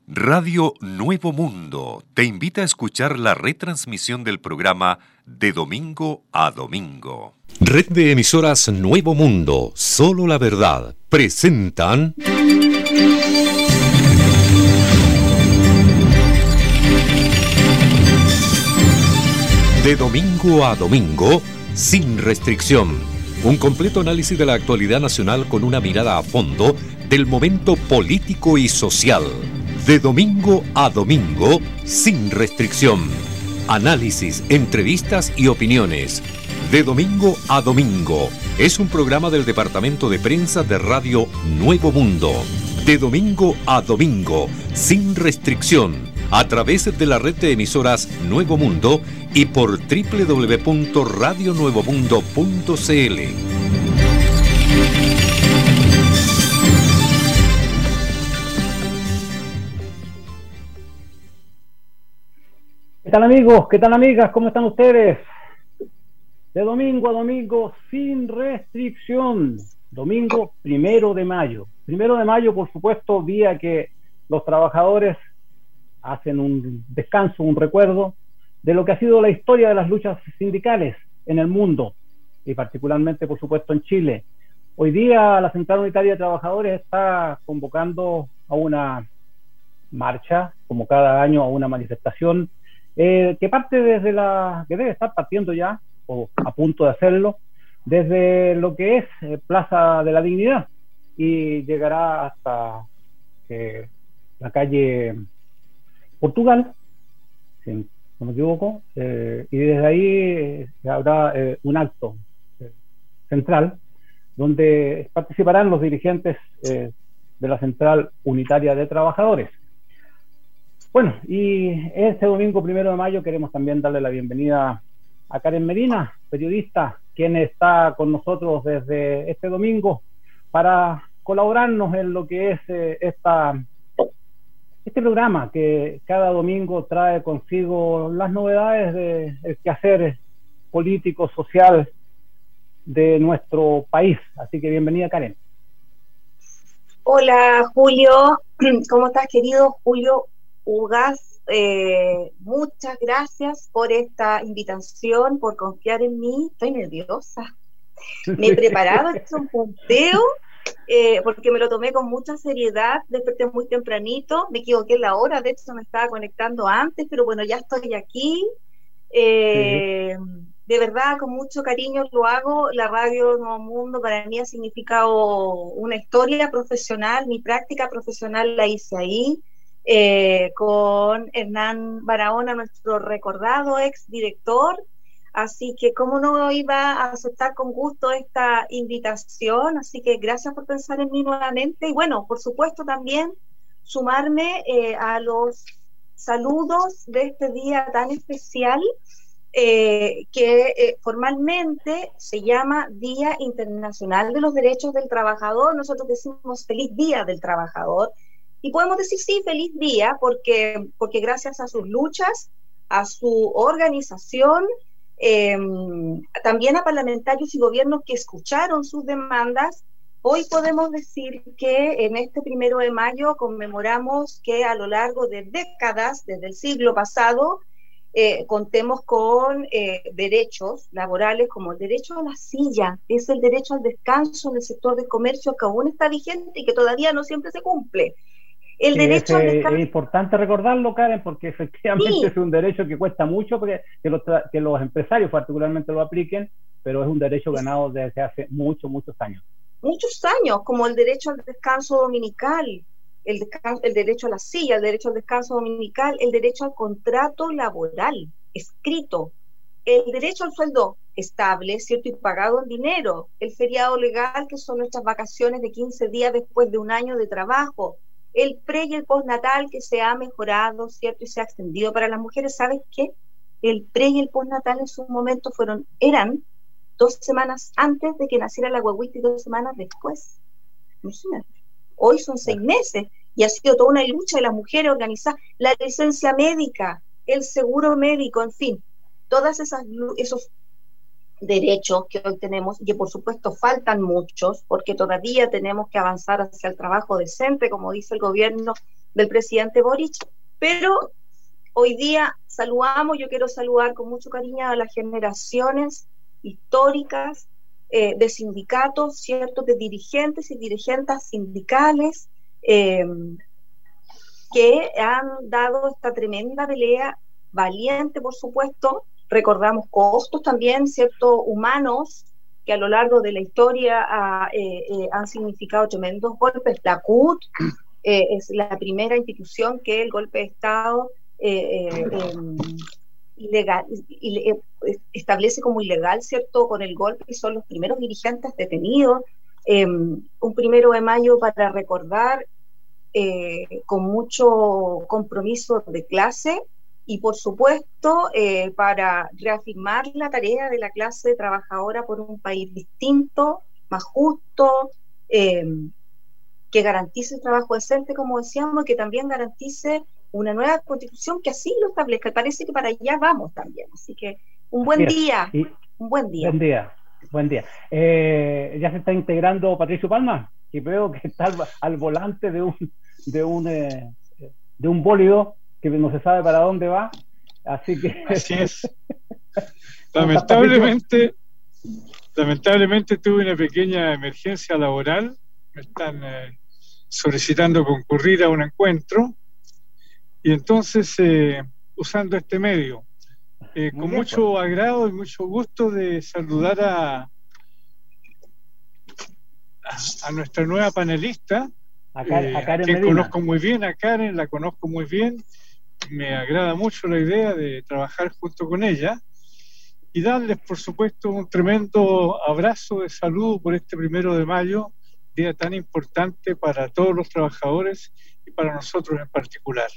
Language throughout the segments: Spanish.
Radio Nuevo Mundo te invita a escuchar la retransmisión del programa De Domingo a Domingo. Red de emisoras Nuevo Mundo, solo la verdad, presentan... De Domingo a Domingo, sin restricción. Un completo análisis de la actualidad nacional con una mirada a fondo del momento político y social. De domingo a domingo, sin restricción. Análisis, entrevistas y opiniones. De domingo a domingo. Es un programa del Departamento de Prensa de Radio Nuevo Mundo. De domingo a domingo, sin restricción. A través de la red de emisoras Nuevo Mundo y por www.radionuevomundo.cl. ¿Qué tal amigos? ¿Qué tal amigas? ¿Cómo están ustedes? De domingo a domingo, sin restricción. Domingo 1 de mayo. 1 de mayo, por supuesto, día que los trabajadores hacen un descanso, un recuerdo de lo que ha sido la historia de las luchas sindicales en el mundo y particularmente, por supuesto, en Chile. Hoy día la Central Unitaria de Trabajadores está convocando a una marcha, como cada año, a una manifestación que parte desde que debe estar partiendo ya, o a punto de hacerlo, desde lo que es Plaza de la Dignidad y llegará hasta la calle Portugal, si no me equivoco, y desde ahí habrá un acto central donde participarán los dirigentes de la Central Unitaria de Trabajadores. Bueno, y este domingo 1 de mayo queremos también darle la bienvenida a Karen Medina, periodista, quien está con nosotros desde este domingo para colaborarnos en lo que es este programa que cada domingo trae consigo las novedades del quehacer político, social de nuestro país. Así que bienvenida, Karen. Hola, Julio. ¿Cómo estás, querido Julio Ugaz? Muchas gracias por esta invitación, por confiar en mí. Estoy nerviosa. Me he preparado, he hecho un punteo, porque me lo tomé con mucha seriedad. Desperté muy tempranito, me equivoqué en la hora, de hecho me estaba conectando antes, pero bueno, ya estoy aquí. De verdad, con mucho cariño lo hago. La Radio Nuevo Mundo para mí ha significado una historia profesional. Mi práctica profesional la hice ahí, con Hernán Barahona, nuestro recordado ex director. Así que cómo no iba a aceptar con gusto esta invitación. Así que gracias por pensar en mí nuevamente. Y bueno, por supuesto también sumarme a los saludos de este día tan especial, que formalmente se llama Día Internacional de los Derechos del Trabajador. Nosotros decimos Feliz Día del Trabajador. Y podemos decir sí, feliz día, porque gracias a sus luchas, a su organización, también a parlamentarios y gobiernos que escucharon sus demandas, hoy podemos decir que en este 1 de mayo conmemoramos que a lo largo de décadas, desde el siglo pasado, contemos con derechos laborales como el derecho a la silla, es el derecho al descanso en el sector del comercio que aún está vigente y que todavía no siempre se cumple. El derecho al descanso. Es importante recordarlo, Karen, porque efectivamente sí, es un derecho que cuesta mucho que los empresarios particularmente lo apliquen, pero es un derecho ganado desde hace muchos años. Muchos años, como el derecho al descanso dominical, el derecho a la silla, el derecho al descanso dominical, el derecho al contrato laboral escrito, el derecho al sueldo estable, cierto, y pagado en dinero, el feriado legal, que son nuestras vacaciones de 15 días después de un año de trabajo, el pre y el postnatal, que se ha mejorado, cierto, y se ha extendido para las mujeres. ¿Sabes qué? El pre y el postnatal en su momento eran 2 semanas antes de que naciera la guaguita y 2 semanas después. Imagínate. Hoy son 6 meses y ha sido toda una lucha de las mujeres organizadas. La licencia médica, el seguro médico, en fin, todas esos derechos que hoy tenemos, y que por supuesto faltan muchos, porque todavía tenemos que avanzar hacia el trabajo decente, como dice el gobierno, del presidente Boric, pero hoy día yo quiero saludar con mucho cariño a las generaciones históricas de sindicatos, ¿cierto?, de dirigentes y dirigentes sindicales que han dado esta tremenda pelea, valiente, por supuesto. Recordamos costos también, ¿cierto?, humanos, que a lo largo de la historia han significado tremendos golpes. La CUT es la primera institución que el golpe de Estado ilegal, establece como ilegal, ¿cierto?, con el golpe, y son los primeros dirigentes detenidos. Un 1 de mayo para recordar con mucho compromiso de clase y, por supuesto, para reafirmar la tarea de la clase trabajadora por un país distinto, más justo, que garantice el trabajo decente, como decíamos, y que también garantice una nueva constitución que así lo establezca. Parece que para allá vamos también. Así que un buen día. Un buen día. Buen día. Ya se está integrando Patricio Palma, que veo que está al volante de un bólido que no se sabe para dónde va. Así que... Así es. Lamentablemente tuve una pequeña emergencia laboral. Me están solicitando concurrir a un encuentro. Y entonces, usando este medio, con mucho agrado y mucho gusto de saludar a nuestra nueva panelista, a Karen que Medina. conozco muy bien, a Karen, la conozco muy bien. Me agrada mucho la idea de trabajar junto con ella y darles, por supuesto, un tremendo abrazo de salud por este 1 de mayo, día tan importante para todos los trabajadores y para nosotros en particular.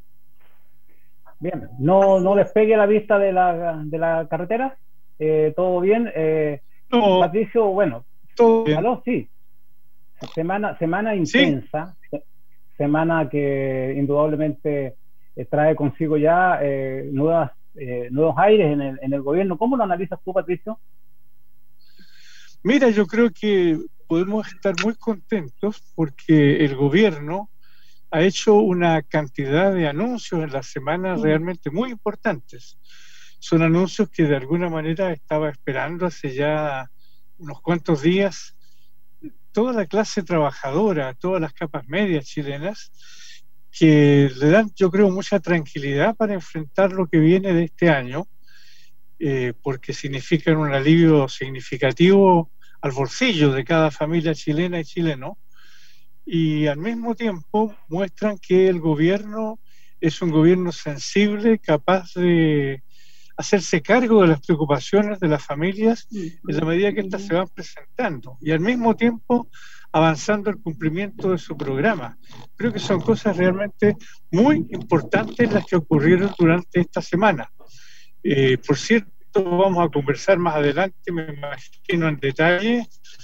Bien, no les pegue la vista de la carretera. ¿Todo bien? No, Patricio, bueno. Todo bien. ¿Aló? Sí. Semana intensa, ¿sí? Semana que indudablemente trae consigo ya nuevos aires en el gobierno. ¿Cómo lo analizas tú, Patricio? Mira, yo creo que podemos estar muy contentos porque el gobierno ha hecho una cantidad de anuncios en la semana realmente muy importantes. Son anuncios que de alguna manera estaba esperando hace ya unos cuantos días toda la clase trabajadora, todas las capas medias chilenas, que le dan, yo creo, mucha tranquilidad para enfrentar lo que viene de este año, porque significan un alivio significativo al bolsillo de cada familia chilena y chileno, y al mismo tiempo muestran que el gobierno es un gobierno sensible, capaz de hacerse cargo de las preocupaciones de las familias en la medida que éstas se van presentando, y al mismo tiempo avanzando el cumplimiento de su programa. Creo que son cosas realmente muy importantes las que ocurrieron durante esta semana. Por cierto, vamos a conversar más adelante, me imagino, en detalle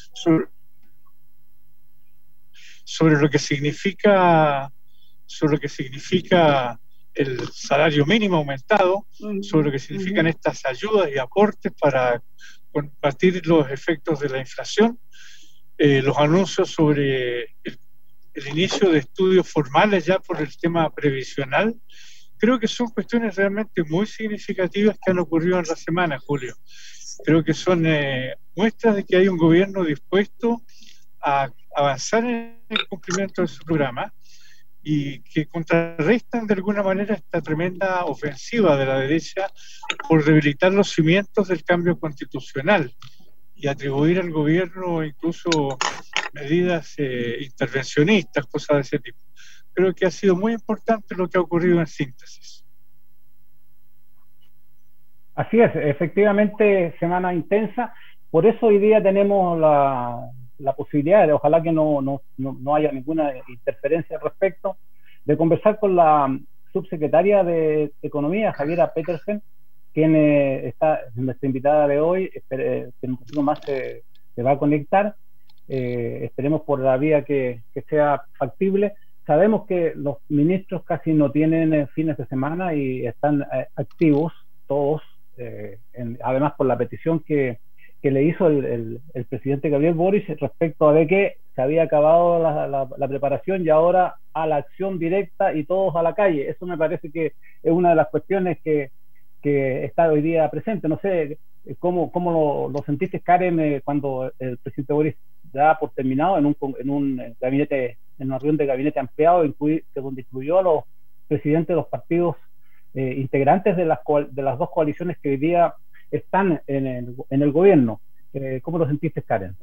sobre lo que significa el salario mínimo aumentado, sobre lo que significan estas ayudas y aportes para combatir los efectos de la inflación, los anuncios sobre el inicio de estudios formales ya por el tema previsional. Creo que son cuestiones realmente muy significativas que han ocurrido en la semana, Julio. Creo que son muestras de que hay un gobierno dispuesto a avanzar en el cumplimiento de su programa y que contrarrestan de alguna manera esta tremenda ofensiva de la derecha por debilitar los cimientos del cambio constitucional y atribuir al gobierno incluso medidas intervencionistas, cosas de ese tipo. Creo que ha sido muy importante lo que ha ocurrido en síntesis. Así es, efectivamente, semana intensa. Por eso hoy día tenemos la posibilidad de, ojalá que no haya ninguna interferencia al respecto, de conversar con la subsecretaria de Economía, Javiera Petersen, quien está nuestra invitada de hoy, que un poquito más se va a conectar. Esperemos por la vía que sea factible. Sabemos que los ministros casi no tienen fines de semana y están activos todos, además por la petición que que le hizo el presidente Gabriel Boric respecto a de que se había acabado la preparación y ahora a la acción directa y todos a la calle. Eso me parece que es una de las cuestiones que está hoy día presente. No sé cómo lo sentiste, Karen, cuando el presidente Boric da por terminado en un gabinete, en una reunión de gabinete ampliado, donde incluyó a los presidentes de los partidos integrantes de las dos coaliciones que hoy día están en el gobierno. ¿Cómo lo sentiste, Karen?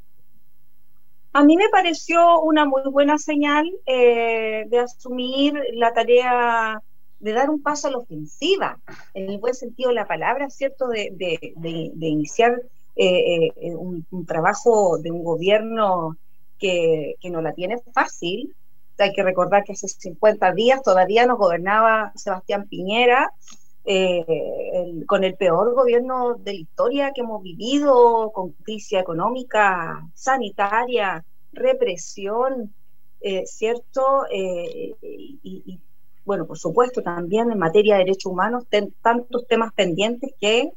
A mí me pareció una muy buena señal de asumir la tarea de dar un paso a la ofensiva, en el buen sentido de la palabra, ¿cierto? De iniciar un trabajo de un gobierno que no la tiene fácil. Hay que recordar que hace 50 días todavía nos gobernaba Sebastián Piñera, con el peor gobierno de la historia que hemos vivido, con crisis económica, sanitaria, represión, ¿cierto? Y bueno, por supuesto, también en materia de derechos humanos, tantos temas pendientes que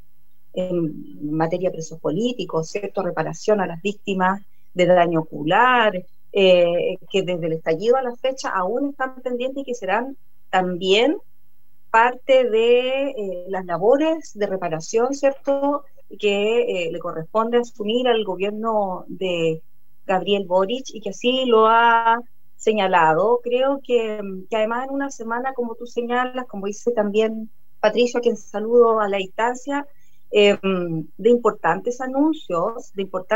en materia de presos políticos, ¿cierto? Reparación a las víctimas de daño ocular, que desde el estallido a la fecha aún están pendientes y que serán también parte de las labores de reparación, ¿cierto?, que le corresponde asumir al gobierno de Gabriel Boric, y que así lo ha señalado. Creo que además en una semana, como tú señalas, como dice también Patricio, a quien saludo a la distancia, de importantes anuncios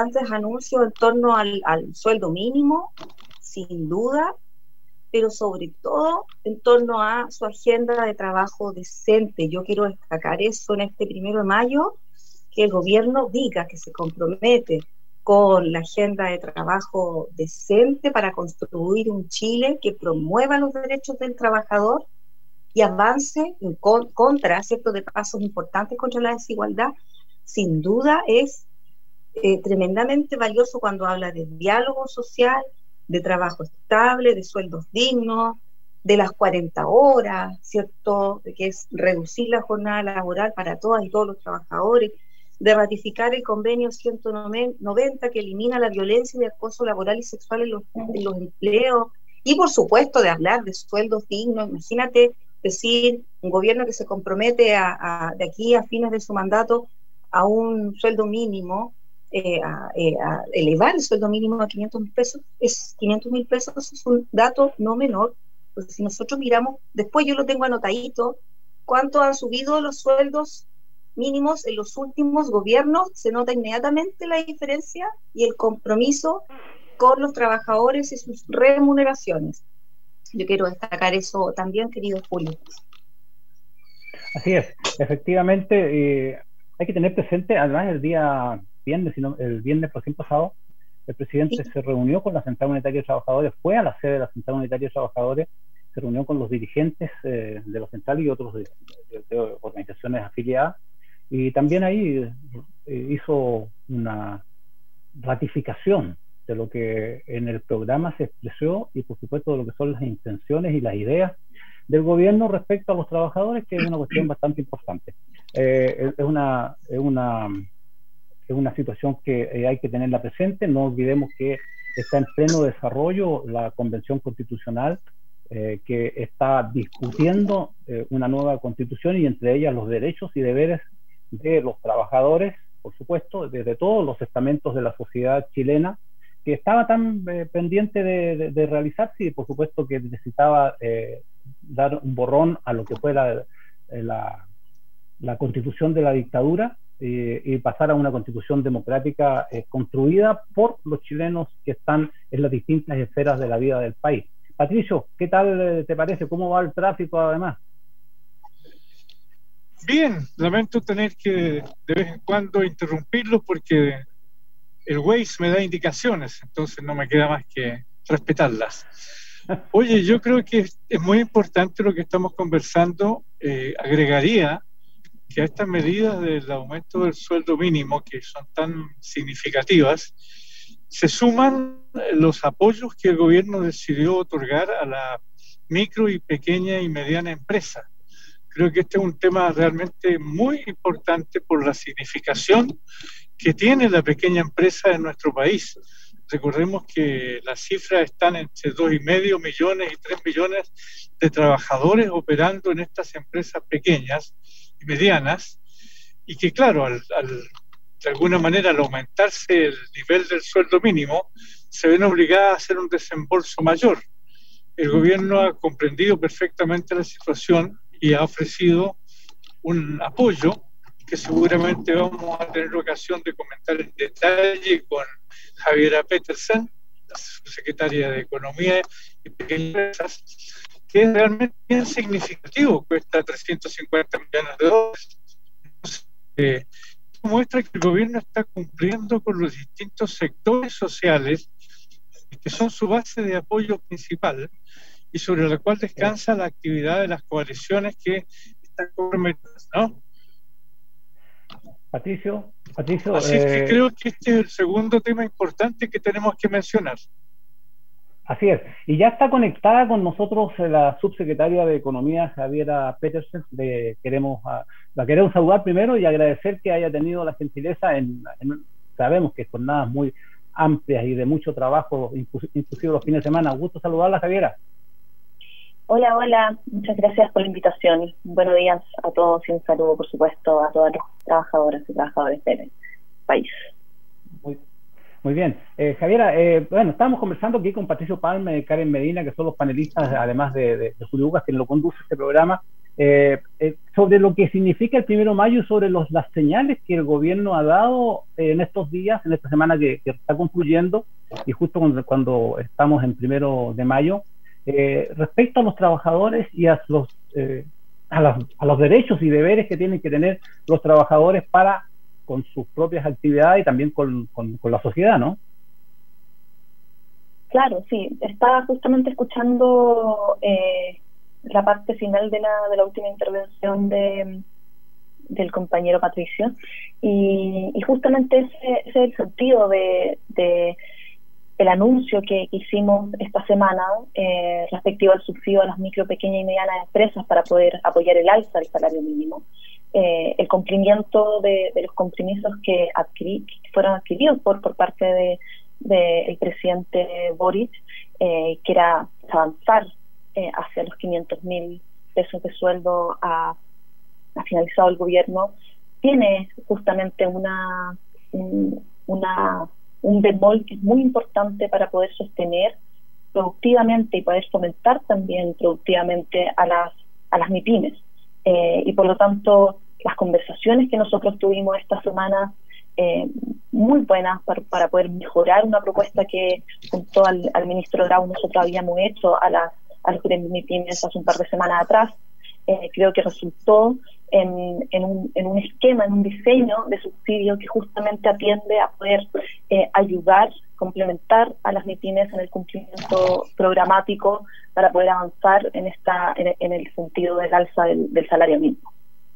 en torno al sueldo mínimo, sin duda, pero sobre todo en torno a su agenda de trabajo decente. Yo quiero destacar eso en este 1 de mayo, que el gobierno diga que se compromete con la agenda de trabajo decente para construir un Chile que promueva los derechos del trabajador y avance en contra, ¿cierto?, de pasos importantes contra la desigualdad. Sin duda es tremendamente valioso cuando habla de diálogo social, de trabajo estable, de sueldos dignos, de las 40 horas, ¿cierto?, que es reducir la jornada laboral para todas y todos los trabajadores, de ratificar el convenio 190 que elimina la violencia y el acoso laboral y sexual en los empleos, y por supuesto de hablar de sueldos dignos. Imagínate decir, un gobierno que se compromete de aquí a fines de su mandato a un sueldo mínimo, a elevar el sueldo mínimo a 500.000 pesos, 500.000 pesos es un dato no menor, porque si nosotros miramos, después yo lo tengo anotadito, cuánto han subido los sueldos mínimos en los últimos gobiernos, se nota inmediatamente la diferencia y el compromiso con los trabajadores y sus remuneraciones. Yo quiero destacar eso también, querido Julio. Así es, efectivamente, hay que tener presente, además el viernes recién pasado, el presidente se reunió con la Central Unitaria de Trabajadores, fue a la sede de la Central Unitaria de Trabajadores, se reunió con los dirigentes de la Central y otros de organizaciones afiliadas, y también ahí hizo una ratificación de lo que en el programa se expresó y por supuesto de lo que son las intenciones y las ideas del gobierno respecto a los trabajadores, que es una cuestión bastante importante. Es una situación que hay que tenerla presente. No olvidemos que está en pleno desarrollo la Convención Constitucional, que está discutiendo una nueva constitución, y entre ellas los derechos y deberes de los trabajadores, por supuesto, desde todos los estamentos de la sociedad chilena, que estaba tan pendiente de realizarse, y por supuesto que necesitaba dar un borrón a lo que fue la constitución de la dictadura, y pasar a una constitución democrática construida por los chilenos que están en las distintas esferas de la vida del país. Patricio, ¿qué tal te parece? ¿Cómo va el tráfico además? Bien, lamento tener que de vez en cuando interrumpirlos porque el Waze me da indicaciones, entonces no me queda más que respetarlas. Oye, yo creo que es muy importante lo que estamos conversando. Agregaría que a estas medidas del aumento del sueldo mínimo, que son tan significativas, se suman los apoyos que el gobierno decidió otorgar a la micro y pequeña y mediana empresa. Creo que este es un tema realmente muy importante por la significación que tiene la pequeña empresa en nuestro país. Recordemos que las cifras están entre 2,5 millones y 3 millones de trabajadores operando en estas empresas pequeñas y medianas, y que claro, de alguna manera al aumentarse el nivel del sueldo mínimo, se ven obligadas a hacer un desembolso mayor. El gobierno ha comprendido perfectamente la situación y ha ofrecido un apoyo que seguramente vamos a tener ocasión de comentar en detalle con Javiera Petersen, la subsecretaria de Economía y Pequeñas Empresas, que es realmente bien significativo, cuesta 350 millones de dólares. Entonces, muestra que el gobierno está cumpliendo con los distintos sectores sociales que son su base de apoyo principal y sobre la cual descansa la actividad de las coaliciones que están comprometidas, ¿no? Patricio, así es que creo que este es el segundo tema importante que tenemos que mencionar. Así es, y ya está conectada con nosotros la subsecretaria de Economía, Javiera Petersen. La queremos saludar primero y agradecer que haya tenido la gentileza sabemos que jornadas muy amplias y de mucho trabajo, inclusive los fines de semana. Un gusto saludarla, Javiera. Hola, muchas gracias por la invitación. Buenos días a todos y un saludo, por supuesto, a todas las trabajadoras y trabajadores del país. Muy bien. Javiera, bueno, estábamos conversando aquí con Patricio Palma y Karen Medina, que son los panelistas, además de Julio Ugas, quien lo conduce este programa, sobre lo que significa el 1 de mayo y sobre las señales que el gobierno ha dado en estos días, en esta semana que está concluyendo, y justo cuando estamos en 1 de mayo, respecto a los trabajadores y a los derechos y deberes que tienen que tener los trabajadores con sus propias actividades y también con la sociedad, ¿no? Claro, sí. Estaba justamente escuchando la parte final de la última intervención del compañero Patricio, y justamente ese es el sentido de el anuncio que hicimos esta semana respectivo al subsidio a las micro, pequeñas y medianas empresas para poder apoyar el alza del salario mínimo. El cumplimiento de los compromisos que fueron adquiridos por parte del presidente Boric, que era avanzar hacia los 500.000 pesos de sueldo ha finalizado el gobierno, tiene justamente un bemol que es muy importante para poder sostener productivamente y poder fomentar también productivamente a las MIPYMES. Y por lo tanto, las conversaciones que nosotros tuvimos esta semana, muy buenas para poder mejorar una propuesta que junto al ministro Grau nosotros habíamos hecho a los gremios MIPYMES hace un par de semanas atrás. Creo que resultó en un esquema, en un diseño de subsidio que justamente atiende a poder ayudar, complementar a las MIPYMES en el cumplimiento programático para poder avanzar en el sentido del alza del salario mínimo.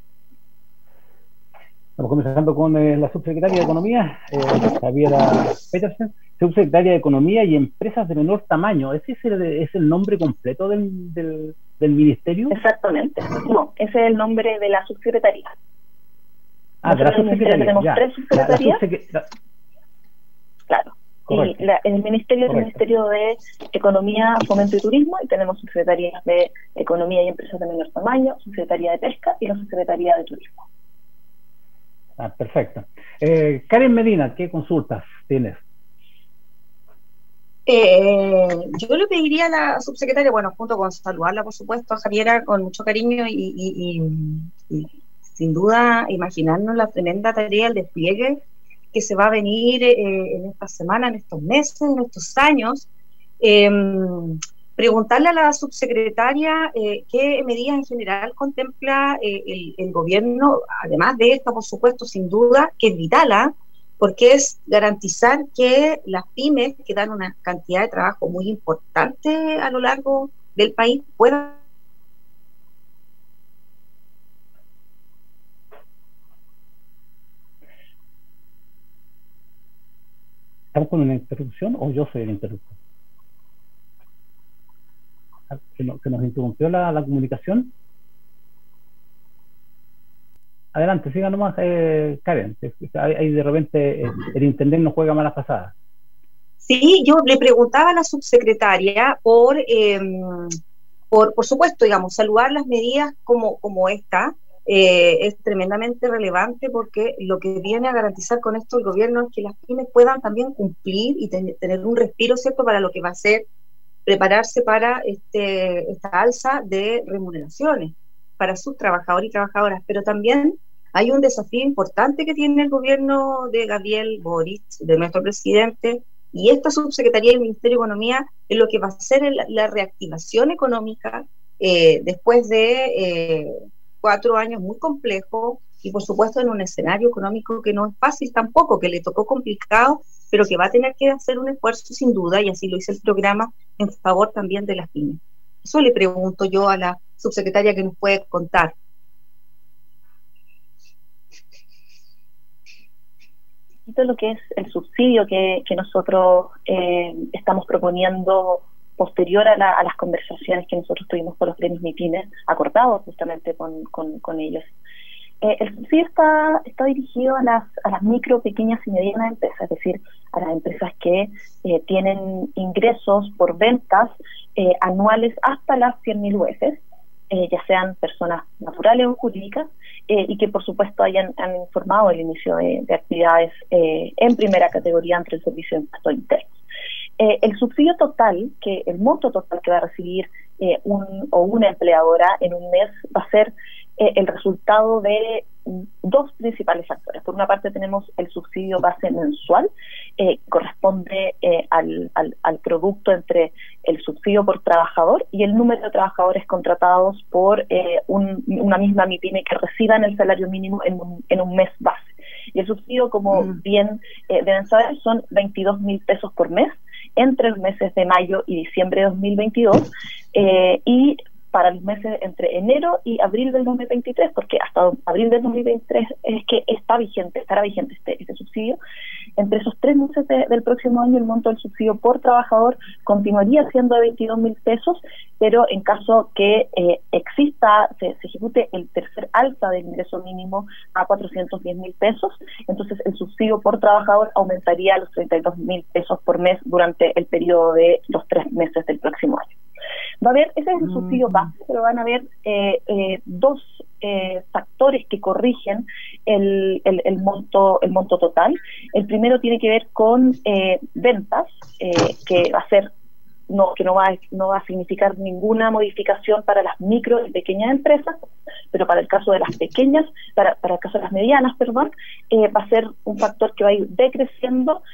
Estamos conversando con la subsecretaria de Economía, Javiera Petersen, subsecretaria de Economía y Empresas de Menor Tamaño. ¿Ese es el nombre completo del ministerio? Exactamente. No, ese es el nombre de la subsecretaría. De la subsecretaría. Tenemos tres subsecretarías. Claro. Correcto. Y el ministerio es el Ministerio de Economía, Fomento y Turismo, y tenemos subsecretarías de Economía y Empresas de Menor Tamaño, subsecretaría de Pesca y la subsecretaría de Turismo. Perfecto. Karen Medina, ¿qué consultas tienes? Yo le pediría a la subsecretaria, bueno, junto con saludarla, por supuesto, a Javiera, con mucho cariño y sin duda imaginarnos la tremenda tarea, el despliegue que se va a venir en esta semana, en estos meses, en estos años. Preguntarle a la subsecretaria qué medidas en general contempla el gobierno, además de esta, por supuesto, sin duda, que es vital, porque es garantizar que las pymes, que dan una cantidad de trabajo muy importante a lo largo del país, puedan... ¿Estamos con una interrupción o yo soy el interruptor? ¿Se nos interrumpió la comunicación? Adelante, siga nomás, Karen. Ahí de repente el internet nos juega malas pasadas. Sí, yo le preguntaba a la subsecretaria por supuesto, digamos, saludar las medidas como esta. Es tremendamente relevante porque lo que viene a garantizar con esto el gobierno es que las pymes puedan también cumplir y tener un respiro, ¿cierto?, para lo que va a ser prepararse para esta alza de remuneraciones para sus trabajadores y trabajadoras. Pero también hay un desafío importante que tiene el gobierno de Gabriel Boric, de nuestro presidente, y esta subsecretaría del Ministerio de Economía es lo que va a ser la reactivación económica después de 4 años muy complejos y por supuesto en un escenario económico que no es fácil tampoco, que le tocó complicado, pero que va a tener que hacer un esfuerzo sin duda, y así lo hizo el programa, en favor también de las pymes. Eso le pregunto yo a la subsecretaria que nos puede contar. Lo que es el subsidio que nosotros estamos proponiendo posterior a las conversaciones que nosotros tuvimos con los gremios MIPYMES, acordados justamente con ellos. El subsidio está dirigido a las micro, pequeñas y medianas empresas, es decir, a las empresas que tienen ingresos por ventas anuales hasta las 100.000 UF, ya sean personas naturales o jurídicas, y que por supuesto han informado el inicio de actividades en primera categoría ante el Servicio de Impuestos Internos. El subsidio total, el monto total que va a recibir una empleadora en un mes va a ser el resultado de dos principales factores. Por una parte tenemos el subsidio base mensual, corresponde al producto entre el subsidio por trabajador y el número de trabajadores contratados por una misma MIPYME que reciban el salario mínimo en un mes base. Y el subsidio, como bien deben saber, son 22.000 pesos por mes entre los meses de mayo y diciembre de 2022, y para los meses entre enero y abril del 2023, porque hasta abril del 2023 es que estará vigente este subsidio. Entre esos 3 meses del próximo año, el monto del subsidio por trabajador continuaría siendo de 22.000 pesos, pero en caso que se ejecute el tercer alza del ingreso mínimo a 410.000 pesos, entonces el subsidio por trabajador aumentaría a los 32.000 pesos por mes durante el periodo de los 3 meses del próximo año. Va a haber, ese es el subsidio base, pero van a haber dos factores que corrigen el monto total. El primero tiene que ver con ventas, que va a ser que no va a significar ninguna modificación para las micro y pequeñas empresas, pero para el caso de las pequeñas, para el caso de las medianas, va a ser un factor que va a ir decreciendo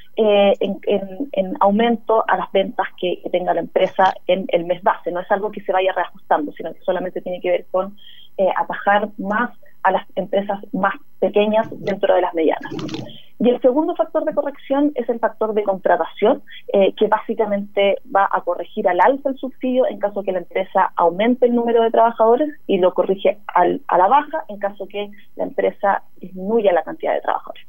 en aumento a las ventas que tenga la empresa en el mes base. No es algo que se vaya reajustando, sino que solamente tiene que ver con atajar más a las empresas más pequeñas dentro de las medianas. Y el segundo factor de corrección es el factor de contratación, que básicamente va a corregir al alza el subsidio en caso que la empresa aumente el número de trabajadores, y lo corrige a la baja en caso que la empresa disminuya la cantidad de trabajadores.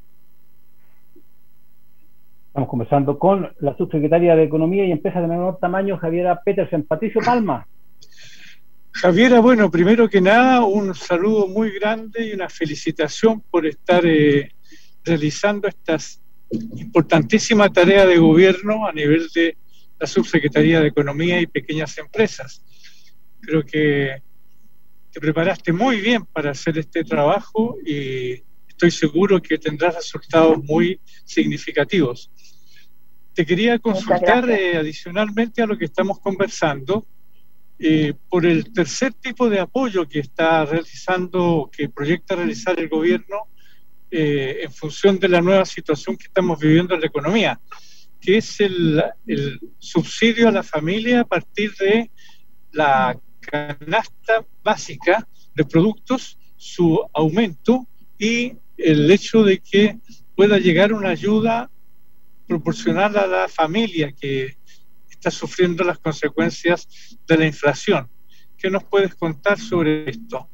Estamos conversando con la subsecretaria de Economía y Empresas de Menor Tamaño, Javiera Petersen. Patricio Palma. Javiera, bueno, primero que nada, un saludo muy grande y una felicitación por estar realizando estas importantísima tarea de gobierno a nivel de la Subsecretaría de Economía y Pequeñas Empresas. Creo que te preparaste muy bien para hacer este trabajo y estoy seguro que tendrás resultados muy significativos. Te quería consultar adicionalmente a lo que estamos conversando, por el tercer tipo de apoyo que está realizando, que proyecta realizar el gobierno en función de la nueva situación que estamos viviendo en la economía, que es el subsidio a la familia a partir de la canasta básica de productos, su aumento y el hecho de que pueda llegar una ayuda proporcional a la familia que está sufriendo las consecuencias de la inflación. ¿Qué nos puedes contar sobre esto?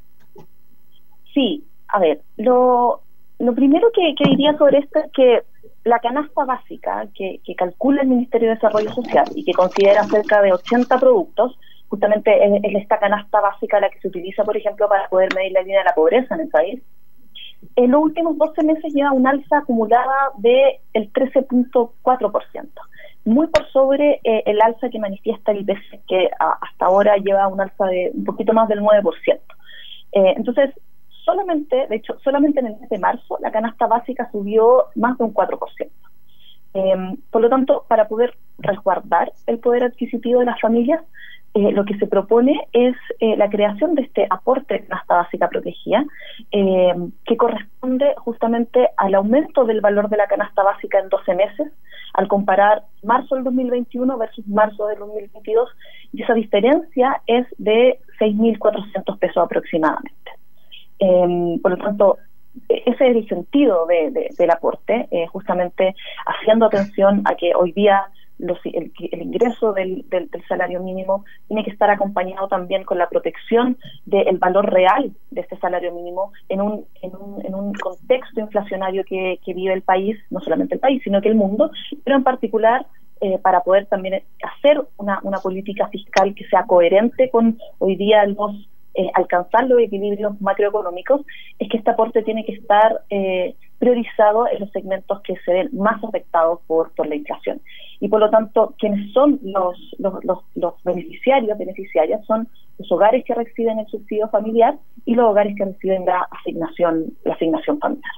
Sí, a ver, lo primero que diría sobre esto es que la canasta básica que calcula el Ministerio de Desarrollo Social y que considera cerca de 80 productos, justamente es esta canasta básica la que se utiliza, por ejemplo, para poder medir la línea de la pobreza en el país. En los últimos 12 meses lleva un alza acumulada del 13.4%, muy por sobre el alza que manifiesta el IPC, que hasta ahora lleva un alza de un poquito más del 9%. Entonces, solamente en el mes de marzo, la canasta básica subió más de un 4%. Por lo tanto, para poder resguardar el poder adquisitivo de las familias, lo que se propone es la creación de este aporte de canasta básica protegida, que corresponde justamente al aumento del valor de la canasta básica en 12 meses, al comparar marzo del 2021 versus marzo del 2022, y esa diferencia es de 6.400 pesos aproximadamente. Por lo tanto, ese es el sentido del aporte, justamente haciendo atención a que hoy día el ingreso del salario mínimo tiene que estar acompañado también con la protección del valor real de este salario mínimo en un contexto inflacionario que vive el país, no solamente el país, sino que el mundo, pero en particular para poder también hacer una política fiscal que sea coherente con hoy día alcanzar los equilibrios macroeconómicos, es que este aporte tiene que estar priorizado en los segmentos que se ven más afectados por la inflación. Y por lo tanto, quienes son los beneficiarias son los hogares que reciben el subsidio familiar y los hogares que reciben la asignación familiar.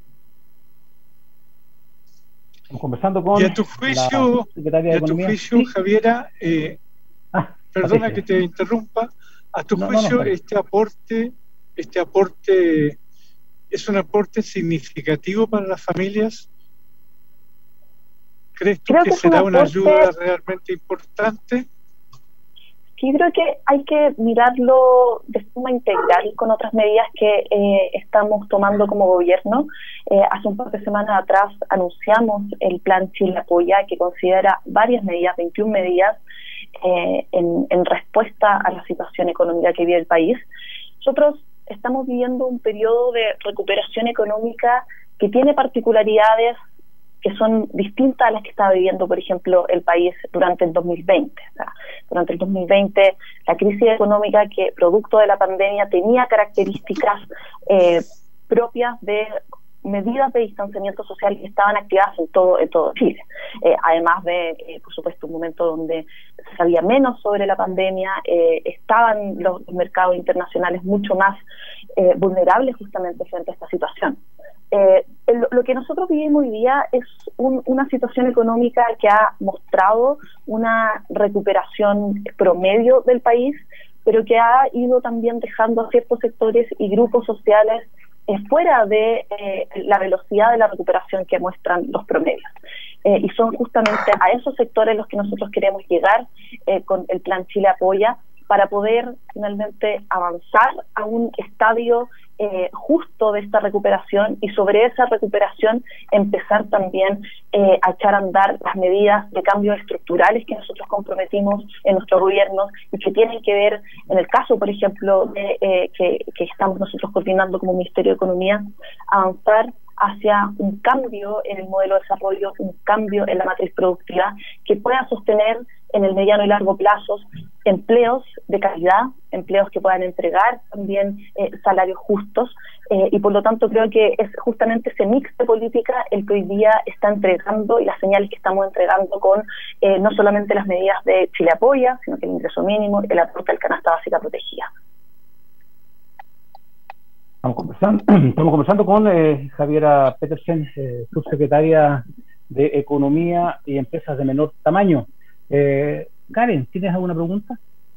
Estamos conversando con la secretaria de Economía. ¿Sí? Javiera, perdona que te interrumpa. A tu juicio, este aporte es un aporte significativo para las familias. ¿Crees tú que será una ayuda realmente importante? Sí, creo que hay que mirarlo de forma integral con otras medidas que estamos tomando como gobierno. Hace un par de semanas atrás anunciamos el Plan Chile Apoya, que considera varias medidas, 21 medidas, en respuesta a la situación económica que vive el país. Nosotros estamos viviendo un periodo de recuperación económica que tiene particularidades que son distintas a las que estaba viviendo, por ejemplo, el país durante el 2020. O sea, durante el 2020, la crisis económica que, producto de la pandemia, tenía características propias de medidas de distanciamiento social que estaban activadas en todo Chile. Además de, por supuesto, un momento donde se sabía menos sobre la pandemia, estaban los mercados internacionales mucho más vulnerables justamente frente a esta situación. Lo que nosotros vivimos hoy día es una situación económica que ha mostrado una recuperación promedio del país, pero que ha ido también dejando a ciertos sectores y grupos sociales fuera de la velocidad de la recuperación que muestran los promedios. Y son justamente a esos sectores los que nosotros queremos llegar con el Plan Chile Apoya, para poder finalmente avanzar a un estadio justo de esta recuperación, y sobre esa recuperación empezar también a echar a andar las medidas de cambios estructurales que nosotros comprometimos en nuestro gobierno y que tienen que ver, en el caso, por ejemplo, de que estamos nosotros coordinando como Ministerio de Economía, avanzar hacia un cambio en el modelo de desarrollo, un cambio en la matriz productiva que pueda sostener en el mediano y largo plazo empleos de calidad, empleos que puedan entregar también salarios justos, y por lo tanto creo que es justamente ese mix de política el que hoy día está entregando, y las señales que estamos entregando con no solamente las medidas de Chile Apoya, sino que el ingreso mínimo, el aporte al canasta básica protegida. Estamos conversando con Javiera Petersen, subsecretaria de Economía y Empresas de Menor Tamaño. Karen, ¿tienes alguna pregunta?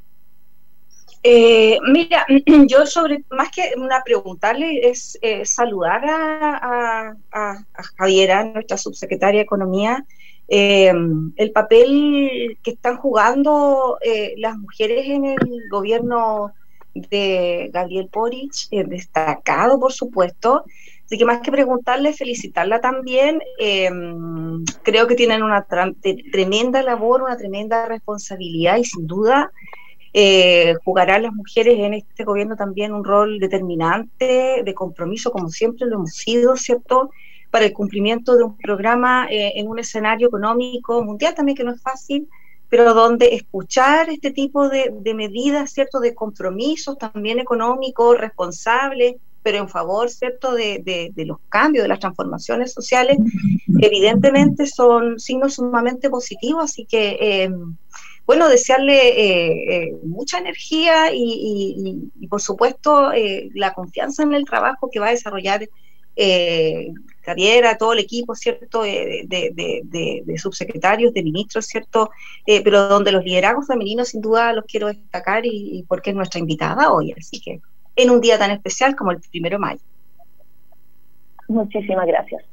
Mira, yo más que una preguntarle es saludar a Javiera, nuestra subsecretaria de Economía, el papel que están jugando las mujeres en el gobierno de Gabriel Boric, destacado por supuesto. Así que más que preguntarle, felicitarla también. Creo que tienen una tremenda labor, una tremenda responsabilidad, y sin duda jugarán las mujeres en este gobierno también un rol determinante de compromiso, como siempre lo hemos sido, ¿cierto?, para el cumplimiento de un programa en un escenario económico mundial también que no es fácil, pero donde escuchar este tipo de medidas, ¿cierto?, de compromisos también económicos, responsables, pero en favor, ¿cierto?, de los cambios, de las transformaciones sociales, evidentemente son signos sumamente positivos, así que, bueno, desearle mucha energía y por supuesto, la confianza en el trabajo que va a desarrollar Javiera, todo el equipo, ¿cierto?, de subsecretarios, de ministros, ¿cierto?, pero donde los liderazgos femeninos sin duda los quiero destacar y porque es nuestra invitada hoy, así que en un día tan especial como el 1 de mayo. Muchísimas gracias.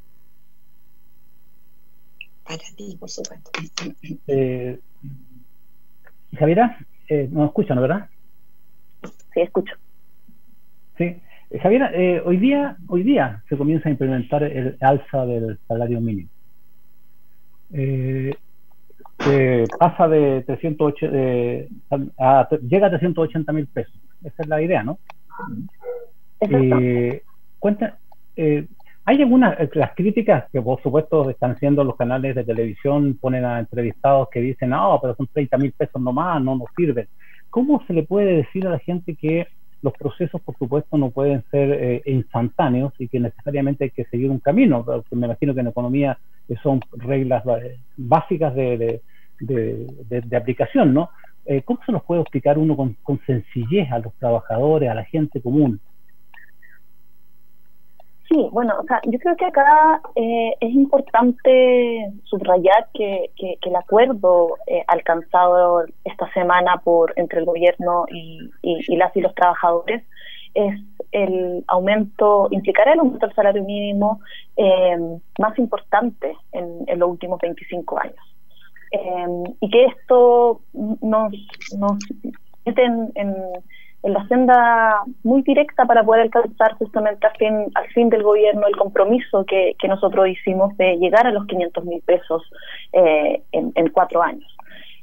Para ti, por supuesto. Javiera, no escuchan, ¿verdad? Sí, escucho. Sí. Javiera, hoy día se comienza a implementar el alza del salario mínimo. Pasa de 308, llega a 380.000 pesos. Esa es la idea, ¿no? Hay algunas, las críticas que por supuesto están haciendo los canales de televisión, ponen a entrevistados que dicen, no, pero son 30.000 pesos nomás, no nos sirven. ¿Cómo se le puede decir a la gente que los procesos, por supuesto, no pueden ser instantáneos y que necesariamente hay que seguir un camino? Porque me imagino que en economía son reglas básicas de aplicación, ¿no? ¿Cómo se los puede explicar uno con sencillez a los trabajadores, a la gente común? Sí, bueno, o sea, yo creo que acá es importante subrayar que el acuerdo alcanzado esta semana entre el gobierno y las y los trabajadores es implicará el aumento del salario mínimo más importante en los últimos 25 años. Y que esto nos mete en la senda muy directa para poder alcanzar justamente al fin del gobierno el compromiso que nosotros hicimos de llegar a los 500.000 pesos en 4 años.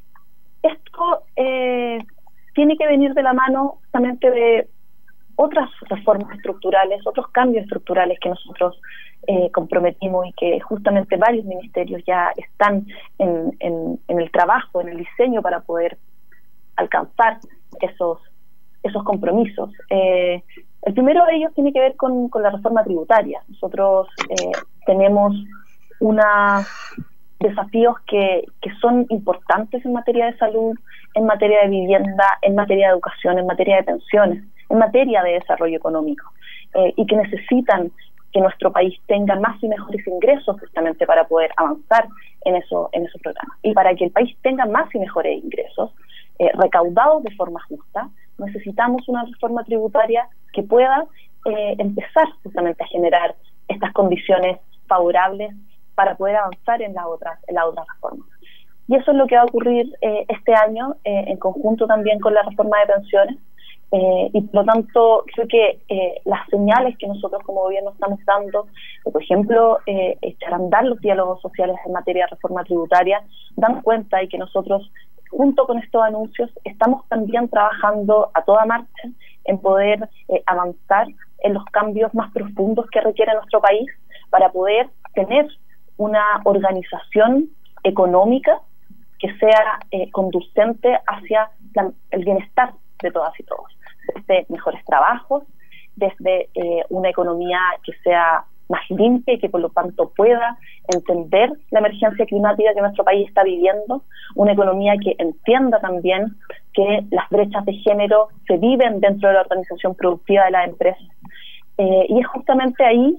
Esto tiene que venir de la mano justamente de otras reformas estructurales, otros cambios estructurales que nosotros comprometimos y que justamente varios ministerios ya están en el trabajo, en el diseño para poder alcanzar esos compromisos. El primero de ellos tiene que ver con la reforma tributaria. Nosotros tenemos unos desafíos que son importantes en materia de salud, en materia de vivienda, en materia de educación, en materia de pensiones, en materia de desarrollo económico, y que necesitan que nuestro país tenga más y mejores ingresos justamente para poder avanzar en esos programas. Y para que el país tenga más y mejores ingresos, recaudados de forma justa, necesitamos una reforma tributaria que pueda empezar justamente a generar estas condiciones favorables para poder avanzar en las otras reformas. Y eso es lo que va a ocurrir este año, en conjunto también con la reforma de pensiones, y por lo tanto creo que las señales que nosotros como gobierno estamos dando, por ejemplo, echar a andar los diálogos sociales en materia de reforma tributaria, dan cuenta y que nosotros junto con estos anuncios estamos también trabajando a toda marcha en poder avanzar en los cambios más profundos que requiere nuestro país para poder tener una organización económica que sea conducente hacia el bienestar de todas y todos, desde mejores trabajos, desde una economía que sea más limpia y que por lo tanto pueda entender la emergencia climática que nuestro país está viviendo, una economía que entienda también que las brechas de género se viven dentro de la organización productiva de las empresas. Y es justamente ahí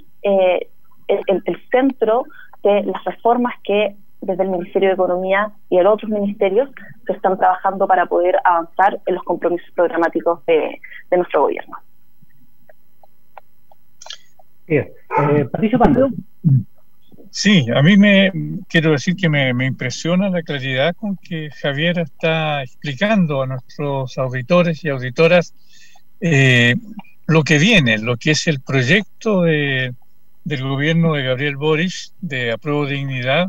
el centro de las reformas que desde el Ministerio de Economía y de los otros ministerios se están trabajando para poder avanzar en los compromisos programáticos de nuestro gobierno. Patricio Pando. Sí, a mí quiero decir que me impresiona la claridad con que Javier está explicando a nuestros auditores y auditoras lo que viene, lo que es el proyecto del gobierno de Gabriel Boric de Apruebo Dignidad,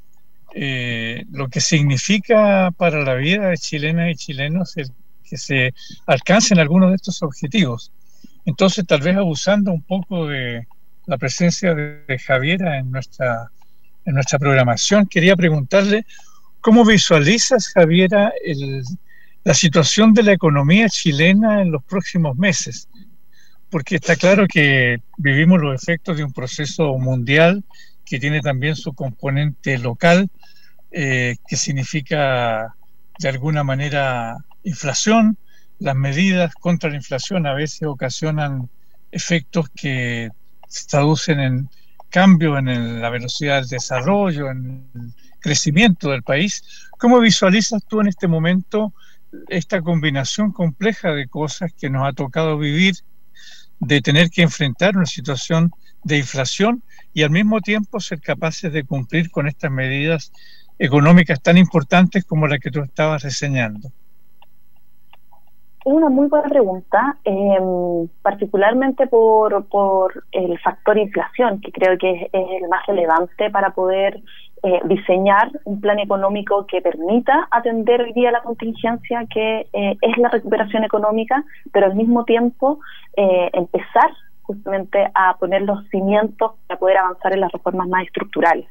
lo que significa para la vida de chilenas y chilenos el que se alcancen algunos de estos objetivos. Entonces, tal vez abusando un poco de la presencia de Javiera en nuestra programación, quería preguntarle ¿Cómo visualizas, Javiera, la situación de la economía chilena en los próximos meses? Porque está claro que vivimos los efectos de un proceso mundial que tiene también su componente local, que significa de alguna manera inflación. Las medidas contra la inflación a veces ocasionan efectos que se traducen en cambio en la velocidad del desarrollo, en el crecimiento del país. ¿Cómo visualizas tú en este momento esta combinación compleja de cosas que nos ha tocado vivir, de tener que enfrentar una situación de inflación y al mismo tiempo ser capaces de cumplir con estas medidas económicas tan importantes como la que tú estabas reseñando? Es una muy buena pregunta, particularmente por el factor inflación, que creo que es el más relevante para poder diseñar un plan económico que permita atender hoy día la contingencia que es la recuperación económica, pero al mismo tiempo empezar justamente a poner los cimientos para poder avanzar en las reformas más estructurales.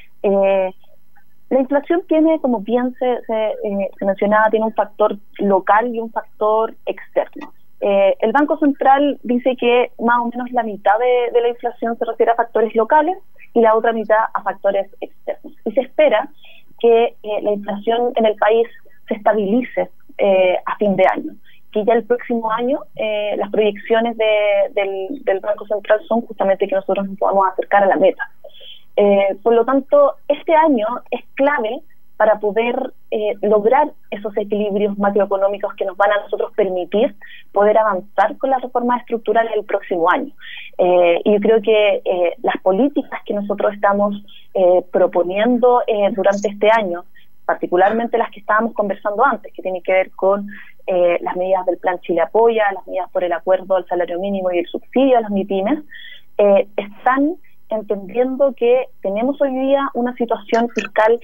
La inflación tiene, como bien se mencionaba, tiene un factor local y un factor externo. El Banco Central dice que más o menos la mitad de la inflación se refiere a factores locales y la otra mitad a factores externos. Y se espera que la inflación en el país se estabilice a fin de año, que ya el próximo año las proyecciones del Banco Central son justamente que nosotros nos podamos acercar a la meta. Por lo tanto, este año es clave para poder lograr esos equilibrios macroeconómicos que nos van a nosotros permitir poder avanzar con las reformas estructurales el próximo año. Y yo creo que las políticas que nosotros estamos proponiendo durante este año, particularmente las que estábamos conversando antes, que tienen que ver con las medidas del Plan Chile Apoya, las medidas por el acuerdo al salario mínimo y el subsidio a las MIPYMES, están entendiendo que tenemos hoy día una situación fiscal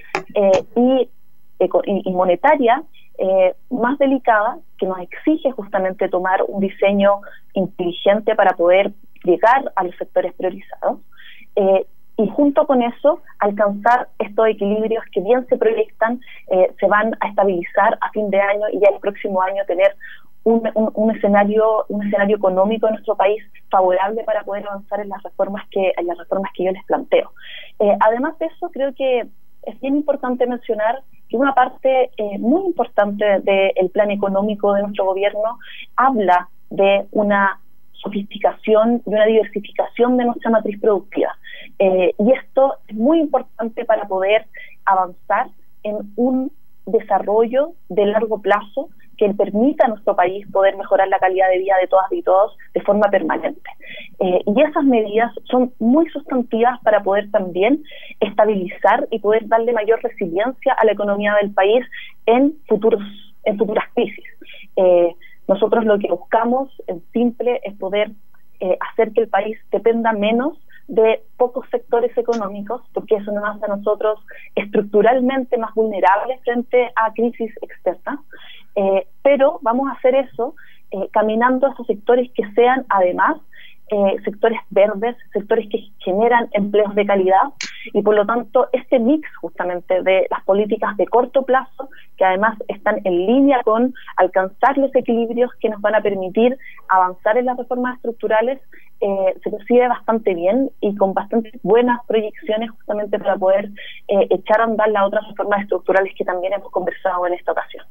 y monetaria más delicada, que nos exige justamente tomar un diseño inteligente para poder llegar a los sectores priorizados, y junto con eso alcanzar estos equilibrios que bien se proyectan, se van a estabilizar a fin de año y ya el próximo año tener un escenario económico en nuestro país favorable para poder avanzar en las reformas que yo les planteo. Además de eso, creo que es bien importante mencionar que una parte muy importante del plan económico de nuestro gobierno habla de una sofisticación y una diversificación de nuestra matriz productiva. Y esto es muy importante para poder avanzar en un desarrollo de largo plazo que permita a nuestro país poder mejorar la calidad de vida de todas y todos de forma permanente. Y esas medidas son muy sustantivas para poder también estabilizar y poder darle mayor resiliencia a la economía del país en futuras crisis. Nosotros lo que buscamos, en simple, es poder hacer que el país dependa menos de pocos sectores económicos, porque eso nos hace a nosotros estructuralmente más vulnerables frente a crisis externas, pero vamos a hacer eso caminando a esos sectores que sean además sectores verdes, sectores que generan empleos de calidad, y por lo tanto este mix justamente de las políticas de corto plazo, que además están en línea con alcanzar los equilibrios que nos van a permitir avanzar en las reformas estructurales, se percibe bastante bien y con bastante buenas proyecciones justamente para poder echar a andar las otras reformas estructurales que también hemos conversado en esta ocasión.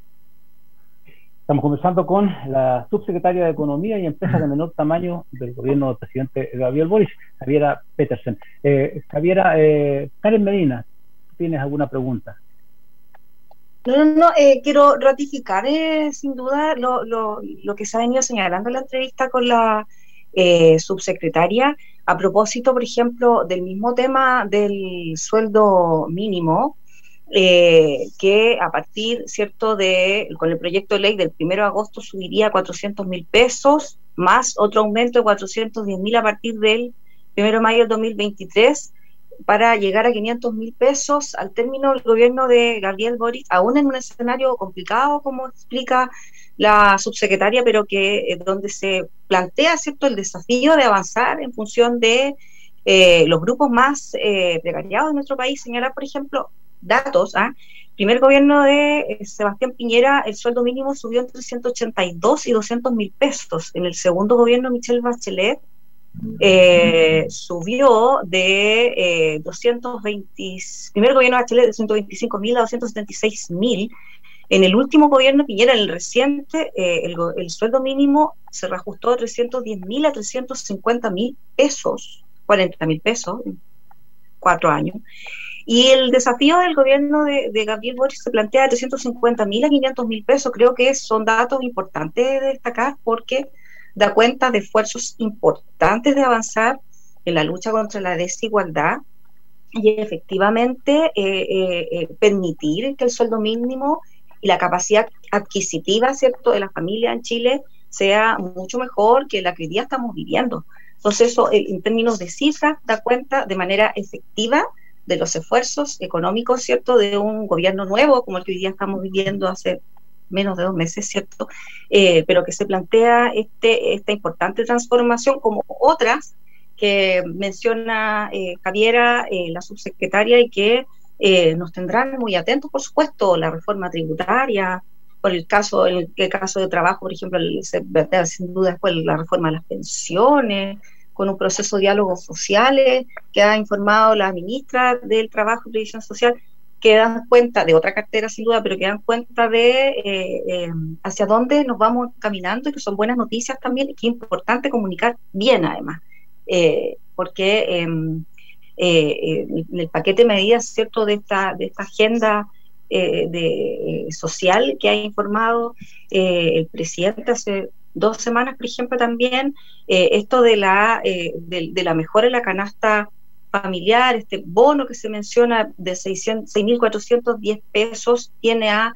Estamos conversando con la subsecretaria de Economía y Empresas de Menor Tamaño del gobierno del presidente Gabriel Boric, Javiera Petersen. Javiera, Karen Medina, ¿tienes alguna pregunta? No, quiero ratificar sin duda lo que se ha venido señalando en la entrevista con la subsecretaria a propósito, por ejemplo, del mismo tema del sueldo mínimo, que a partir, ¿cierto?, con el proyecto de ley del 1 de agosto subiría a 400.000 pesos, más otro aumento de 410.000 a partir del 1 de mayo del 2023, para llegar a 500.000 pesos al término del gobierno de Gabriel Boric, aún en un escenario complicado, como explica la subsecretaria, pero que donde se plantea, ¿cierto?, el desafío de avanzar en función de los grupos más precariados de nuestro país. Señalar, por ejemplo, datos. primer gobierno de Sebastián Piñera el sueldo mínimo subió entre 182 y 200.000 pesos. En el segundo gobierno de Michelle Bachelet subió de 220, primer gobierno de Bachelet de 125.000 a 276.000. En el último gobierno Piñera, en el reciente, el sueldo mínimo se reajustó de 310.000 a 350.000 pesos, 40.000 pesos en 4 años. Y el desafío del gobierno de Gabriel Boric se plantea de 350.000 a 500.000 pesos. Creo que son datos importantes de destacar porque da cuenta de esfuerzos importantes de avanzar en la lucha contra la desigualdad y efectivamente permitir que el sueldo mínimo y la capacidad adquisitiva, ¿cierto?, de la familia en Chile sea mucho mejor que la que hoy día estamos viviendo. Entonces eso, en términos de cifras, da cuenta de manera efectiva de los esfuerzos económicos, ¿cierto?, de un gobierno nuevo, como el que hoy día estamos viviendo hace menos de 2 meses, ¿cierto?, pero que se plantea esta importante transformación, como otras que menciona Javiera, la subsecretaria, y que nos tendrán muy atentos, por supuesto, la reforma tributaria, por el caso de trabajo, por ejemplo, se plantea sin duda después la reforma de las pensiones, con un proceso de diálogos sociales que ha informado la ministra del Trabajo y Previsión Social, que dan cuenta de otra cartera sin duda, pero que dan cuenta de hacia dónde nos vamos caminando, y que son buenas noticias también, y que es importante comunicar bien además, porque el paquete de medidas, ¿cierto?, de esta agenda social que ha informado el presidente hace 2 semanas, por ejemplo, también esto de la mejora en la canasta familiar, este bono que se menciona de 6.410 pesos, viene a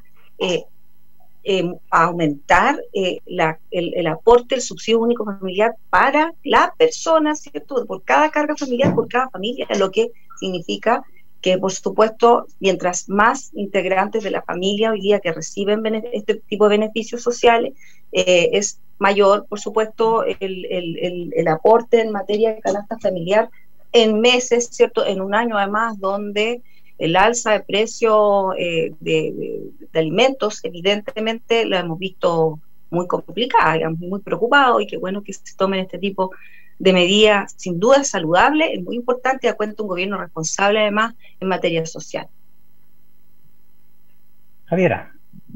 aumentar el aporte, el subsidio único familiar para la persona, ¿cierto?, por cada carga familiar, por cada familia, lo que significa que, por supuesto, mientras más integrantes de la familia hoy día que reciben este tipo de beneficios sociales, es mayor, por supuesto, el aporte en materia de canasta familiar en meses, ¿cierto?, en un año además donde el alza de precio de alimentos, evidentemente, lo hemos visto muy complicada, muy preocupado, y qué bueno que se tomen este tipo de medidas, sin duda es saludable, es muy importante, da cuenta un gobierno responsable además en materia social. Javiera.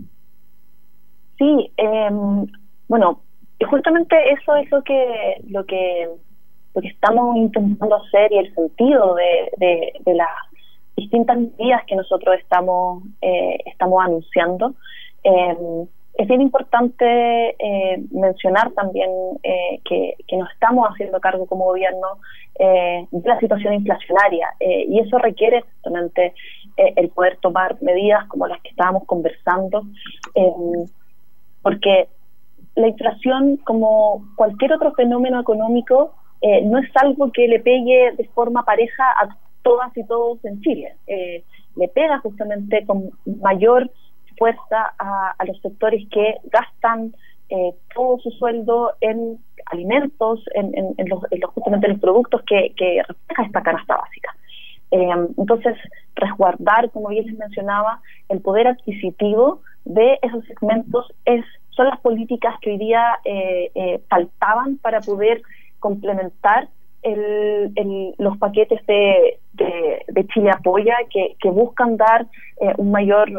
Sí, bueno, justamente eso es lo que estamos intentando hacer, y el sentido de las distintas medidas que nosotros estamos anunciando. Es bien importante mencionar también que nos estamos haciendo cargo como gobierno de la situación inflacionaria, y eso requiere justamente el poder tomar medidas como las que estábamos conversando, porque la inflación, como cualquier otro fenómeno económico, no es algo que le pegue de forma pareja a todas y todos en Chile. Le pega justamente con mayor fuerza a los sectores que gastan todo su sueldo en alimentos, justamente en los productos que refleja esta canasta básica. Entonces, resguardar, como bien les mencionaba, el poder adquisitivo de esos segmentos son las políticas que hoy día faltaban para poder complementar los paquetes de Chile Apoya, que buscan dar un mayor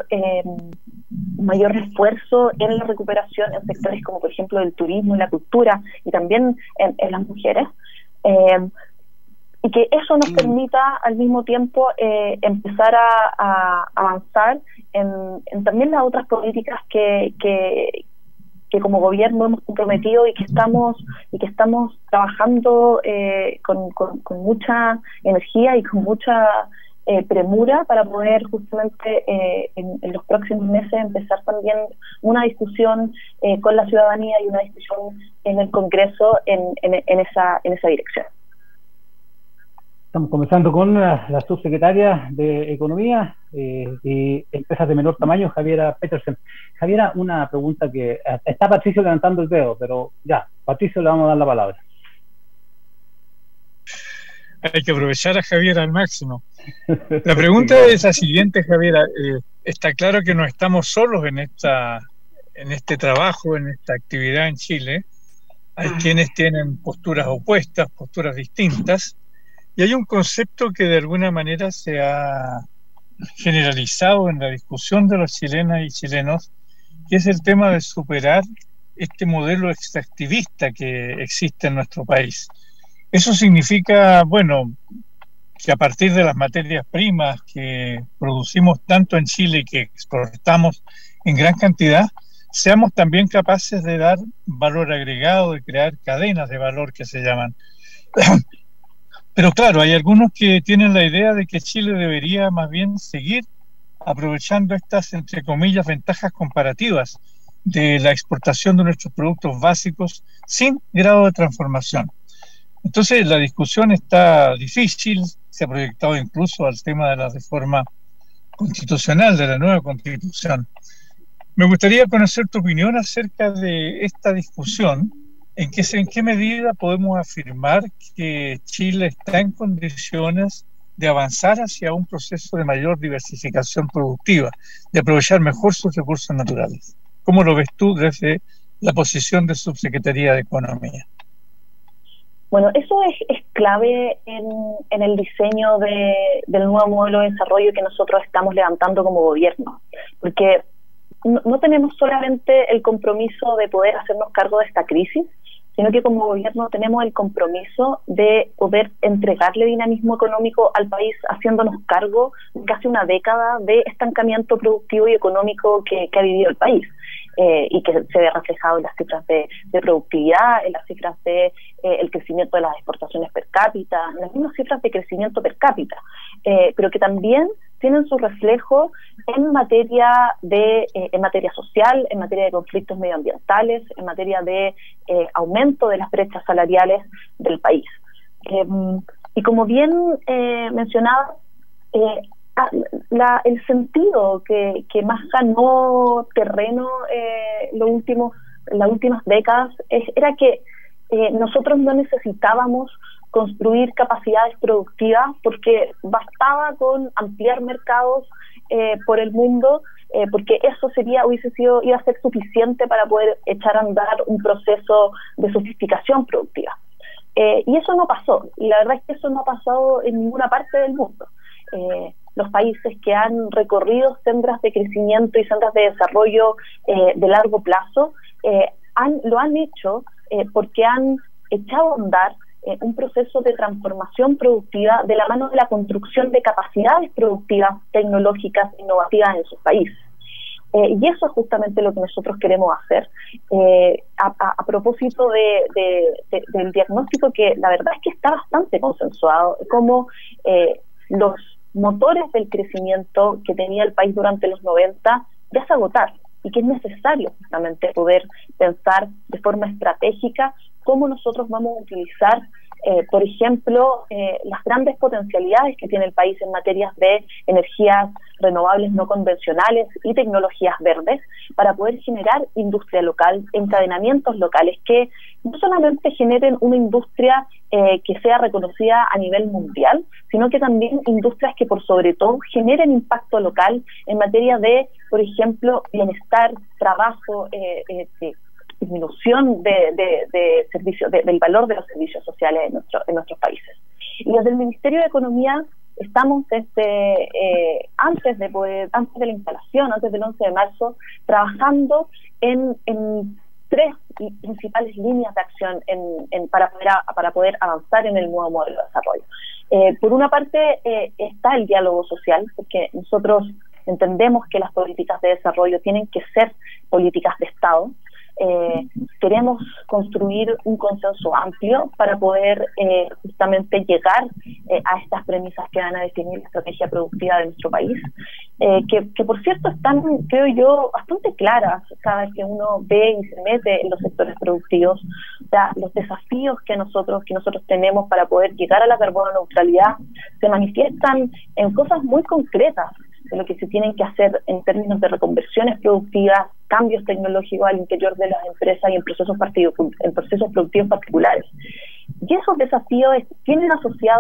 esfuerzo en la recuperación en sectores como, por ejemplo, el turismo y la cultura, y también en las mujeres, y que eso nos permita al mismo tiempo empezar a avanzar en también las otras políticas que como gobierno hemos comprometido y que estamos trabajando con mucha energía y con mucha premura para poder justamente en los próximos meses empezar también una discusión con la ciudadanía y una discusión en el Congreso en esa dirección. Estamos comenzando con la subsecretaria de Economía y Empresas de Menor Tamaño, Javiera Petersen. Javiera, una pregunta que está Patricio levantando el dedo, pero ya, Patricio, le vamos a dar la palabra. Hay que aprovechar a Javiera al máximo. La pregunta es la siguiente, Javier. Está claro que no estamos solos en este trabajo, en esta actividad en Chile. Hay quienes tienen posturas opuestas, posturas distintas, y hay un concepto que de alguna manera se ha generalizado en la discusión de los chilenas y chilenos, que es el tema de superar este modelo extractivista que existe en nuestro país. Eso significa, bueno, que a partir de las materias primas que producimos tanto en Chile y que exportamos en gran cantidad, seamos también capaces de dar valor agregado, de crear cadenas de valor que se llaman. Pero claro, hay algunos que tienen la idea de que Chile debería más bien seguir aprovechando estas, entre comillas, ventajas comparativas de la exportación de nuestros productos básicos sin grado de transformación. Entonces la discusión está difícil, se ha proyectado incluso al tema de la reforma constitucional, de la nueva constitución. Me gustaría conocer tu opinión acerca de esta discusión. ¿En qué medida podemos afirmar que Chile está en condiciones de avanzar hacia un proceso de mayor diversificación productiva, de aprovechar mejor sus recursos naturales? ¿Cómo lo ves tú desde la posición de Subsecretaría de Economía? Bueno, eso es clave en el diseño del nuevo modelo de desarrollo que nosotros estamos levantando como gobierno, porque no tenemos solamente el compromiso de poder hacernos cargo de esta crisis, sino que como gobierno tenemos el compromiso de poder entregarle dinamismo económico al país, haciéndonos cargo de casi una década de estancamiento productivo y económico que ha vivido el país. Y que se ve reflejado en las cifras de productividad, en las cifras de el crecimiento de las exportaciones per cápita, en las mismas cifras de crecimiento per cápita, pero que también tienen su reflejo en materia social, en materia de conflictos medioambientales, en materia de aumento de las brechas salariales del país. Y como bien mencionaba, el sentido que más ganó terreno las últimas décadas era que nosotros no necesitábamos construir capacidades productivas porque bastaba con ampliar mercados por el mundo, porque eso iba a ser suficiente para poder echar a andar un proceso de sofisticación productiva. Y eso no pasó, y la verdad es que eso no ha pasado en ninguna parte del mundo. Los países que han recorrido sendas de crecimiento y sendas de desarrollo de largo plazo lo han hecho porque han echado a andar un proceso de transformación productiva de la mano de la construcción de capacidades productivas, tecnológicas, innovativas en sus países. Y eso es justamente lo que nosotros queremos hacer. A propósito del diagnóstico, que la verdad es que está bastante consensuado, como los motores del crecimiento que tenía el país durante los 90 ya se agotaron, y que es necesario justamente poder pensar de forma estratégica cómo nosotros vamos a utilizar, por ejemplo, las grandes potencialidades que tiene el país en materias de energías renovables no convencionales y tecnologías verdes, para poder generar industria local, encadenamientos locales que no solamente generen una industria que sea reconocida a nivel mundial, sino que también industrias que por sobre todo generen impacto local en materia de, por ejemplo, bienestar, trabajo, disminución de servicios, del valor de los servicios sociales en nuestros países. Y desde el Ministerio de Economía estamos antes de la instalación, antes del 11 de marzo, trabajando en tres principales líneas de acción para poder avanzar en el nuevo modelo de desarrollo. Por una parte está el diálogo social, porque nosotros entendemos que las políticas de desarrollo tienen que ser políticas de Estado. Queremos construir un consenso amplio para poder justamente llegar a estas premisas que van a definir la estrategia productiva de nuestro país, que por cierto están, creo yo, bastante claras cada vez que uno ve y se mete en los sectores productivos. O sea, los desafíos que nosotros tenemos para poder llegar a la carbono neutralidad se manifiestan en cosas muy concretas de lo que se tienen que hacer en términos de reconversiones productivas, cambios tecnológicos al interior de las empresas y en procesos productivos particulares. Y esos desafíos tienen asociados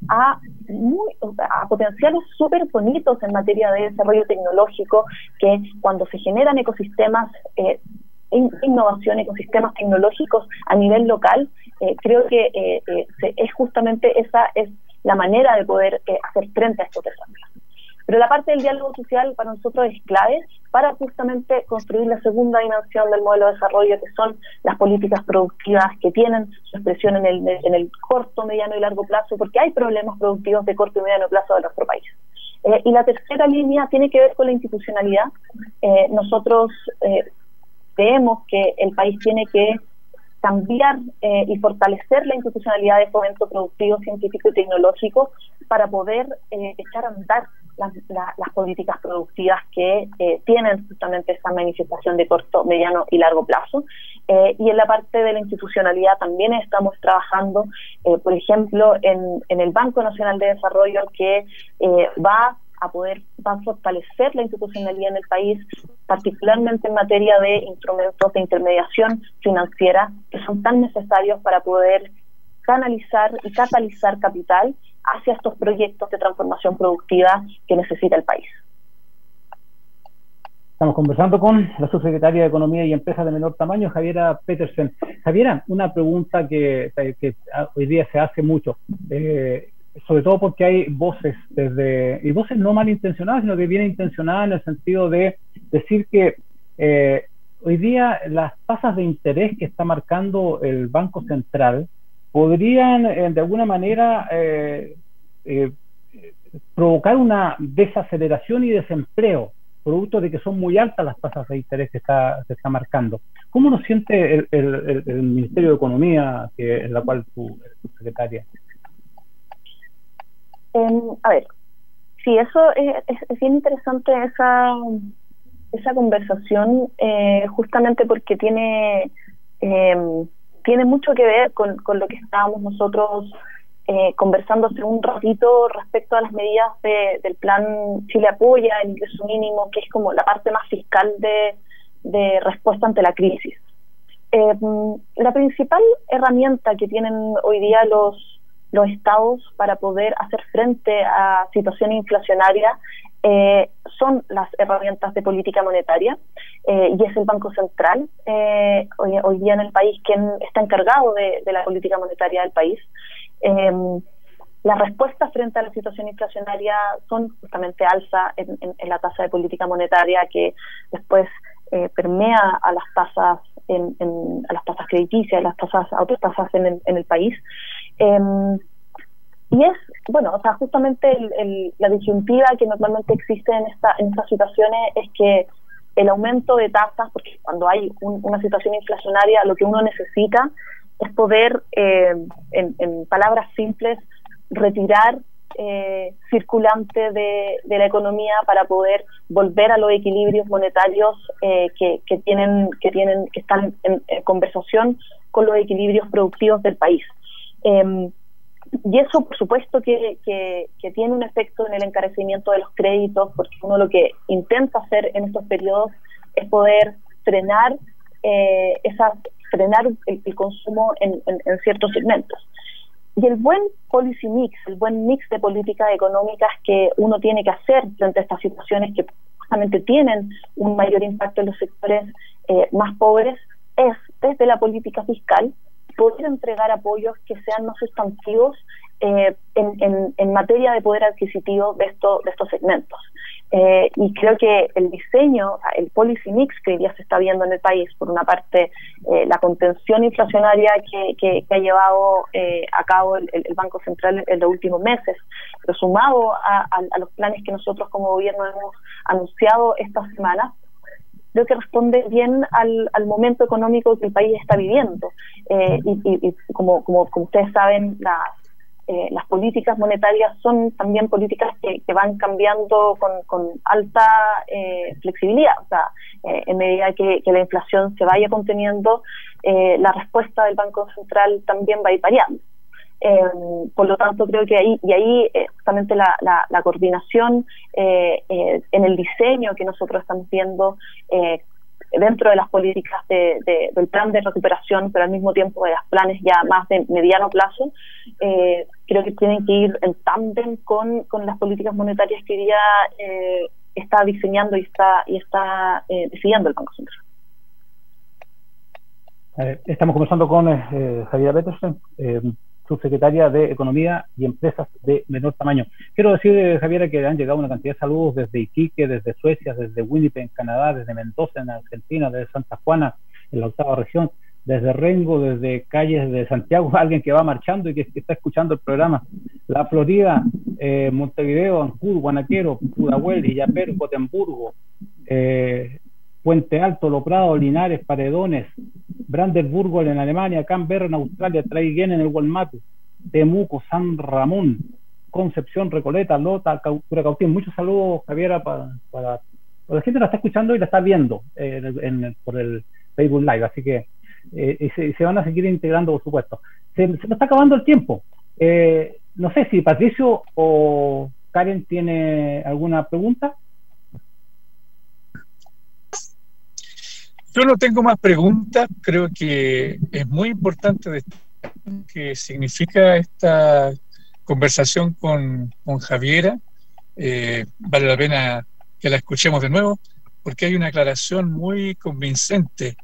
a potenciales súper bonitos en materia de desarrollo tecnológico, que cuando se generan ecosistemas innovación, ecosistemas tecnológicos a nivel local, creo que es justamente esa es la manera de poder hacer frente a estos desafíos. Pero la parte del diálogo social para nosotros es clave para justamente construir la segunda dimensión del modelo de desarrollo, que son las políticas productivas que tienen su expresión en el corto, mediano y largo plazo, porque hay problemas productivos de corto y mediano plazo de nuestro país. Y la tercera línea tiene que ver con la institucionalidad. Nosotros creemos que el país tiene que cambiar y fortalecer la institucionalidad de fomento productivo, científico y tecnológico para poder echar a andar las políticas productivas que tienen justamente esa manifestación de corto, mediano y largo plazo. Y en la parte de la institucionalidad también estamos trabajando, por ejemplo, en el Banco Nacional de Desarrollo, que va a fortalecer la institucionalidad en el país, particularmente en materia de instrumentos de intermediación financiera, que son tan necesarios para poder canalizar y catalizar capital hacia estos proyectos de transformación productiva que necesita el país. Estamos conversando con la subsecretaria de Economía y Empresas de Menor Tamaño, Javiera Petersen. Javiera, una pregunta que hoy día se hace mucho, sobre todo porque hay voces y voces no malintencionadas, sino que bien intencionadas, en el sentido de decir que hoy día las tasas de interés que está marcando el Banco Central podrían de alguna manera provocar una desaceleración y desempleo, producto de que son muy altas las tasas de interés que se está marcando. ¿Cómo lo siente el Ministerio de Economía, en la cual tú eres subsecretaria? A ver, sí, eso es bien interesante esa conversación, justamente porque tiene mucho que ver con lo que estábamos nosotros conversando hace un ratito respecto a las medidas del plan Chile Apoya, el ingreso mínimo, que es como la parte más fiscal de respuesta ante la crisis. La principal herramienta que tienen hoy día los estados para poder hacer frente a situaciones inflacionarias son las herramientas de política monetaria, y es el Banco Central hoy día en el país quien está encargado de la política monetaria del país. Las respuestas frente a la situación inflacionaria son justamente alza en la tasa de política monetaria, que después permea a las tasas a las tasas crediticias, a las tasas autotasas en el país. Y es, bueno, o sea, justamente la disyuntiva que normalmente existe en estas situaciones es que el aumento de tasas, porque cuando hay una situación inflacionaria, lo que uno necesita es poder, en palabras simples, retirar circulante de la economía para poder volver a los equilibrios monetarios que están en conversación con los equilibrios productivos del país. Y eso, por supuesto, que tiene un efecto en el encarecimiento de los créditos, porque uno lo que intenta hacer en estos periodos es poder frenar el consumo en ciertos segmentos. Y el buen policy mix, el buen mix de políticas económicas que uno tiene que hacer frente a estas situaciones que justamente tienen un mayor impacto en los sectores más pobres, es desde la política fiscal poder entregar apoyos que sean más sustantivos en materia de poder adquisitivo de estos segmentos. Y creo que el diseño, el policy mix que hoy día se está viendo en el país, por una parte la contención inflacionaria que ha llevado a cabo el Banco Central en los últimos meses, pero sumado a los planes que nosotros como gobierno hemos anunciado estas semanas, creo que responde bien al momento económico que el país está viviendo. Y como ustedes saben, las políticas monetarias son también políticas que van cambiando con alta flexibilidad. O sea, en medida que la inflación se vaya conteniendo, la respuesta del Banco Central también va a ir variando. Por lo tanto, creo que ahí justamente la coordinación en el diseño que nosotros estamos viendo dentro de las políticas del plan de recuperación, pero al mismo tiempo de los planes ya más de mediano plazo, creo que tienen que ir en tándem con las políticas monetarias que hoy día está diseñando y está decidiendo el Banco Central. Estamos conversando con Javiera Petersen, subsecretaria de Economía y Empresas de Menor Tamaño. Quiero decir, Javiera, que han llegado una cantidad de saludos desde Iquique, desde Suecia, desde Winnipeg, en Canadá, desde Mendoza, en Argentina, desde Santa Juana, en la 8ª región, desde Rengo, desde calles de Santiago, alguien que va marchando y que está escuchando el programa. La Florida, Montevideo, Ancud, Guanaquero, Pudahuel, Illapel, Gotemburgo, Puente Alto, Loprado, Linares, Paredones, Brandenburgo en Alemania, Canberra en Australia, Traiguén en el Gualmapu, Temuco, San Ramón, Concepción, Recoleta, Lota, Curacautín. Muchos saludos, Javiera, para la gente que la está escuchando y la está viendo por el Facebook Live, así que se van a seguir integrando, por supuesto. Se nos está acabando el tiempo. No sé si Patricio o Karen tiene alguna pregunta. Yo no tengo más preguntas. Creo que es muy importante que significa esta conversación con Javiera. Vale la pena que la escuchemos de nuevo, porque hay una aclaración muy convincente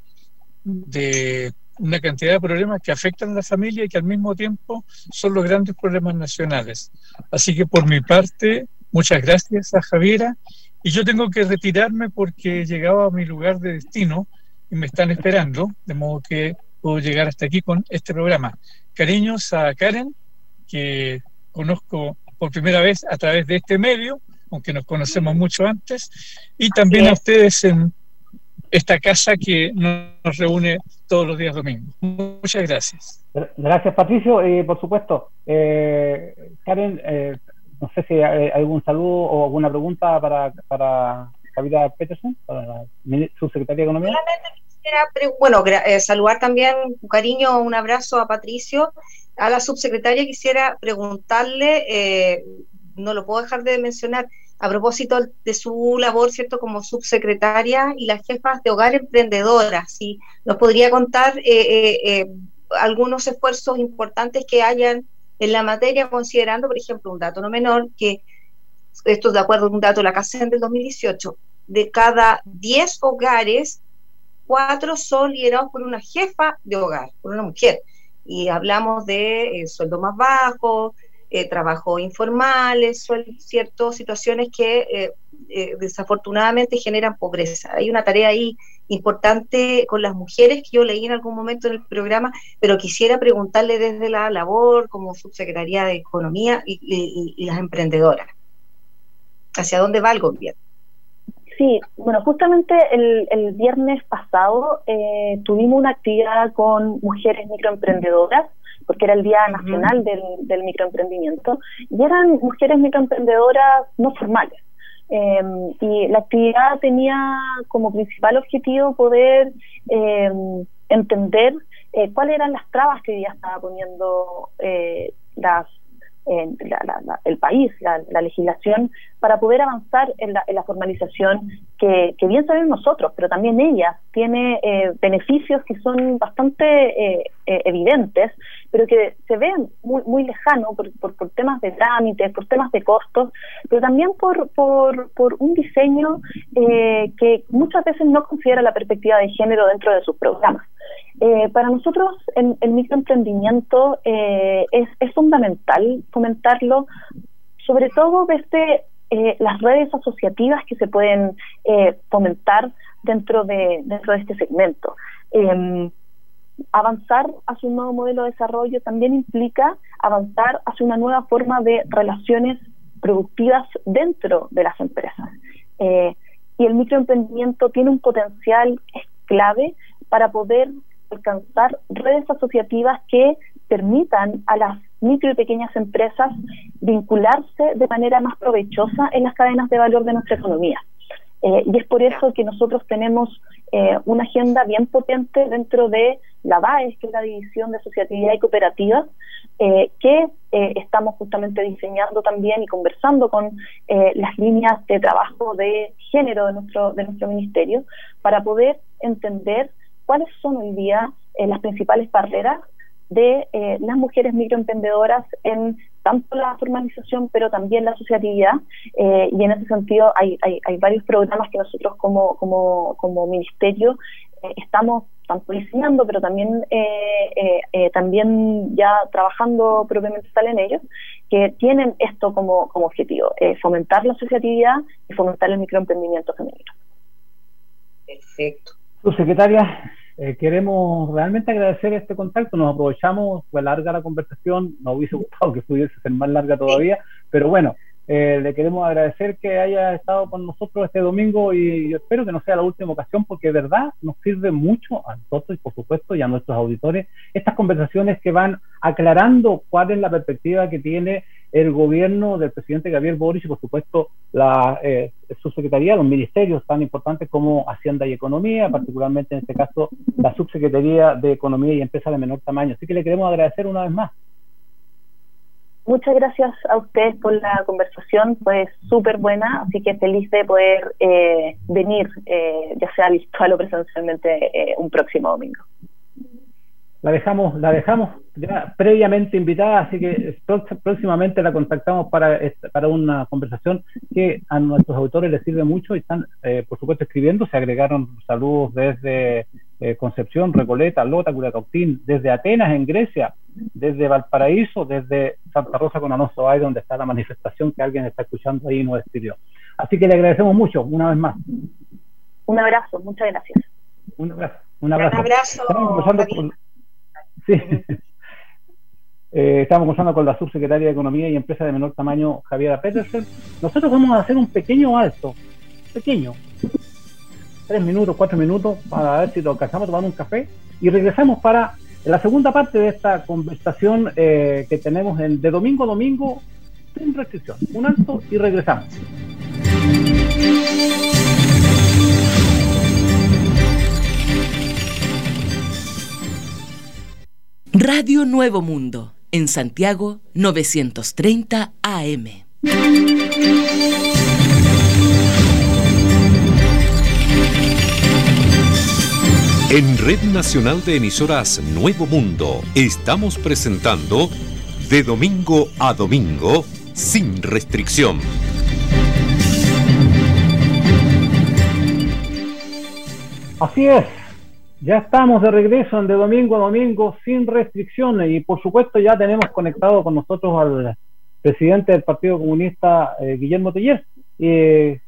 de una cantidad de problemas que afectan a la familia y que al mismo tiempo son los grandes problemas nacionales. Así que por mi parte, muchas gracias a Javiera, y yo tengo que retirarme porque he llegado a mi lugar de destino y me están esperando, de modo que puedo llegar hasta aquí con este programa. Cariños a Karen, que conozco por primera vez a través de este medio, aunque nos conocemos mucho antes, y también a ustedes en esta casa que nos reúne todos los días domingos. Muchas gracias. Gracias, Patricio. Por supuesto, Karen, no sé si hay algún saludo o alguna pregunta para Javiera Petersen, para la subsecretaria de Economía. Saludar también un cariño, un abrazo a Patricio. A la subsecretaria quisiera preguntarle, no lo puedo dejar de mencionar, a propósito de su labor, ¿cierto?, como subsecretaria y las jefas de hogar emprendedoras, ¿sí? ¿Nos podría contar algunos esfuerzos importantes que hayan en la materia, considerando, por ejemplo, un dato no menor, que esto es de acuerdo a un dato de la CACEN del 2018, de cada 10 hogares, 4 son liderados por una jefa de hogar, por una mujer, y hablamos de sueldo más bajo, trabajos informales, ciertas situaciones que desafortunadamente generan pobreza. Hay una tarea ahí importante con las mujeres que yo leí en algún momento en el programa, pero quisiera preguntarle desde la labor como subsecretaría de Economía y las emprendedoras, ¿hacia dónde va el gobierno? Sí, bueno, justamente el viernes pasado tuvimos una actividad con mujeres microemprendedoras, porque era el Día Nacional del Microemprendimiento, y eran mujeres microemprendedoras no formales. Y la actividad tenía como principal objetivo poder entender cuáles eran las trabas que ya estaba poniendo el país, la legislación, para poder avanzar en la formalización que bien sabemos nosotros, pero también ella tiene beneficios que son bastante evidentes, pero que se ven muy, muy lejanos por temas de trámites, por temas de costos, pero también por un diseño que muchas veces no considera la perspectiva de género dentro de sus programas. Para nosotros el microemprendimiento es fundamental fomentarlo, sobre todo desde las redes asociativas que se pueden fomentar dentro de este segmento. Avanzar hacia un nuevo modelo de desarrollo también implica avanzar hacia una nueva forma de relaciones productivas dentro de las empresas. Y el microemprendimiento tiene un potencial clave para poder alcanzar redes asociativas que permitan a las micro y pequeñas empresas vincularse de manera más provechosa en las cadenas de valor de nuestra economía. Y es por eso que nosotros tenemos una agenda bien potente dentro de la BAES, que es la División de Asociatividad y Cooperativas, que estamos justamente diseñando también y conversando con las líneas de trabajo de género de nuestro ministerio, para poder entender cuáles son hoy día las principales barreras de las mujeres microemprendedoras en tanto la formalización, pero también la asociatividad, y en ese sentido hay varios programas que nosotros como ministerio estamos tanto diseñando, pero también ya trabajando propiamente tal en ellos, que tienen esto como objetivo, fomentar la asociatividad y fomentar el microemprendimiento femenino. Perfecto. Subsecretaria, queremos realmente agradecer este contacto, nos aprovechamos, fue larga la conversación, nos hubiese gustado que pudiese ser más larga todavía, pero bueno, le queremos agradecer que haya estado con nosotros este domingo y yo espero que no sea la última ocasión porque de verdad nos sirve mucho a nosotros y por supuesto y a nuestros auditores estas conversaciones que van aclarando cuál es la perspectiva que tiene el gobierno del presidente Gabriel Boric y por supuesto la subsecretaría, los ministerios tan importantes como Hacienda y Economía, particularmente en este caso la subsecretaría de Economía y Empresas de menor tamaño. Así que le queremos agradecer una vez más. Muchas gracias a ustedes por la conversación, fue súper buena, así que feliz de poder venir, ya sea virtual o presencialmente, un próximo domingo. La dejamos ya previamente invitada, así que próximamente la contactamos para una conversación que a nuestros autores les sirve mucho y están, por supuesto, escribiendo. Se agregaron saludos desde Concepción, Recoleta, Lota, Curacautín, desde Atenas, en Grecia, desde Valparaíso, desde Santa Rosa con Alonso Ay, donde está la manifestación que alguien está escuchando ahí y nos escribió. Así que le agradecemos mucho, una vez más. Un abrazo, muchas gracias. Un abrazo. Un abrazo. Estamos conversando con la subsecretaria de Economía y Empresas de menor tamaño, Javiera Petersen. Nosotros vamos a hacer un pequeño alto, 3 minutos, 4 minutos, para ver si lo alcanzamos a tomar un café, y regresamos para la segunda parte de esta conversación que tenemos de domingo a domingo, sin restricción. Un alto y regresamos. Radio Nuevo Mundo, en Santiago, 930 AM. En Red Nacional de Emisoras Nuevo Mundo, estamos presentando De Domingo a Domingo, sin restricción. Así es. Ya estamos de regreso en De Domingo a Domingo sin restricciones y por supuesto ya tenemos conectado con nosotros al presidente del Partido Comunista, Guillermo Teller, que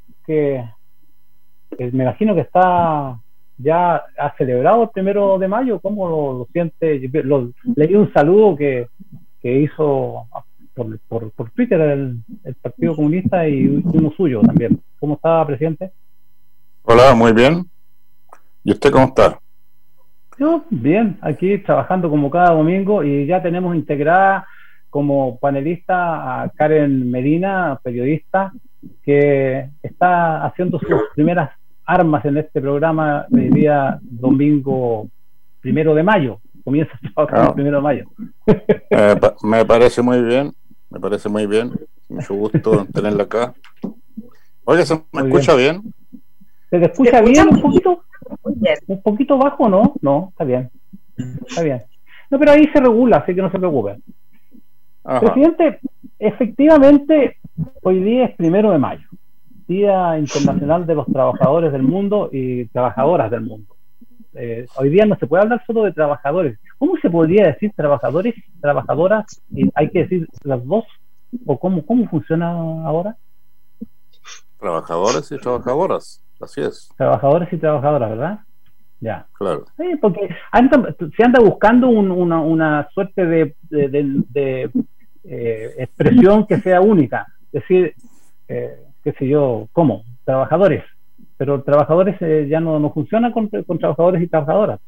me imagino que ya ha celebrado el 1 de mayo. ¿Cómo lo siente? Leí un saludo que hizo por Twitter el Partido Comunista y uno suyo también. ¿Cómo está, presidente? Hola, muy bien. ¿Y usted cómo está? Yo bien, aquí trabajando como cada domingo y ya tenemos integrada como panelista a Karen Medina, periodista, que está haciendo sus primeras armas en este programa de día domingo 1 de mayo. Comienza a trabajar el 1 de mayo. Me parece muy bien, mucho gusto tenerla acá. Oye, ¿se me escucha bien? ¿Se te escucha bien un poquito? Un poquito bajo, ¿no? No, está bien. Está bien. No, pero ahí se regula, así que no se preocupen. Ajá. Presidente, efectivamente, hoy día es 1 de mayo, Día Internacional de los Trabajadores del Mundo y Trabajadoras del Mundo. Hoy día no se puede hablar solo de trabajadores. ¿Cómo se podría decir trabajadores, trabajadoras? ¿Y hay que decir las dos? ¿O cómo funciona ahora? Trabajadores y trabajadoras. Así es. Trabajadores y trabajadoras, ¿verdad? Ya. Claro. Sí, porque se anda buscando una suerte de expresión que sea única. Es decir, qué sé yo, ¿cómo? Trabajadores. Pero trabajadores ya no funciona con trabajadores y trabajadoras.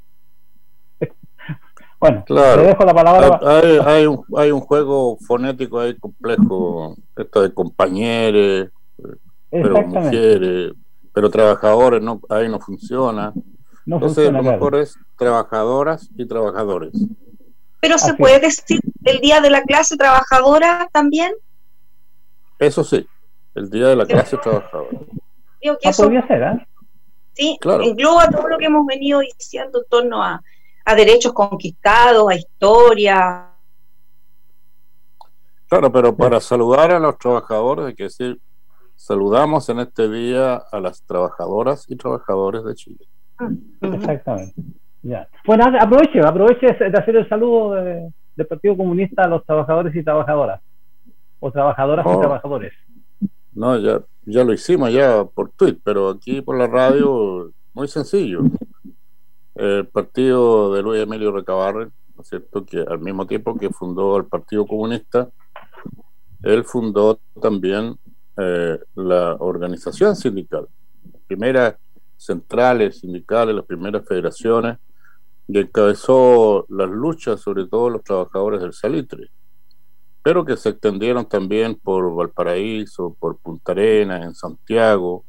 Bueno, claro. Le dejo la palabra. Hay un juego fonético ahí complejo. Esto de compañeros, pero mujeres, pero trabajadores, no, ahí no funciona. Entonces lo mejor es trabajadoras y trabajadores. Pero se puede decir el día de la clase trabajadora también. Eso sí, el día de la clase trabajadora. Digo que eso podría ser, ¿eh? Sí, claro. Engloba todo lo que hemos venido diciendo en torno a derechos conquistados, a historia. Claro, pero para saludar a los trabajadores hay que decir, saludamos en este día a las trabajadoras y trabajadores de Chile. Exactamente. Ya. Bueno, aproveche de hacer el saludo del Partido Comunista a los trabajadores y trabajadoras, o trabajadoras y trabajadores. No, ya lo hicimos ya por tweet, pero aquí por la radio, muy sencillo. El partido de Luis Emilio Recabarren, ¿no es cierto?, que al mismo tiempo que fundó el Partido Comunista, él fundó también la organización sindical, las primeras centrales sindicales, las primeras federaciones, y encabezó las luchas, sobre todo los trabajadores del salitre, pero que se extendieron también por Valparaíso, por Punta Arenas, en Santiago,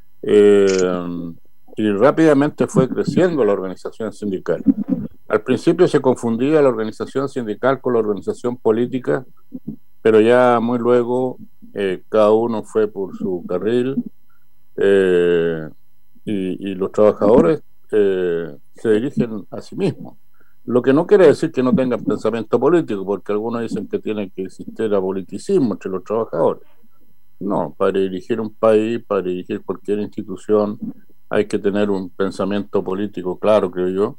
y rápidamente fue creciendo la organización sindical. Al principio se confundía la organización sindical con la organización política, pero ya muy luego cada uno fue por su carril, y los trabajadores se dirigen a sí mismos. Lo que no quiere decir que no tengan pensamiento político, porque algunos dicen que tiene que existir apoliticismo entre los trabajadores. No, para dirigir un país, para dirigir cualquier institución, hay que tener un pensamiento político claro, creo yo.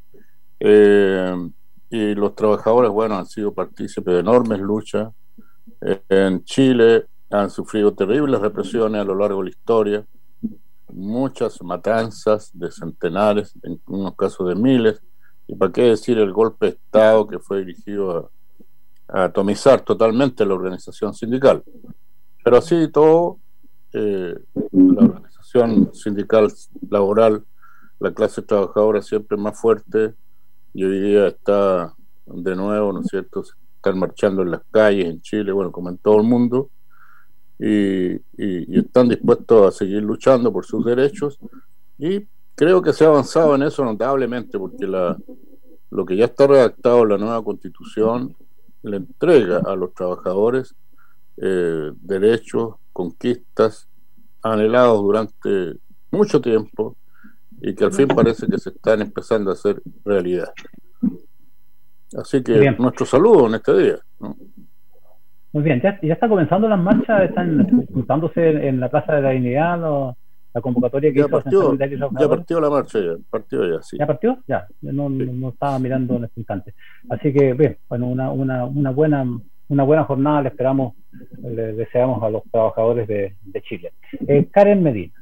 Y los trabajadores, bueno, han sido partícipes de enormes luchas. En Chile han sufrido terribles represiones a lo largo de la historia, muchas matanzas de centenares, en unos casos de miles, y para qué decir el golpe de Estado que fue dirigido a atomizar totalmente la organización sindical. Pero así y todo, la organización sindical laboral, la clase trabajadora siempre más fuerte, y hoy día está de nuevo, ¿no es cierto?, están marchando en las calles en Chile, bueno, como en todo el mundo, y están dispuestos a seguir luchando por sus derechos, y creo que se ha avanzado en eso notablemente, porque lo que ya está redactado en la nueva Constitución le entrega a los trabajadores derechos, conquistas anhelados durante mucho tiempo, y que al fin parece que se están empezando a hacer realidad. Así que bien, nuestro saludo en este día, ¿no? Muy bien, ya está comenzando las marchas, están juntándose en la Plaza de la Dignidad, la convocatoria que ya partió, ya partió la marcha, sí. ¿Ya partió? Ya, no estaba mirando en este instante. Así que, bien, bueno, una buena jornada le deseamos a los trabajadores de Chile. Karen Medina.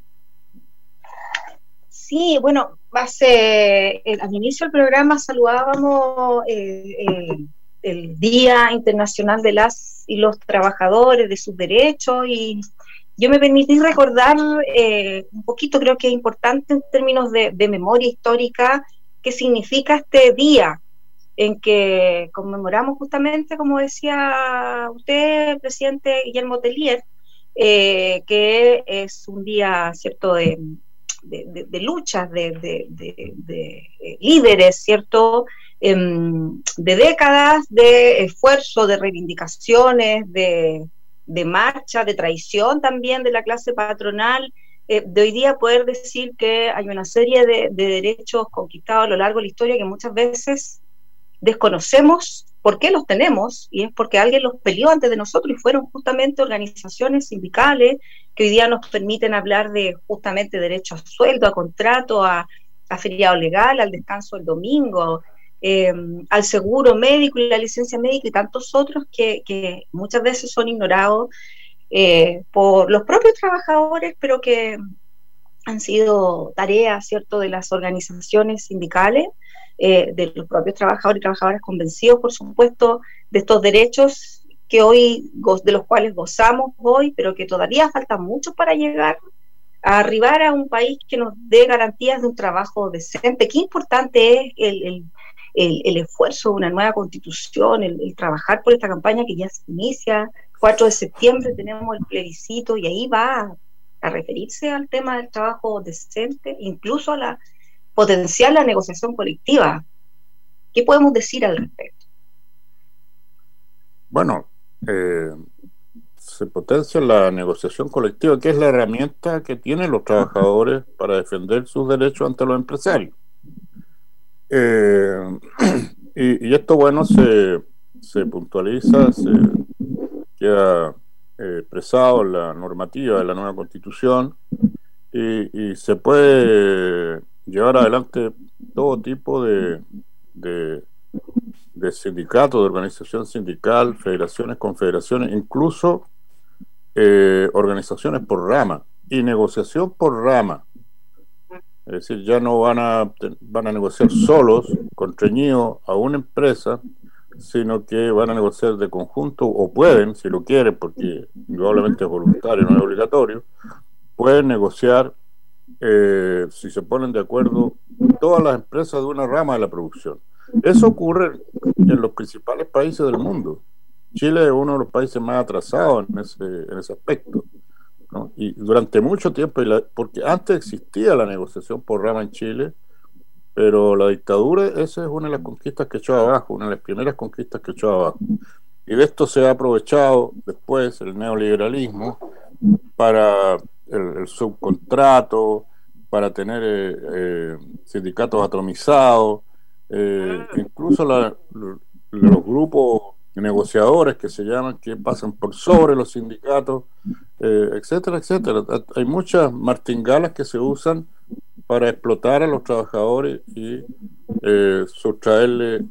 Sí, bueno, al inicio del programa saludábamos el Día Internacional de las y los Trabajadores, de sus derechos, y yo me permití recordar un poquito, creo que es importante en términos de memoria histórica, qué significa este día en que conmemoramos justamente, como decía usted, presidente Guillermo Tellier, que es un día, ¿cierto?, de luchas, de líderes, ¿cierto?, de décadas de esfuerzo, de reivindicaciones, de marcha, de traición también de la clase patronal, de hoy día poder decir que hay una serie de derechos conquistados a lo largo de la historia que muchas veces desconocemos por qué los tenemos, y es porque alguien los peleó antes de nosotros, y fueron justamente organizaciones sindicales que hoy día nos permiten hablar de justamente derecho a sueldo, a contrato, a feriado legal, al descanso el domingo, al seguro médico y la licencia médica, y tantos otros que muchas veces son ignorados por los propios trabajadores, pero que han sido tareas, ¿cierto?, de las organizaciones sindicales, de los propios trabajadores y trabajadoras convencidos, por supuesto, de estos derechos que hoy, de los cuales gozamos hoy, pero que todavía falta mucho para llegar a arribar a un país que nos dé garantías de un trabajo decente. Qué importante es el esfuerzo de una nueva constitución, el trabajar por esta campaña que ya se inicia. 4 de septiembre tenemos el plebiscito, y ahí va a referirse al tema del trabajo decente, incluso a potenciar la negociación colectiva. ¿Qué podemos decir al respecto? Bueno, se potencia la negociación colectiva, que es la herramienta que tienen los trabajadores para defender sus derechos ante los empresarios. Y esto, bueno, se puntualiza, queda expresado en la normativa de la nueva Constitución, y se puede llevar adelante todo tipo de sindicatos, de organización sindical, federaciones, confederaciones, incluso organizaciones por rama y negociación por rama. Es decir, ya no van a negociar solos, constreñidos a una empresa, sino que van a negociar de conjunto, o pueden, si lo quieren, porque indudablemente es voluntario, no es obligatorio, pueden negociar, si se ponen de acuerdo, todas las empresas de una rama de la producción. Eso ocurre en los principales países del mundo. Chile es uno de los países más atrasados en ese aspecto, ¿no? Y durante mucho tiempo, porque antes existía la negociación por rama en Chile, pero la dictadura, esa es una de las conquistas que echó abajo, una de las primeras conquistas que echó abajo. Y de esto se ha aprovechado después el neoliberalismo para el subcontrato, para tener sindicatos atomizados, incluso los grupos negociadores que se llaman, que pasan por sobre los sindicatos, etcétera, etcétera. Hay muchas martingalas que se usan para explotar a los trabajadores y sustraerle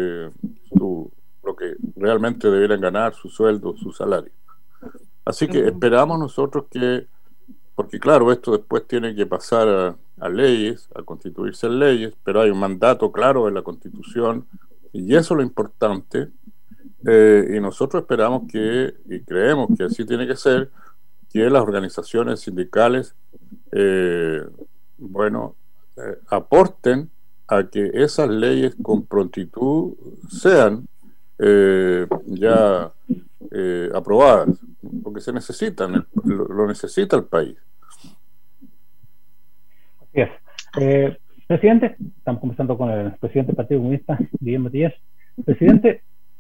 lo que realmente debieran ganar, su sueldo, su salario. Así que esperamos nosotros porque claro, esto después tiene que pasar a leyes, a constituirse en leyes, pero hay un mandato claro de la Constitución, y eso es lo importante, y nosotros esperamos y creemos que así tiene que ser, que las organizaciones sindicales aporten a que esas leyes con prontitud sean ya aprobadas, porque se necesitan, lo necesita el país. Así es. Presidente, estamos conversando con el presidente del Partido Comunista, Guillermo Díaz. Presidente,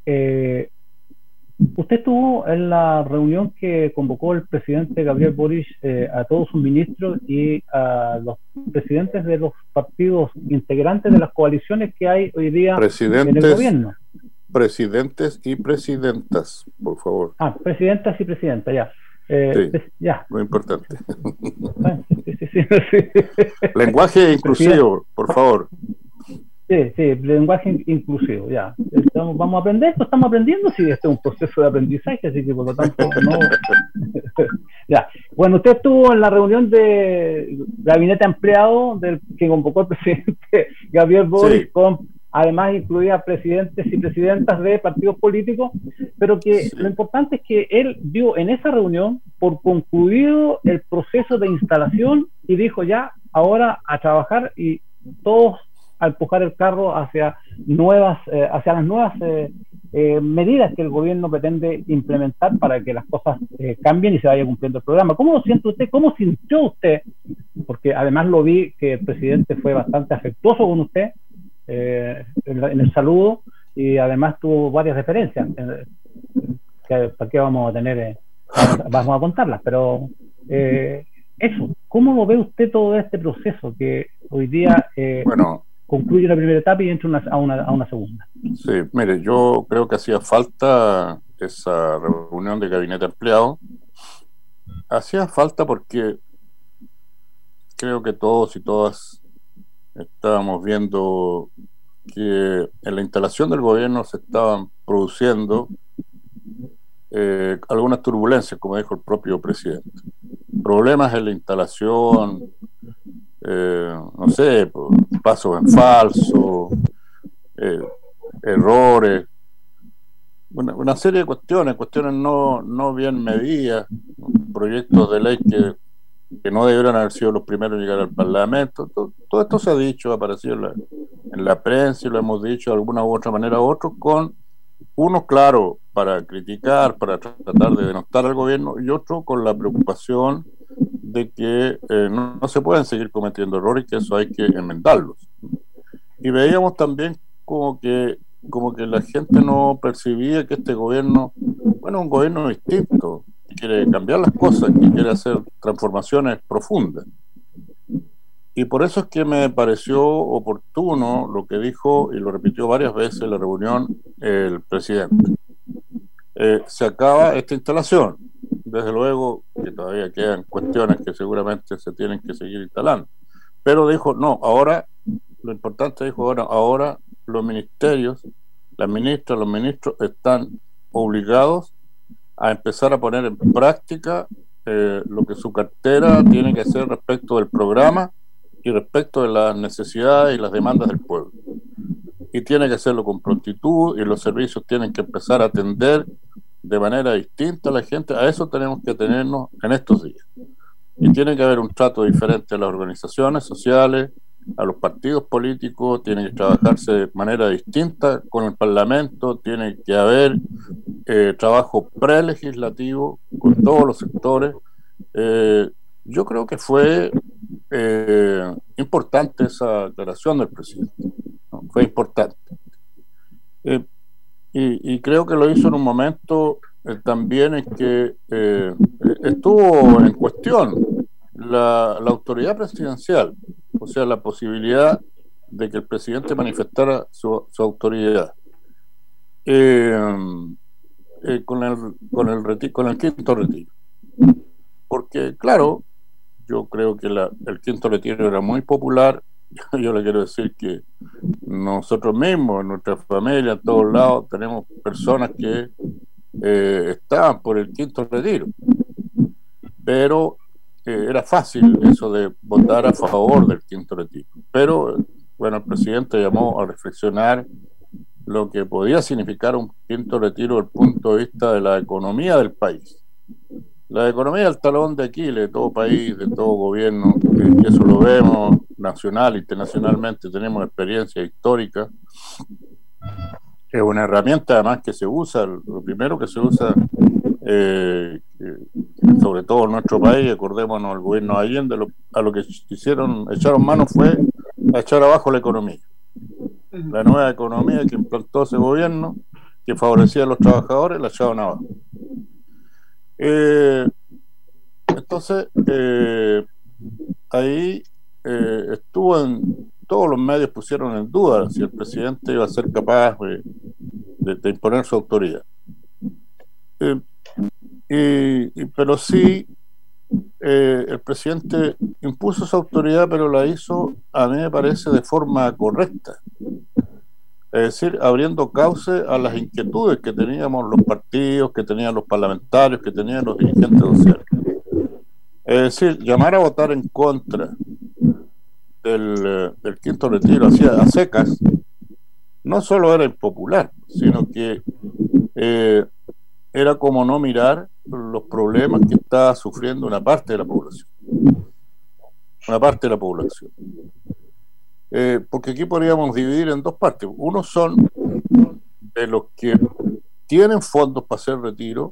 usted estuvo en la reunión que convocó el presidente Gabriel Boric a todos sus ministros y a los presidentes de los partidos integrantes de las coaliciones que hay hoy día en el gobierno. Presidentes y presidentas, por favor. Presidentas y presidentas, ya. Ya. Muy importante. Sí. Lenguaje inclusivo, por favor. Sí, lenguaje inclusivo, ya. Vamos a aprender, pues estamos aprendiendo, sí, este es un proceso de aprendizaje, así que por lo tanto no. Ya. Bueno, usted estuvo en la reunión de gabinete ampliado que convocó el presidente Gabriel Boric, con además incluía presidentes y presidentas de partidos políticos, pero que lo importante es que él dio en esa reunión por concluido el proceso de instalación y dijo ya, ahora a trabajar, y todos a empujar el carro hacia las nuevas medidas que el gobierno pretende implementar para que las cosas cambien y se vaya cumpliendo el programa. ¿Cómo lo siente usted? ¿Cómo sintió usted? Porque además lo vi que el presidente fue bastante afectuoso con usted en el saludo, y además tuvo varias referencias que para qué vamos a tener, vamos a contarlas, pero eso, ¿cómo lo ve usted todo este proceso que hoy día concluye la primera etapa y entra a una segunda? Sí, mire, yo creo que hacía falta esa reunión de gabinete ampliado. Hacía falta porque creo que todos y todas estábamos viendo que en la instalación del gobierno se estaban produciendo algunas turbulencias, como dijo el propio presidente. Problemas en la instalación, no sé, pasos en falso, errores, una serie de cuestiones no bien medidas, proyectos de ley que no debieron haber sido los primeros en llegar al Parlamento. Todo esto se ha dicho, ha aparecido en la prensa, y lo hemos dicho de alguna u otra manera, otros con unos, claro, para criticar, para tratar de denostar al gobierno, y otros con la preocupación de que no se pueden seguir cometiendo errores y que eso hay que enmendarlos. Y veíamos también como que la gente no percibía que este gobierno, es un gobierno distinto, que quiere cambiar las cosas, que quiere hacer transformaciones profundas. Y por eso es que me pareció oportuno lo que dijo, y lo repitió varias veces en la reunión, el presidente. se acaba esta instalación. Desde luego que todavía quedan cuestiones que seguramente se tienen que seguir instalando. Pero dijo, no, ahora, lo importante dijo, ahora los ministerios, las ministras, los ministros están obligados a empezar a poner en práctica lo que su cartera tiene que hacer respecto del programa y respecto de las necesidades y las demandas del pueblo. Y tiene que hacerlo con prontitud, y los servicios tienen que empezar a atender de manera distinta a la gente. A eso tenemos que atenernos en estos días. Y tiene que haber un trato diferente a las organizaciones sociales, a los partidos políticos, tiene que trabajarse de manera distinta con el Parlamento, tiene que haber trabajo prelegislativo con todos los sectores. Yo creo que fue importante esa declaración del presidente, ¿no? Fue importante. Y creo que lo hizo en un momento también en que estuvo en cuestión la autoridad presidencial, o sea, la posibilidad de que el presidente manifestara su autoridad con el quinto retiro. Porque, claro, yo creo que el quinto retiro era muy popular. Yo le quiero decir que nosotros mismos, en nuestra familia, en todos lados, tenemos personas que estaban por el quinto retiro. Pero era fácil eso de votar a favor del quinto retiro. Pero, bueno, el presidente llamó a reflexionar lo que podía significar un quinto retiro desde el punto de vista de la economía del país. La economía es el talón de Aquiles de todo país, de todo gobierno, y eso lo vemos nacional, internacionalmente, tenemos experiencia histórica. Es una herramienta además que se usa, lo primero que se usa, sobre todo en nuestro país, acordémonos al gobierno de Allende, a lo que echaron mano fue a echar abajo la economía. La nueva economía que implantó ese gobierno, que favorecía a los trabajadores, la echaron abajo. Entonces ahí todos los medios pusieron en duda si el presidente iba a ser capaz de imponer su autoridad, pero sí el presidente impuso su autoridad, pero la hizo, a mí me parece, de forma correcta. Es decir, abriendo cauce a las inquietudes que teníamos los partidos, que tenían los parlamentarios, que tenían los dirigentes sociales. Es decir, llamar a votar en contra del quinto retiro a secas no solo era impopular, sino que era como no mirar los problemas que está sufriendo una parte de la población. Una parte de la población. Porque aquí podríamos dividir en dos partes. Uno son de los que tienen fondos para hacer retiro.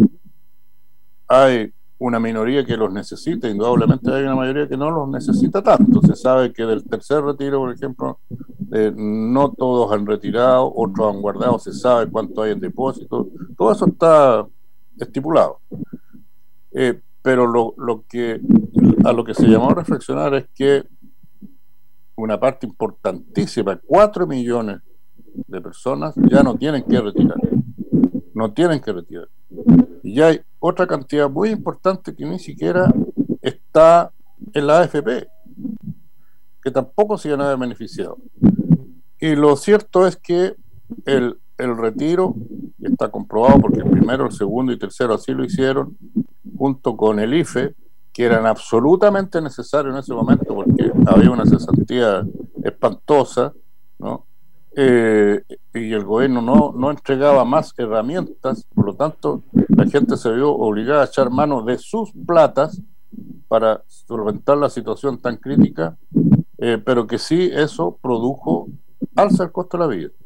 Hay una minoría que los necesita, indudablemente hay una mayoría que no los necesita tanto. Se sabe que del tercer retiro, por ejemplo, no todos han retirado, otros han guardado, se sabe cuánto hay en depósito, todo eso está estipulado. Pero a lo que se llamó a reflexionar es que una parte importantísima, 4 millones de personas ya no tienen que retirar. No tienen que retirar. Y hay otra cantidad muy importante que ni siquiera está en la AFP, que tampoco se van a ver beneficiado. Y lo cierto es que el retiro está comprobado, porque el primero, el segundo y tercero así lo hicieron, junto con el IFE, que eran absolutamente necesarios en ese momento porque había una cesantía espantosa, ¿no? Y el gobierno no entregaba más herramientas, por lo tanto la gente se vio obligada a echar mano de sus platas para solventar la situación tan crítica, pero que sí eso produjo alza el costo de la vida,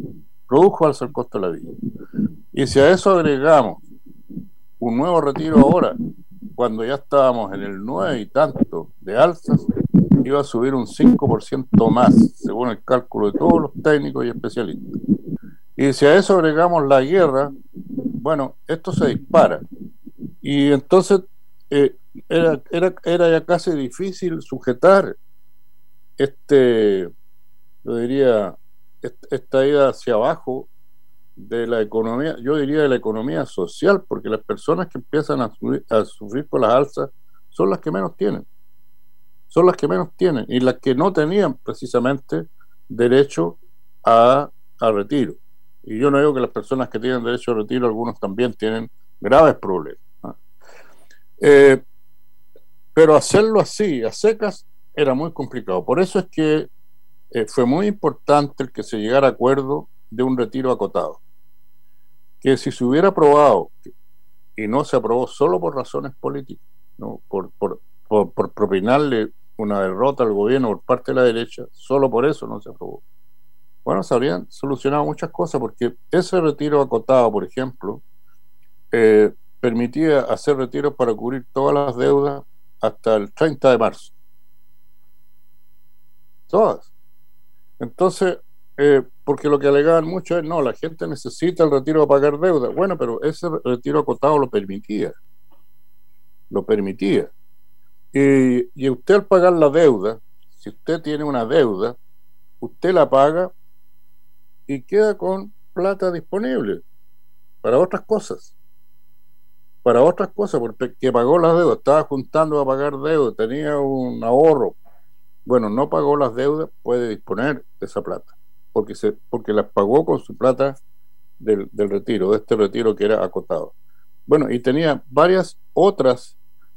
y si a eso agregamos un nuevo retiro ahora, cuando ya estábamos en el 9 y tanto de alzas, iba a subir un 5% más, según el cálculo de todos los técnicos y especialistas. Y si a eso agregamos la guerra, bueno, esto se dispara. Y entonces era ya casi difícil sujetar yo diría, esta ida hacia abajo de la economía, yo diría de la economía social, porque las personas que empiezan a sufrir por las alzas son las que menos tienen. Son las que menos tienen y las que no tenían precisamente derecho a retiro. Y yo no digo que las personas que tienen derecho a retiro, algunos también tienen graves problemas, ¿no? Pero hacerlo así, a secas, era muy complicado. Por eso es que fue muy importante el que se llegara a acuerdo de un retiro acotado. Que si se hubiera aprobado, y no se aprobó solo por razones políticas, ¿no? por propinarle una derrota al gobierno por parte de la derecha, solo por eso no se aprobó. Bueno, se habrían solucionado muchas cosas, porque ese retiro acotado, por ejemplo, permitía hacer retiros para cubrir todas las deudas hasta el 30 de marzo. Todas. Entonces, porque lo que alegaban mucho es, no, la gente necesita el retiro para pagar deuda. Bueno, pero ese retiro acotado lo permitía. Lo permitía. Y usted al pagar la deuda, si usted tiene una deuda, usted la paga y queda con plata disponible para otras cosas. Para otras cosas, porque pagó las deudas, estaba juntando a pagar deudas, tenía un ahorro. Bueno, no pagó las deudas, puede disponer de esa plata, porque las pagó con su plata del retiro, de este retiro que era acotado. Bueno, y tenía varias otras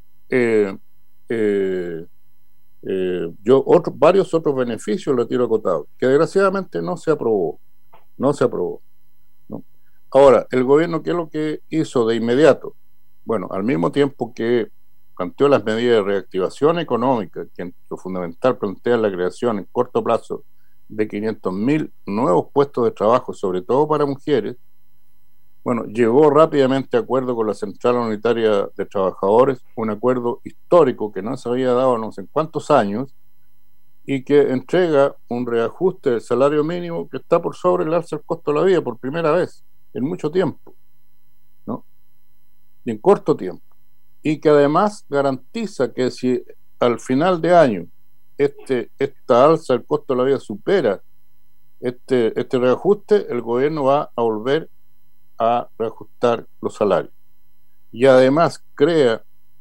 varios otros beneficios del retiro acotado, que desgraciadamente no se aprobó. ¿No? Ahora, el gobierno, ¿qué es lo que hizo de inmediato? Bueno, al mismo tiempo que planteó las medidas de reactivación económica, que en lo fundamental plantea la creación en corto plazo de 500.000 nuevos puestos de trabajo, sobre todo para mujeres, bueno, llegó rápidamente a acuerdo con la Central Unitaria de Trabajadores, un acuerdo histórico que no se había dado no sé en cuántos años, y que entrega un reajuste del salario mínimo que está por sobre el alza del costo de la vida por primera vez en mucho tiempo, ¿no? Y en corto tiempo. Y que además garantiza que si al final de año esta alza del costo de la vida supera este reajuste, el gobierno va a volver a reajustar los salarios. Y además crea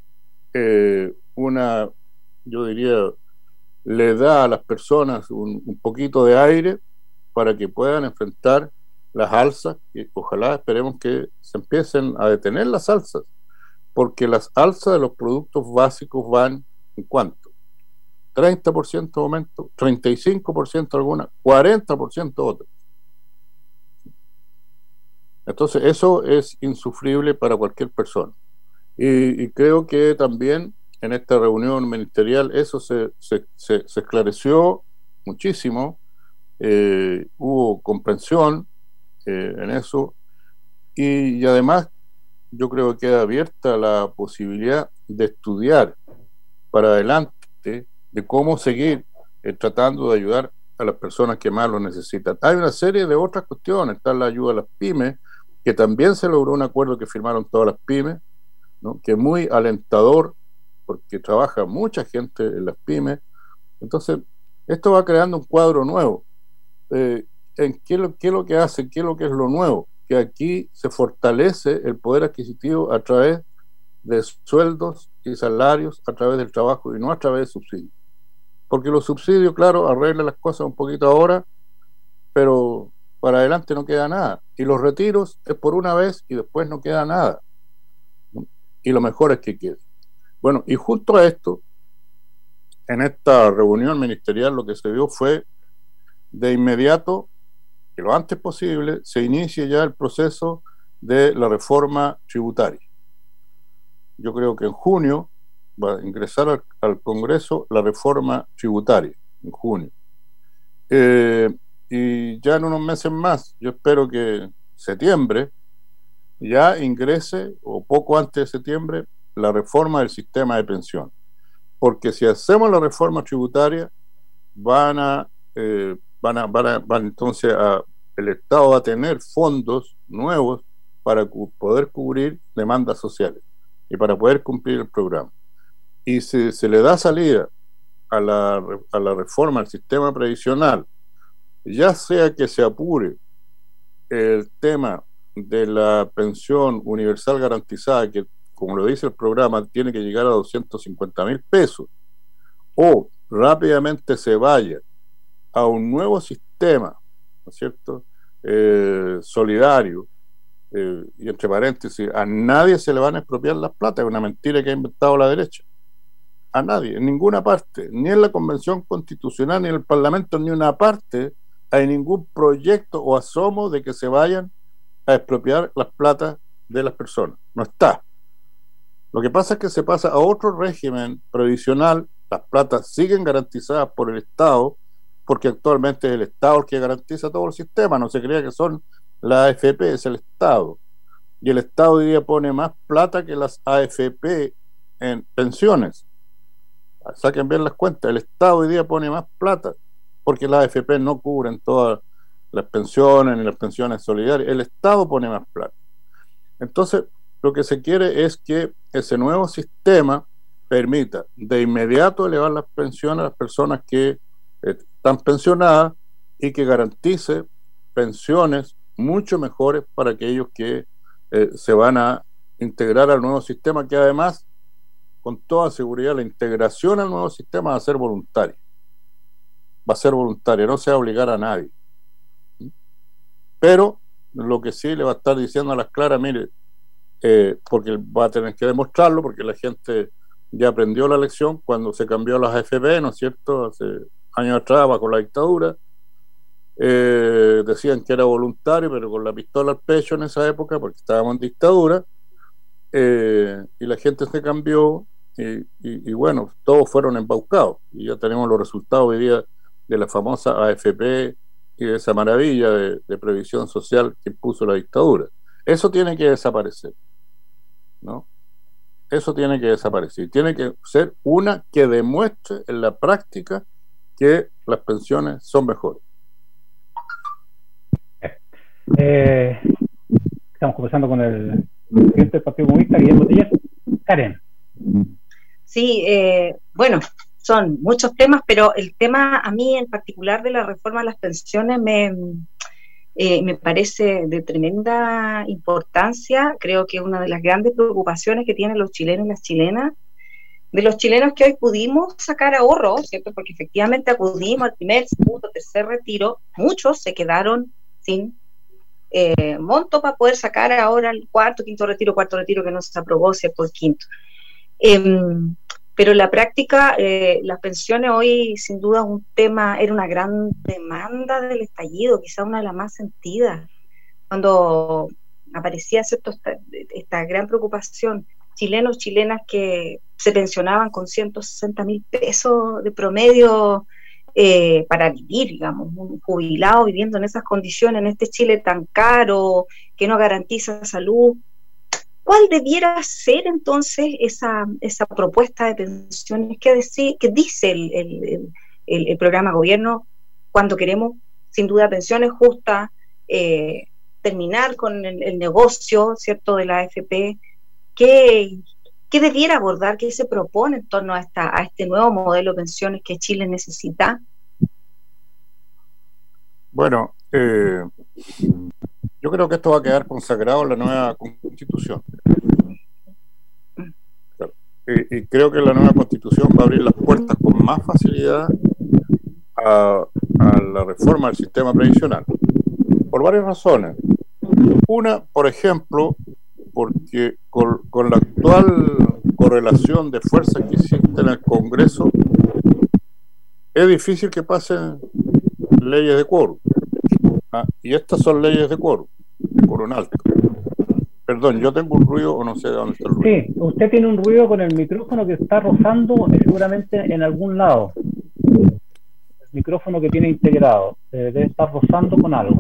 yo diría, le da a las personas un poquito de aire para que puedan enfrentar las alzas, y ojalá esperemos que se empiecen a detener las alzas, porque las alzas de los productos básicos van ¿en cuánto? 30% de aumento, 35% algunas, 40% otras. Entonces eso es insufrible para cualquier persona. Y creo que también en esta reunión ministerial eso se esclareció muchísimo, hubo comprensión en eso, y además yo creo que queda abierta la posibilidad de estudiar para adelante de cómo seguir tratando de ayudar a las personas que más lo necesitan. Hay una serie de otras cuestiones, está la ayuda a las pymes, que también se logró un acuerdo que firmaron todas las pymes, ¿no? Que es muy alentador, porque trabaja mucha gente en las pymes. Entonces, esto va creando un cuadro nuevo. ¿Qué es lo que hace? ¿Qué es lo que es lo nuevo? Que aquí se fortalece el poder adquisitivo a través de sueldos y salarios, a través del trabajo y no a través de subsidios. Porque los subsidios, claro, arreglan las cosas un poquito ahora, pero para adelante no queda nada. Y los retiros es por una vez y después no queda nada. Y lo mejor es que quede. Bueno, y junto a esto, en esta reunión ministerial lo que se vio fue de inmediato, que lo antes posible, se inicie ya el proceso de la reforma tributaria. Yo creo que en junio va a ingresar al Congreso la reforma tributaria, en junio. Y ya en unos meses más, yo espero que septiembre, ya ingrese, o poco antes de septiembre, la reforma del sistema de pensión. Porque si hacemos la reforma tributaria, van entonces el Estado va a tener fondos nuevos para poder cubrir demandas sociales y para poder cumplir el programa. Y si se le da salida a la reforma del sistema previsional, ya sea que se apure el tema de la pensión universal garantizada, que como lo dice el programa, tiene que llegar a 250.000 pesos, o rápidamente se vaya a un nuevo sistema, ¿no es cierto?, solidario, y entre paréntesis, a nadie se le van a expropiar las plata, es una mentira que ha inventado la derecha. A nadie, en ninguna parte, ni en la Convención Constitucional, ni en el Parlamento, ni en una parte, hay ningún proyecto o asomo de que se vayan a expropiar las platas de las personas. No está. Lo que pasa es que se pasa a otro régimen previsional, las platas siguen garantizadas por el Estado, porque actualmente es el Estado el que garantiza todo el sistema, no se crea que son las AFP, es el Estado. Y el Estado hoy día pone más plata que las AFP en pensiones. Saquen bien las cuentas, el Estado hoy día pone más plata, porque las AFP no cubren todas las pensiones ni las pensiones solidarias, el Estado pone más plata. Entonces, lo que se quiere es que ese nuevo sistema permita de inmediato elevar las pensiones a las personas que están pensionadas y que garantice pensiones mucho mejores para aquellos que se van a integrar al nuevo sistema, que además, con toda seguridad, la integración al nuevo sistema va a ser voluntaria. Va a ser voluntaria, no se va a obligar a nadie. Pero lo que sí le va a estar diciendo a las claras, mire, porque va a tener que demostrarlo, porque la gente ya aprendió la lección cuando se cambió las AFP, ¿no es cierto?, hace años atrás, bajo la dictadura. Decían que era voluntario, pero con la pistola al pecho en esa época, porque estábamos en dictadura, y la gente se cambió, y bueno, todos fueron embaucados, y ya tenemos los resultados hoy día de la famosa AFP y de esa maravilla de previsión social que impuso la dictadura. Eso tiene que desaparecer, ¿no? Eso tiene que desaparecer. Tiene que ser una que demuestre en la práctica que las pensiones son mejores. Estamos conversando con el presidente del Partido Comunista, Guillermo Tellería. Karen. Sí, bueno, son muchos temas, pero el tema a mí en particular de la reforma de las pensiones me parece de tremenda importancia. Creo que una de las grandes preocupaciones que tienen los chilenos y las chilenas, de los chilenos que hoy pudimos sacar ahorro, ¿cierto?, porque efectivamente acudimos al primer, segundo, tercer retiro, muchos se quedaron sin monto para poder sacar ahora el cuarto retiro que no se aprobó, ¿cierto?, el quinto. Pero en la práctica, las pensiones hoy sin duda un tema, era una gran demanda del estallido, quizá una de las más sentidas, cuando aparecía, ¿cierto?, esta gran preocupación. Chilenos, chilenas que se pensionaban con 160.000 pesos de promedio para vivir, digamos, un jubilado viviendo en esas condiciones, en este Chile tan caro, que no garantiza salud. ¿Cuál debiera ser entonces esa propuesta de pensiones que dice el programa gobierno cuando queremos, sin duda, pensiones justas, terminar con el negocio, ¿cierto?, de la AFP? ¿Qué debiera abordar, qué se propone en torno a este nuevo modelo de pensiones que Chile necesita? Bueno, yo creo que esto va a quedar consagrado en la nueva Constitución. Y creo que la nueva Constitución va a abrir las puertas con más facilidad a la reforma del sistema previsional, por varias razones. Una, por ejemplo, porque con la actual correlación de fuerzas que existe en el Congreso, es difícil que pasen leyes de quórum. Y estas son leyes de quórum alto. Perdón, yo tengo un ruido o no sé de dónde está el ruido. Sí, usted tiene un ruido con el micrófono que está rozando seguramente en algún lado. El micrófono que tiene integrado debe estar rozando con algo.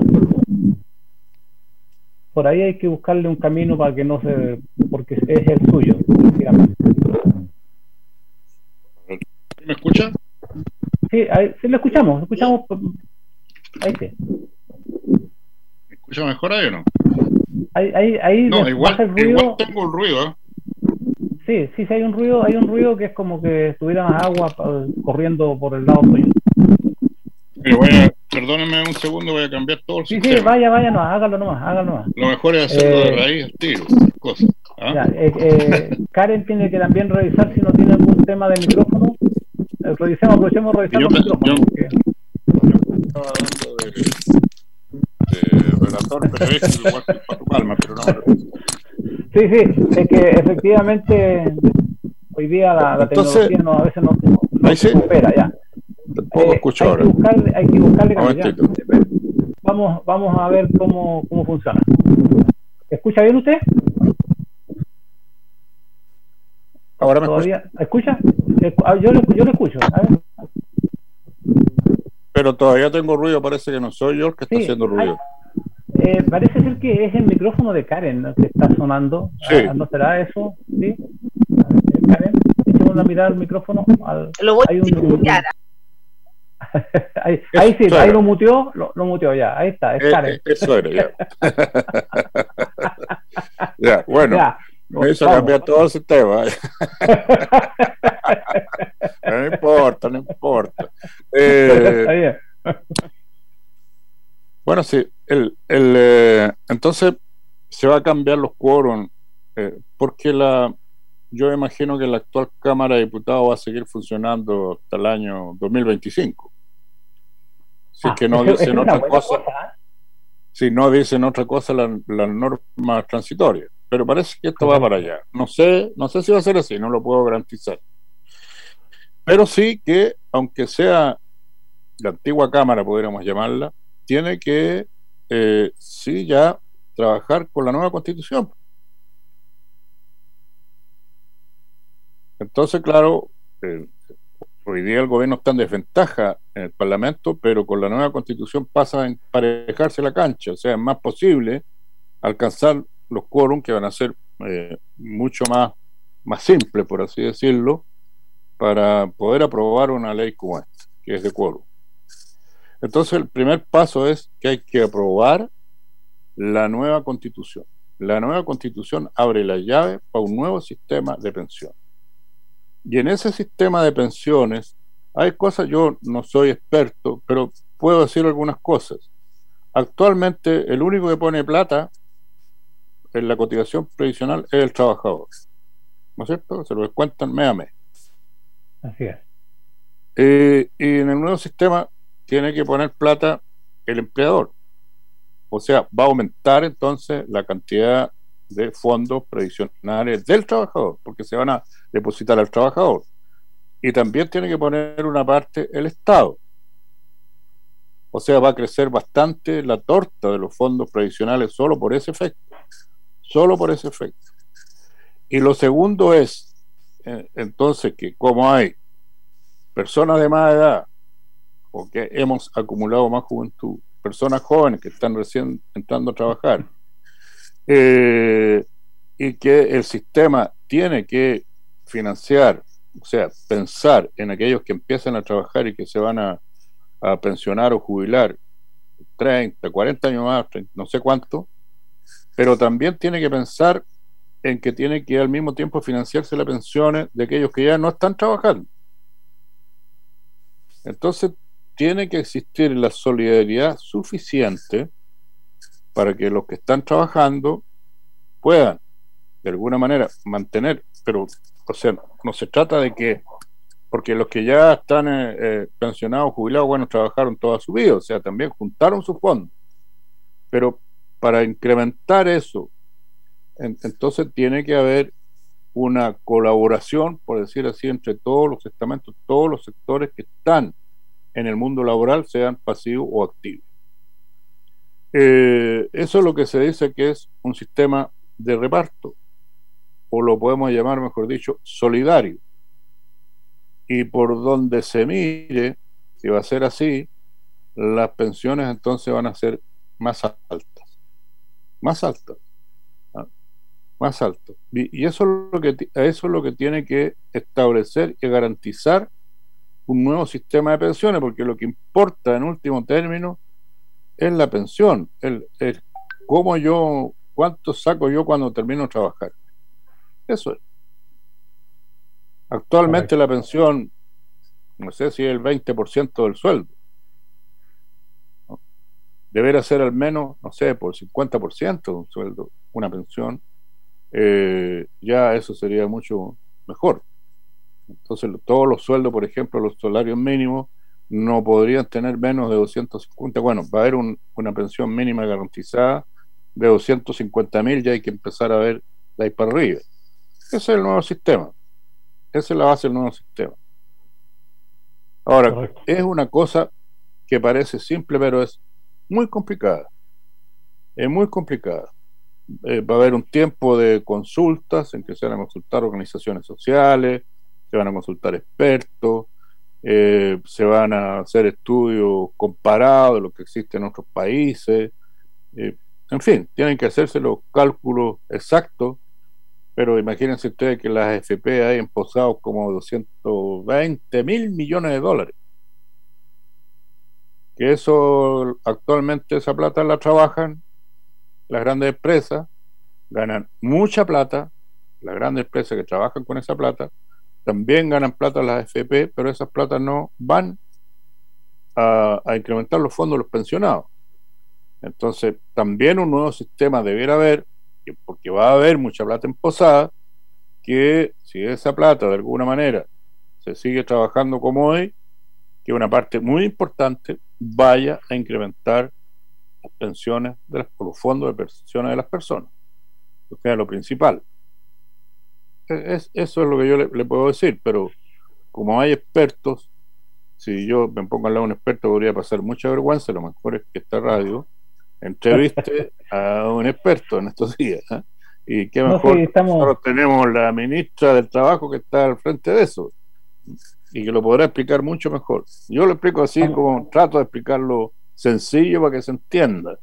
Por ahí hay que buscarle un camino para que no se... porque es el suyo. ¿Me escucha? Sí, sí lo escuchamos. Ahí sí. ¿Me escucha mejor ahí o no? Ahí no, igual tengo un ruido. Sí, hay un ruido que es como que estuviera agua corriendo por el lado suyo. perdónenme un segundo, voy a cambiar todo el sistema. Sí, vaya, no, hágalo nomás. Lo mejor es hacerlo de raíz al tiro, cosas. Ya, Karen tiene que también revisar si no tiene algún tema de micrófono. Aprovechemos revisar los micrófonos. Yo estaba hablando de relator periodístico igual que Pato Palma, pero no. Sí, es que efectivamente hoy día la tecnología a veces no se supera ya. Tampoco escucho ahora. Hay que buscarle cambiar. Vamos a ver cómo funciona. ¿Escucha bien usted? Ahora me escucha. Yo lo escucho. A ver. Pero todavía tengo ruido, parece que no soy yo el que está haciendo ruido. Parece ser que es el micrófono de Karen, ¿no?, que está sonando. Sí. ¿No será eso? ¿Sí? Karen, echemos una mirada al micrófono. Lo voy a mutear. Ahí sí, ahí lo muteó ya. Ahí está, es Karen. Eso era, ya. Ya, bueno. Ya. Me hizo cambiar todo el sistema. No importa. Bueno, sí, entonces se va a cambiar los quórum, porque yo imagino que la actual Cámara de Diputados va a seguir funcionando hasta el año 2025. Si que no dicen otra cosa. Si no dicen otra cosa las normas transitorias. Pero parece que esto va para allá. No sé si va a ser así, no lo puedo garantizar. Pero sí que, aunque sea la antigua Cámara, podríamos llamarla, tiene que, sí, ya trabajar con la nueva Constitución. Entonces, claro, hoy día el gobierno está en desventaja en el Parlamento, pero con la nueva Constitución pasa a emparejarse la cancha, o sea, es más posible alcanzar los quórum que van a ser mucho más simples, por así decirlo, para poder aprobar una ley como esta, que es de quórum. Entonces, el primer paso es que hay que aprobar la nueva Constitución. La nueva Constitución abre la llave para un nuevo sistema de pensión. Y en ese sistema de pensiones hay cosas, yo no soy experto, pero puedo decir algunas cosas. Actualmente, el único que pone plata en la cotización previsional es el trabajador, ¿no es cierto? Se lo descuentan mes a mes. Así es. Y en el nuevo sistema tiene que poner plata el empleador, o sea, va a aumentar entonces la cantidad de fondos previsionales del trabajador, porque se van a depositar al trabajador, y también tiene que poner una parte el Estado, o sea, va a crecer bastante la torta de los fondos previsionales solo por ese efecto. Y lo segundo es, entonces, que como hay personas de más edad, o que hemos acumulado más juventud, personas jóvenes que están recién entrando a trabajar, y que el sistema tiene que financiar, o sea, pensar en aquellos que empiezan a trabajar y que se van a pensionar o jubilar 30, 40 años más, 30, no sé cuánto, pero también tiene que pensar en que tiene que al mismo tiempo financiarse las pensiones de aquellos que ya no están trabajando. Entonces tiene que existir la solidaridad suficiente para que los que están trabajando puedan de alguna manera mantener, pero o sea, no se trata de que, porque los que ya están pensionados, jubilados, bueno, trabajaron toda su vida, o sea, también juntaron sus fondos, pero para incrementar eso, entonces tiene que haber una colaboración, por decir así, entre todos los estamentos, todos los sectores que están en el mundo laboral, sean pasivos o activos. Eso es lo que se dice que es un sistema de reparto, o lo podemos llamar, mejor dicho, solidario. Y por donde se mire, si va a ser así, las pensiones entonces van a ser más altas. Y eso es lo que tiene que establecer y garantizar un nuevo sistema de pensiones, porque lo que importa en último término es la pensión, el cuánto saco yo cuando termino de trabajar. Eso es. Actualmente la pensión, no sé si es el 20% del sueldo. deberá ser al menos, no sé, por 50% de un sueldo, una pensión, ya eso sería mucho mejor. Entonces, todos los sueldos, por ejemplo, los salarios mínimos, no podrían tener menos de 250. Bueno, va a haber una pensión mínima garantizada de 250.000, ya hay que empezar a ver de ahí para arriba. Ese es el nuevo sistema. Esa es la base del nuevo sistema. Ahora, correcto, es una cosa que parece simple, pero es muy complicada. Es muy complicada. Va a haber un tiempo de consultas en que se van a consultar organizaciones sociales, se van a consultar expertos, se van a hacer estudios comparados de lo que existe en otros países. En fin, tienen que hacerse los cálculos exactos, pero imagínense ustedes que las AFP hay emposados como 220.000 millones de dólares. Que eso, actualmente esa plata la trabajan las grandes empresas, ganan mucha plata, las grandes empresas que trabajan con esa plata, también ganan plata las AFP, pero esas platas no van a incrementar los fondos de los pensionados. Entonces, también un nuevo sistema debiera haber, porque va a haber mucha plata emposada, que si esa plata de alguna manera se sigue trabajando como hoy, que una parte muy importante vaya a incrementar las pensiones o los fondos de pensiones de las personas. O sea, lo principal. Eso es lo que yo le puedo decir, pero como hay expertos, si yo me pongo al lado de un experto podría pasar mucha vergüenza. Lo mejor es que esta radio entreviste a un experto en estos días, ¿eh? Y qué mejor, nosotros tenemos la ministra del Trabajo que está al frente de eso y que lo podrá explicar mucho mejor. Yo lo explico así, como trato de explicarlo sencillo para que se entienda.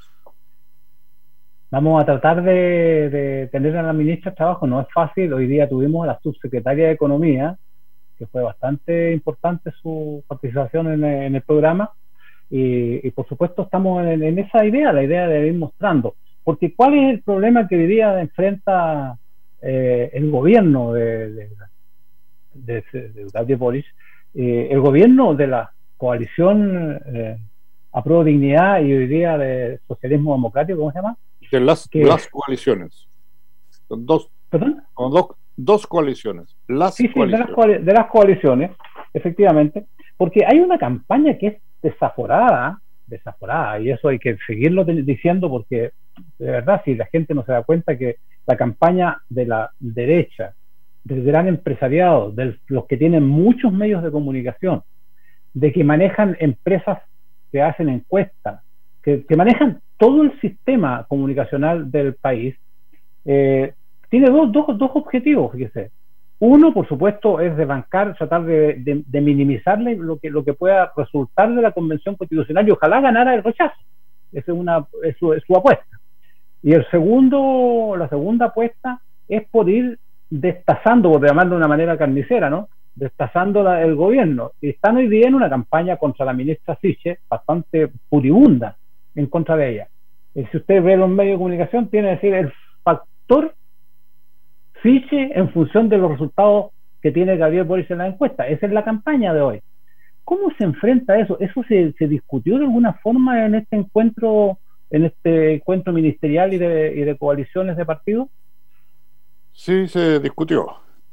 Vamos a tratar de tener a la ministra de Trabajo. No es fácil. Hoy día tuvimos a la subsecretaria de Economía, que fue bastante importante su participación en el programa, y por supuesto estamos en esa idea, la idea de ir mostrando. Porque ¿cuál es el problema que hoy día enfrenta el gobierno de Gabriel Boric? El gobierno de la coalición Apruebo Dignidad y hoy día de Socialismo Democrático, ¿cómo se llama? De las coaliciones. Son dos. ¿Perdón? Dos coaliciones. Sí, de las coaliciones, efectivamente. Porque hay una campaña que es desaforada, y eso hay que seguirlo diciendo, porque de verdad, si la gente no se da cuenta que la campaña de la derecha, del gran empresariado, de los que tienen muchos medios de comunicación, de que manejan empresas que hacen encuestas, que manejan todo el sistema comunicacional del país, tiene dos objetivos, fíjese. Uno, por supuesto, es desbancar, tratar de minimizar lo que pueda resultar de la Convención Constitucional y ojalá ganara el rechazo. Esa es su apuesta. Y la segunda apuesta es por ir destazando, por llamarlo de una manera carnicera, ¿no? Destazando el gobierno. Y están hoy día en una campaña contra la ministra Siche bastante furibunda en contra de ella. Y si usted ve los medios de comunicación, tiene que decir el factor Siche en función de los resultados que tiene Gabriel Boric en la encuesta. Esa es la campaña de hoy. ¿Cómo se enfrenta a eso? ¿Eso se discutió de alguna forma en este encuentro ministerial y de coaliciones de partidos? Sí, se discutió.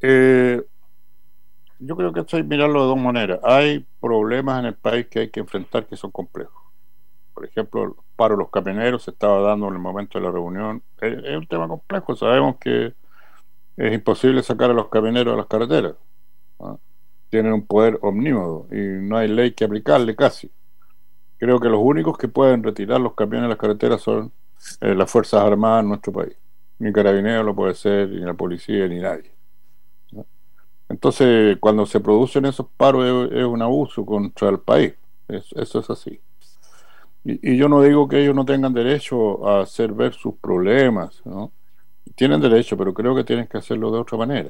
Yo creo que esto hay que mirarlo de dos maneras. Hay problemas en el país que hay que enfrentar que son complejos. Por ejemplo, el paro de los camioneros se estaba dando en el momento de la reunión. Es un tema complejo. Sabemos que es imposible sacar a los camioneros de las carreteras, ¿no? Tienen un poder omnímodo y no hay ley que aplicarle casi. Creo que los únicos que pueden retirar los camiones de las carreteras son las Fuerzas Armadas en nuestro país. Ni Carabineros lo puede ser, ni la policía, ni nadie, ¿no? Entonces, cuando se producen esos paros es un abuso contra el país. Eso es así. Y yo no digo que ellos no tengan derecho a hacer ver sus problemas, ¿no? Tienen derecho, pero creo que tienen que hacerlo de otra manera.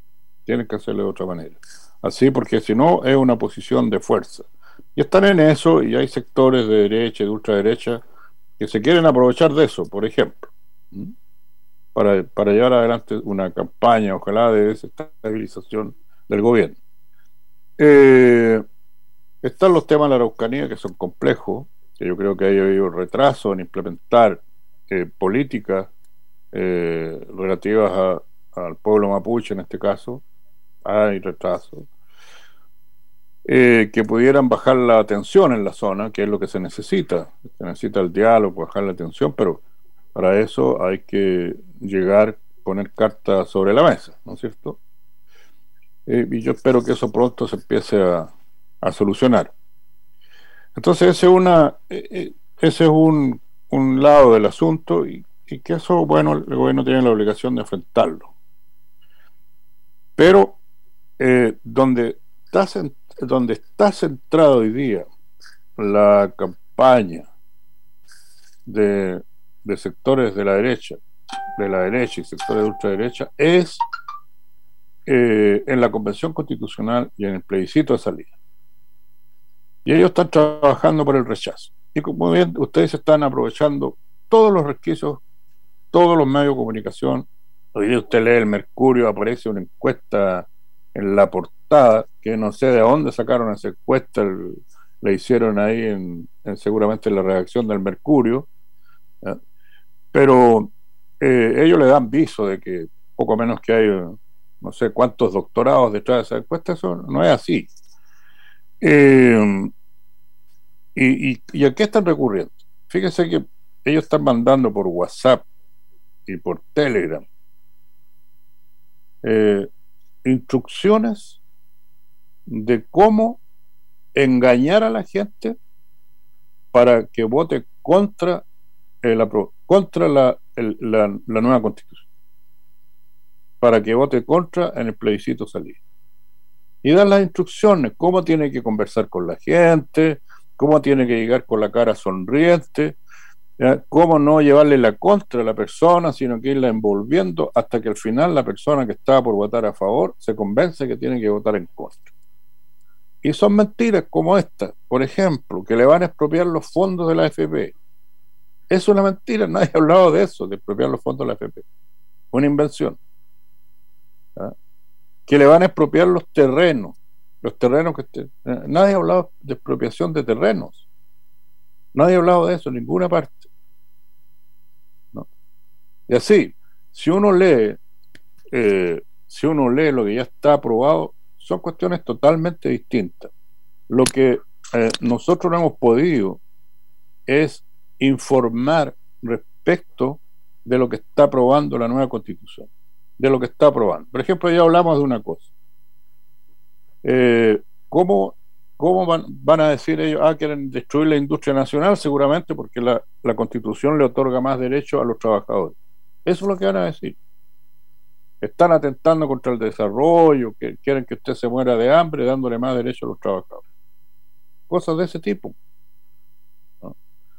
Así, porque si no, es una posición de fuerza. Y están en eso, y hay sectores de derecha y de ultraderecha que se quieren aprovechar de eso, por ejemplo, para llevar adelante una campaña, ojalá, de desestabilización del gobierno. Están los temas de la Araucanía, que son complejos. que yo creo que hay habido retraso en implementar políticas relativas al pueblo mapuche en este caso. Hay retraso. Que pudieran bajar la tensión en la zona, que es lo que se necesita. Se necesita el diálogo, bajar la tensión, pero para eso hay que poner cartas sobre la mesa, ¿no es cierto? Y yo espero que eso pronto se empiece a solucionar. Entonces ese es un lado del asunto y que eso, bueno, el gobierno tiene la obligación de enfrentarlo. Pero donde está centrado hoy día la campaña de sectores de la derecha y sectores de ultraderecha es en la Convención Constitucional y en el plebiscito de salida. Y ellos están trabajando por el rechazo. Y como bien ustedes están aprovechando todos los resquicios, todos los medios de comunicación. Hoy día usted lee el Mercurio, aparece una encuesta en la portada, que no sé de dónde sacaron esa encuesta, la hicieron ahí seguramente en la redacción del Mercurio, ¿eh? Pero ellos le dan viso de que poco menos que hay no sé cuántos doctorados detrás de esa encuesta. Eso no es así. ¿Y a qué están recurriendo? Fíjense que ellos están mandando por WhatsApp y por Telegram instrucciones de cómo engañar a la gente para que vote contra la nueva Constitución, para que vote contra en el plebiscito salida. Y dan las instrucciones, cómo tiene que conversar con la gente, cómo tiene que llegar con la cara sonriente, cómo no llevarle la contra a la persona, sino que irla envolviendo hasta que al final la persona que estaba por votar a favor se convence que tiene que votar en contra. Y son mentiras como esta, por ejemplo, que le van a expropiar los fondos de la AFP. Es una mentira, nadie ha hablado de eso, de expropiar los fondos de la AFP. Una invención. Que le van a expropiar los terrenos que nadie ha hablado de expropiación de terrenos. Nadie ha hablado de eso en ninguna parte. ¿No? Y así, si uno lee lo que ya está aprobado, son cuestiones totalmente distintas. Lo que nosotros no hemos podido es informar respecto de lo que está aprobando la nueva Constitución, de lo que está aprobando. Por ejemplo, ya hablamos de una cosa. ¿Cómo van a decir ellos, quieren destruir la industria nacional? Seguramente porque la Constitución le otorga más derechos a los trabajadores. Eso es lo que van a decir. Están atentando contra el desarrollo, que quieren que usted se muera de hambre dándole más derechos a los trabajadores. Cosas de ese tipo, ¿no?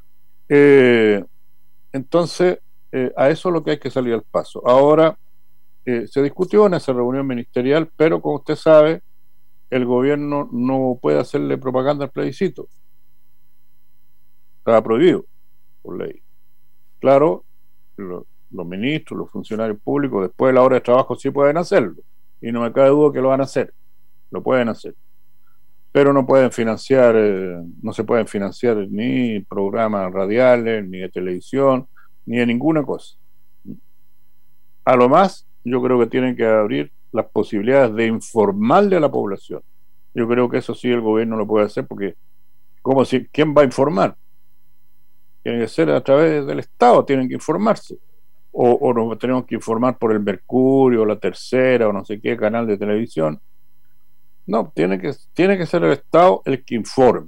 Entonces, a eso es lo que hay que salir al paso. Ahora, se discutió en esa reunión ministerial, pero como usted sabe, el gobierno no puede hacerle propaganda al plebiscito. Estaba prohibido por ley. Claro, los ministros, los funcionarios públicos, después de la hora de trabajo sí pueden hacerlo. Y no me cabe duda que lo van a hacer. Lo pueden hacer. Pero no pueden financiar, no se pueden financiar ni programas radiales, ni de televisión, ni de ninguna cosa. A lo más, yo creo que tienen que abrir las posibilidades de informarle a la población. Yo creo que eso sí el gobierno lo puede hacer, porque ¿quién va a informar? Tiene que ser a través del Estado, tienen que informarse. O nos tenemos que informar por el Mercurio, la Tercera, o no sé qué canal de televisión. No, tiene que ser el Estado el que informe.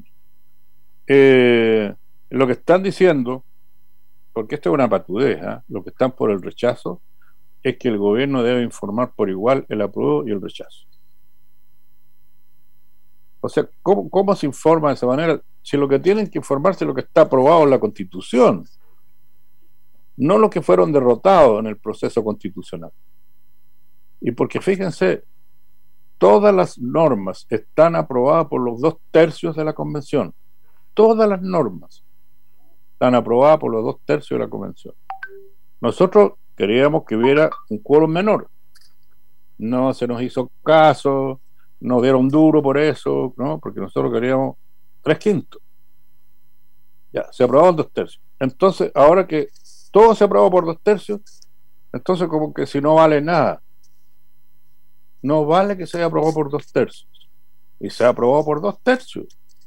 Lo que están diciendo, porque esto es una patudez, lo que están por el rechazo, es que el gobierno debe informar por igual el apruebo y el rechazo. O sea, ¿cómo se informa de esa manera? Si lo que tienen que informarse es lo que está aprobado en la Constitución, no los que fueron derrotados en el proceso constitucional. Y porque fíjense, todas las normas están aprobadas por los 2/3 de la Convención. Todas las normas están aprobadas por los 2/3 de la Convención. Nosotros queríamos que hubiera un quórum menor. No se nos hizo caso, nos dieron duro por eso, ¿no? Porque nosotros queríamos 3/5. Ya, se aprobó en 2/3. Entonces, ahora que todo se aprobó por 2/3, entonces como que si no vale nada. No vale que se haya aprobado por 2/3. Y se aprobó por 2/3.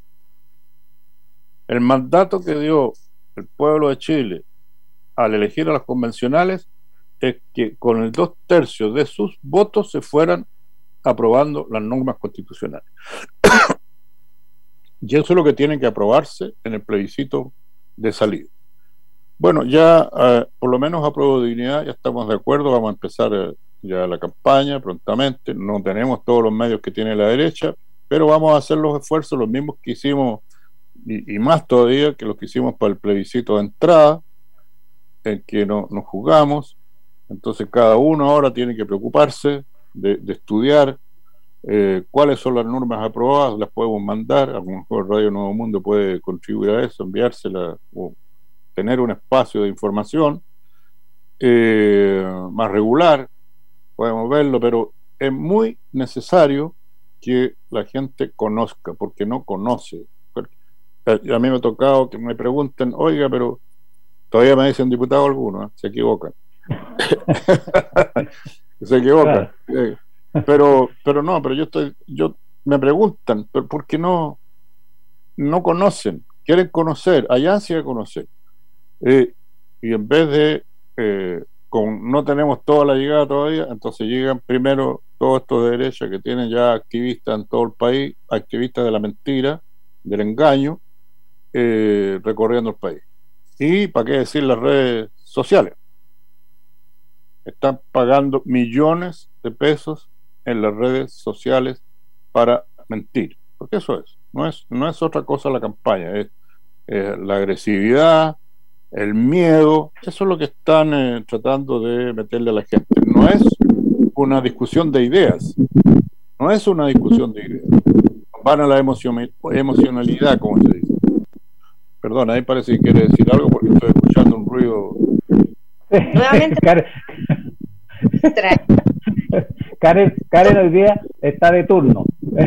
El mandato que dio el pueblo de Chile al elegir a los convencionales es que con el 2/3 de sus votos se fueran aprobando las normas constitucionales. Y eso es lo que tiene que aprobarse en el plebiscito de salida. Bueno, ya por lo menos apruebo dignidad, ya estamos de acuerdo, vamos a empezar ya la campaña prontamente, no tenemos todos los medios que tiene la derecha, pero vamos a hacer los esfuerzos, los mismos que hicimos, y más todavía que los que hicimos para el plebiscito de entrada, en que nos jugamos. Entonces cada uno ahora tiene que preocuparse de estudiar cuáles son las normas aprobadas, las podemos mandar, a lo mejor Radio Nuevo Mundo puede contribuir a eso, enviársela o tener un espacio de información más regular, podemos verlo, pero es muy necesario que la gente conozca, porque no conoce. A mí me ha tocado que me pregunten, oiga, pero todavía me dicen diputado alguno, se equivocan. Se equivocan. Pero yo me preguntan, pero ¿por qué no conocen? Quieren conocer, allá sí hay que conocer. Y en vez de no tenemos toda la llegada todavía, entonces llegan primero todos estos de derecha que tienen ya activistas en todo el país, activistas de la mentira, del engaño, recorriendo el país. Y para qué decir las redes sociales, están pagando millones de pesos en las redes sociales para mentir, porque eso no es otra cosa la campaña, es la agresividad, el miedo, eso es lo que están tratando de meterle a la gente. No es una discusión de ideas, van a la emocionalidad, como se dice. Perdón, ahí parece que quiere decir algo porque estoy escuchando un ruido. Nuevamente. Karen hoy día está de turno.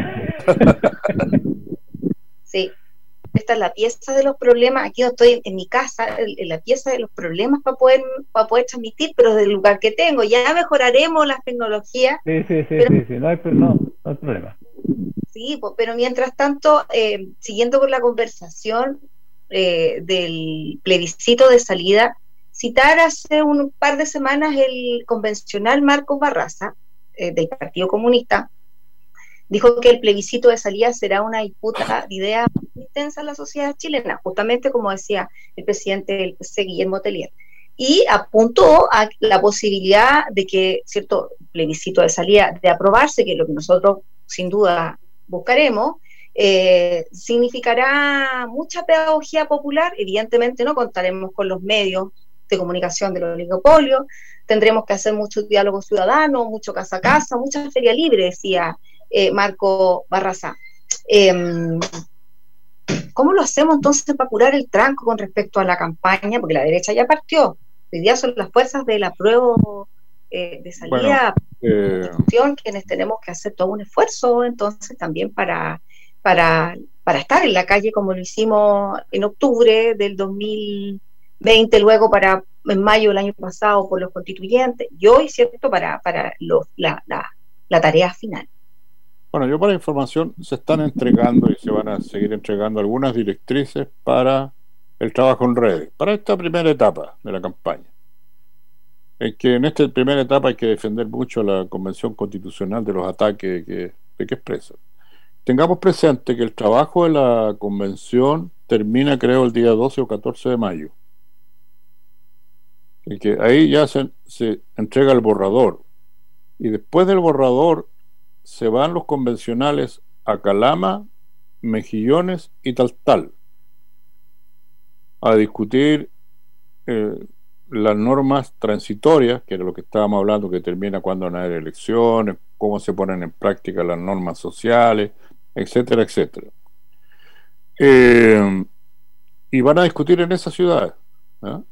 Sí, esta es la pieza de los problemas. Aquí yo estoy en mi casa, en la pieza de los problemas para poder transmitir, pero del lugar que tengo. Ya mejoraremos las tecnologías. Sí, no hay problema. Sí, pero mientras tanto, siguiendo con la conversación del plebiscito de salida, citar hace un par de semanas el convencional Marcos Barraza, del Partido Comunista, dijo que el plebiscito de salida será una disputa de ideas muy intensa en la sociedad chilena, justamente como decía el presidente del PC, Guillermo Tellier, y apuntó a la posibilidad de que cierto plebiscito de salida, de aprobarse, que es lo que nosotros sin duda buscaremos, significará mucha pedagogía popular. Evidentemente no contaremos con los medios de comunicación del oligopolio, tendremos que hacer mucho diálogo ciudadano, mucho casa a casa, mucha feria libre, decía Marco Barraza. ¿Cómo lo hacemos entonces para curar el tranco con respecto a la campaña? Porque la derecha ya partió, hoy día son las fuerzas del apruebo de salida, quienes tenemos que hacer todo un esfuerzo entonces también para estar en la calle como lo hicimos en octubre del 2020, luego en mayo del año pasado por los constituyentes, y hoy, ¿cierto?, para la tarea final. Bueno, yo para información se están entregando y se van a seguir entregando algunas directrices para el trabajo en redes, para esta primera etapa de la campaña. Es que en esta primera etapa hay que defender mucho la Convención Constitucional de los ataques que expresa. Tengamos presente que el trabajo de la Convención termina, creo, el día 12 o 14 de mayo. Y que ahí ya se entrega el borrador. Y después del borrador se van los convencionales a Calama, Mejillones y Taltal a discutir las normas transitorias, que era lo que estábamos hablando, que termina cuando van a haber elecciones, cómo se ponen en práctica las normas sociales, etcétera, etcétera. Y van a discutir en esas ciudades, ¿no?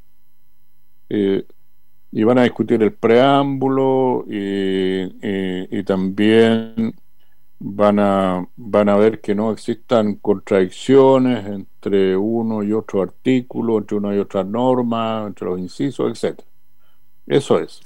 Y van a discutir el preámbulo y también van a ver que no existan contradicciones entre uno y otro artículo, entre una y otra norma, entre los incisos, etcétera. Eso es.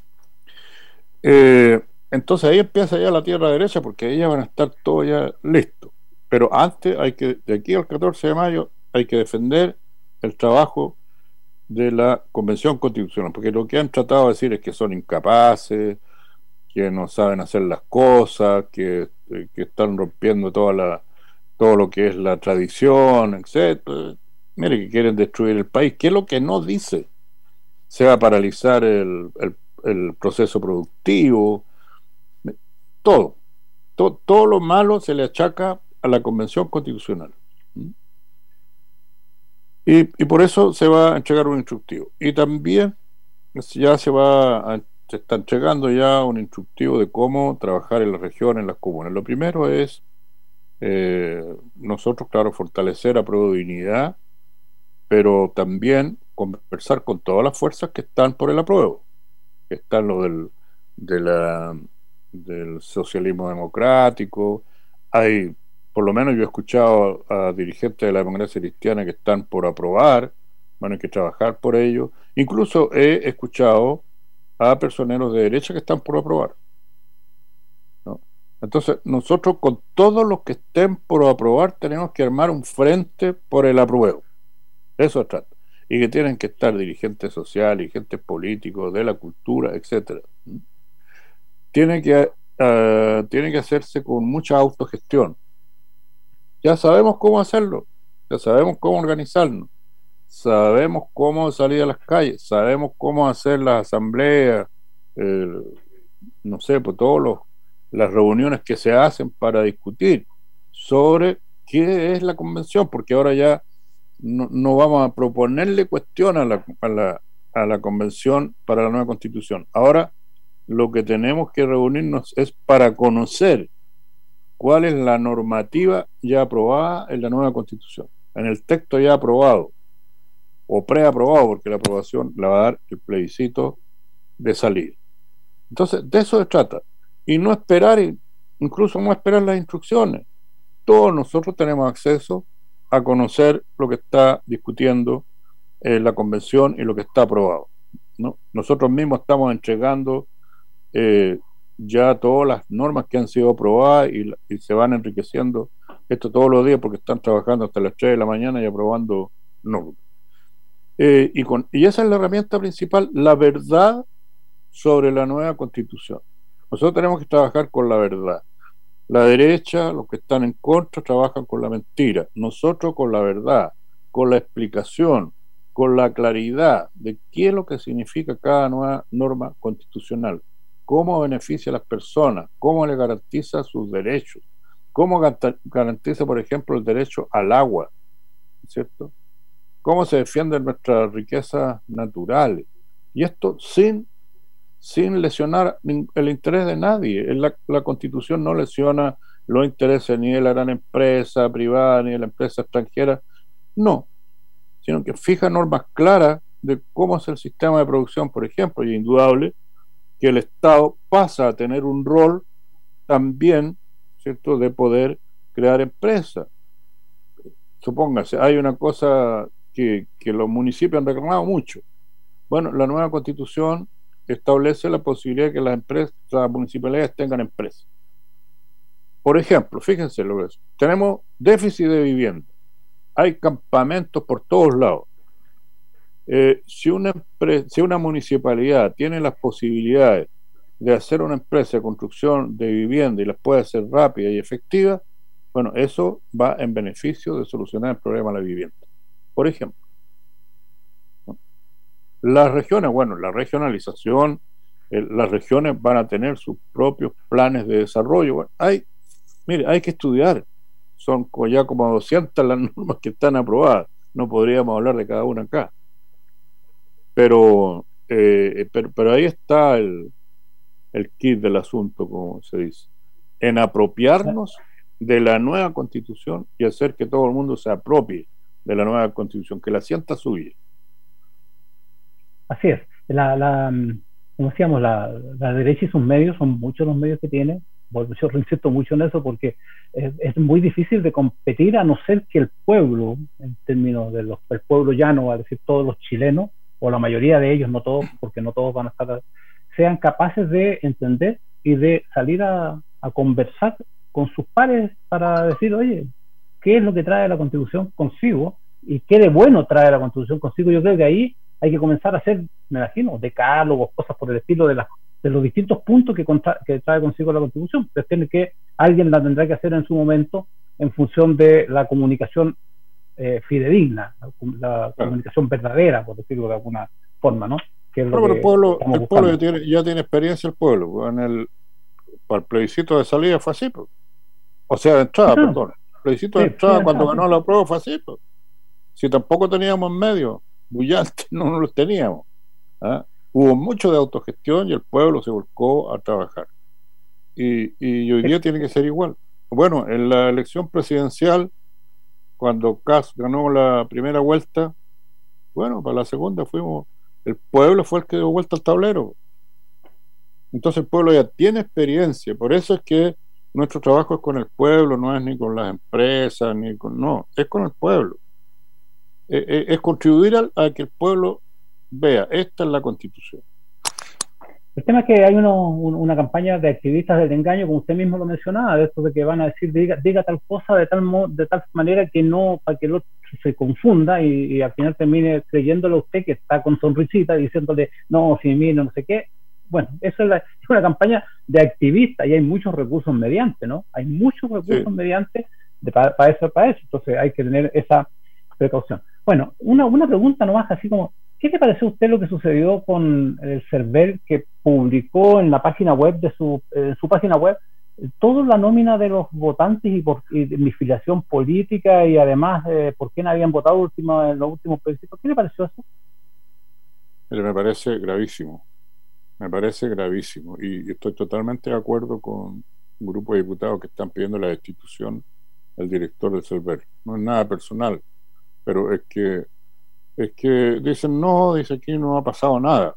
Entonces ahí empieza ya la tierra derecha, porque ahí ya van a estar todos ya listos. Pero antes de aquí al 14 de mayo, hay que defender el trabajo de la Convención Constitucional, porque lo que han tratado de decir es que son incapaces, que no saben hacer las cosas, que están rompiendo todo lo que es la tradición, etcétera. Mire, que quieren destruir el país. ¿Qué es lo que no dice? Se va a paralizar el proceso productivo, todo lo malo se le achaca a la Convención Constitucional. Y por eso se va a entregar un instructivo. Y también ya se está entregando ya un instructivo de cómo trabajar en las regiones, en las comunas. Lo primero es nosotros, claro, fortalecer Apruebo Dignidad, pero también conversar con todas las fuerzas que están por el apruebo, que están los del socialismo democrático. Hay, por lo menos yo he escuchado a dirigentes de la democracia cristiana que están por aprobar, bueno, hay que trabajar por ello. Incluso he escuchado a personeros de derecha que están por aprobar, ¿no? Entonces, nosotros con todos los que estén por aprobar tenemos que armar un frente por el apruebo. Eso se trata. Y que tienen que estar dirigentes sociales, dirigentes políticos, de la cultura, etcétera. Tiene que hacerse con mucha autogestión. Ya sabemos cómo hacerlo, ya sabemos cómo organizarnos, sabemos cómo salir a las calles, sabemos cómo hacer las asambleas, no sé, por las reuniones que se hacen para discutir sobre qué es la convención, porque ahora ya no vamos a proponerle cuestión a la convención para la nueva constitución. Ahora lo que tenemos que reunirnos es para conocer cuál es la normativa ya aprobada en la nueva constitución, en el texto ya aprobado o preaprobado, porque la aprobación la va a dar el plebiscito de salir. Entonces, de eso se trata. Y no esperar, incluso no esperar las instrucciones. Todos nosotros tenemos acceso a conocer lo que está discutiendo la convención y lo que está aprobado, ¿no? Nosotros mismos estamos entregando ya todas las normas que han sido aprobadas y se van enriqueciendo esto todos los días, porque están trabajando hasta las 3 de la mañana y aprobando normas. Y esa es la herramienta principal, la verdad sobre la nueva constitución. Nosotros tenemos que trabajar con la verdad. La derecha, los que están en contra, trabajan con la mentira. Nosotros con la verdad, con la explicación, con la claridad de qué es lo que significa cada nueva norma constitucional, cómo beneficia a las personas, cómo le garantiza sus derechos, cómo garantiza, por ejemplo, el derecho al agua, ¿cierto? Cómo se defienden nuestras riquezas naturales. Y esto sin lesionar el interés de nadie. La Constitución no lesiona los intereses ni de la gran empresa privada ni de la empresa extranjera, no, sino que fija normas claras de cómo es el sistema de producción, por ejemplo, y es indudable que el Estado pasa a tener un rol también, ¿cierto?, de poder crear empresas. Supóngase, hay una cosa que los municipios han reclamado mucho. Bueno, la nueva Constitución establece la posibilidad de que las municipalidades tengan empresas. Por ejemplo, fíjense lo que es. Tenemos déficit de vivienda. Hay campamentos por todos lados. Si una municipalidad tiene las posibilidades de hacer una empresa de construcción de vivienda y las puede hacer rápida y efectiva, bueno, eso va en beneficio de solucionar el problema de la vivienda. Por ejemplo, ¿no? Las regiones, bueno, la regionalización, las regiones van a tener sus propios planes de desarrollo. Bueno, hay que estudiar. Son ya como 200 las normas que están aprobadas. No podríamos hablar de cada una acá. Pero ahí está el kit del asunto, como se dice, en apropiarnos de la nueva constitución y hacer que todo el mundo se apropie de la nueva constitución, que la sienta suya. Así es. Como decíamos, la derecha y sus medios, son muchos los medios que tiene, yo insisto mucho en eso porque es muy difícil de competir a no ser que el pueblo, en términos de el pueblo llano, a decir todos los chilenos, o la mayoría de ellos, no todos, porque no todos van a estar, sean capaces de entender y de salir a conversar con sus pares para decir, oye, ¿qué es lo que trae la Constitución consigo? ¿Y qué de bueno trae la Constitución consigo? Yo creo que ahí hay que comenzar a hacer, me imagino, decálogos, cosas por el estilo de los distintos puntos que trae consigo la Constitución. Pero alguien la tendrá que hacer en su momento en función de la comunicación fidedigna, la comunicación verdadera, por decirlo de alguna forma, ¿no? Que es pero el pueblo ya tiene experiencia, el pueblo. Para el plebiscito de salida fue así, pues. O sea, de entrada, perdón. El plebiscito de entrada, cuando ganó la prueba, fue así, pues. Si tampoco teníamos medios bullantes, no los teníamos. Hubo mucho de autogestión y el pueblo se volcó a trabajar. Y hoy día tiene que ser igual. Bueno, en la elección presidencial, cuando Kast ganó la primera vuelta, bueno, para la segunda el pueblo fue el que dio vuelta al tablero. Entonces el pueblo ya tiene experiencia, por eso es que nuestro trabajo es con el pueblo, no es ni con las empresas, no, es con el pueblo. Es contribuir a que el pueblo vea, esta es la Constitución. El tema es que hay una campaña de activistas del engaño, como usted mismo lo mencionaba, de esto de que van a decir, diga tal cosa de tal manera que no, para que el otro se confunda y al final termine creyéndole a usted que está con sonrisita diciéndole, no, si mira, no sé qué. Bueno, eso es una campaña de activistas y hay muchos recursos mediante, ¿no? Hay muchos recursos mediante para eso. Entonces hay que tener esa precaución. Bueno, una pregunta nomás así como, ¿qué le pareció a usted lo que sucedió con el CERVEL que publicó en la página web de su página web toda la nómina de los votantes y de mi filiación política y además por quién habían votado en los últimos plebiscitos? ¿Qué le pareció eso? Me parece gravísimo. Me parece gravísimo y estoy totalmente de acuerdo con un grupo de diputados que están pidiendo la destitución del director del CERVEL. No es nada personal, pero es que dicen dice aquí no ha pasado nada.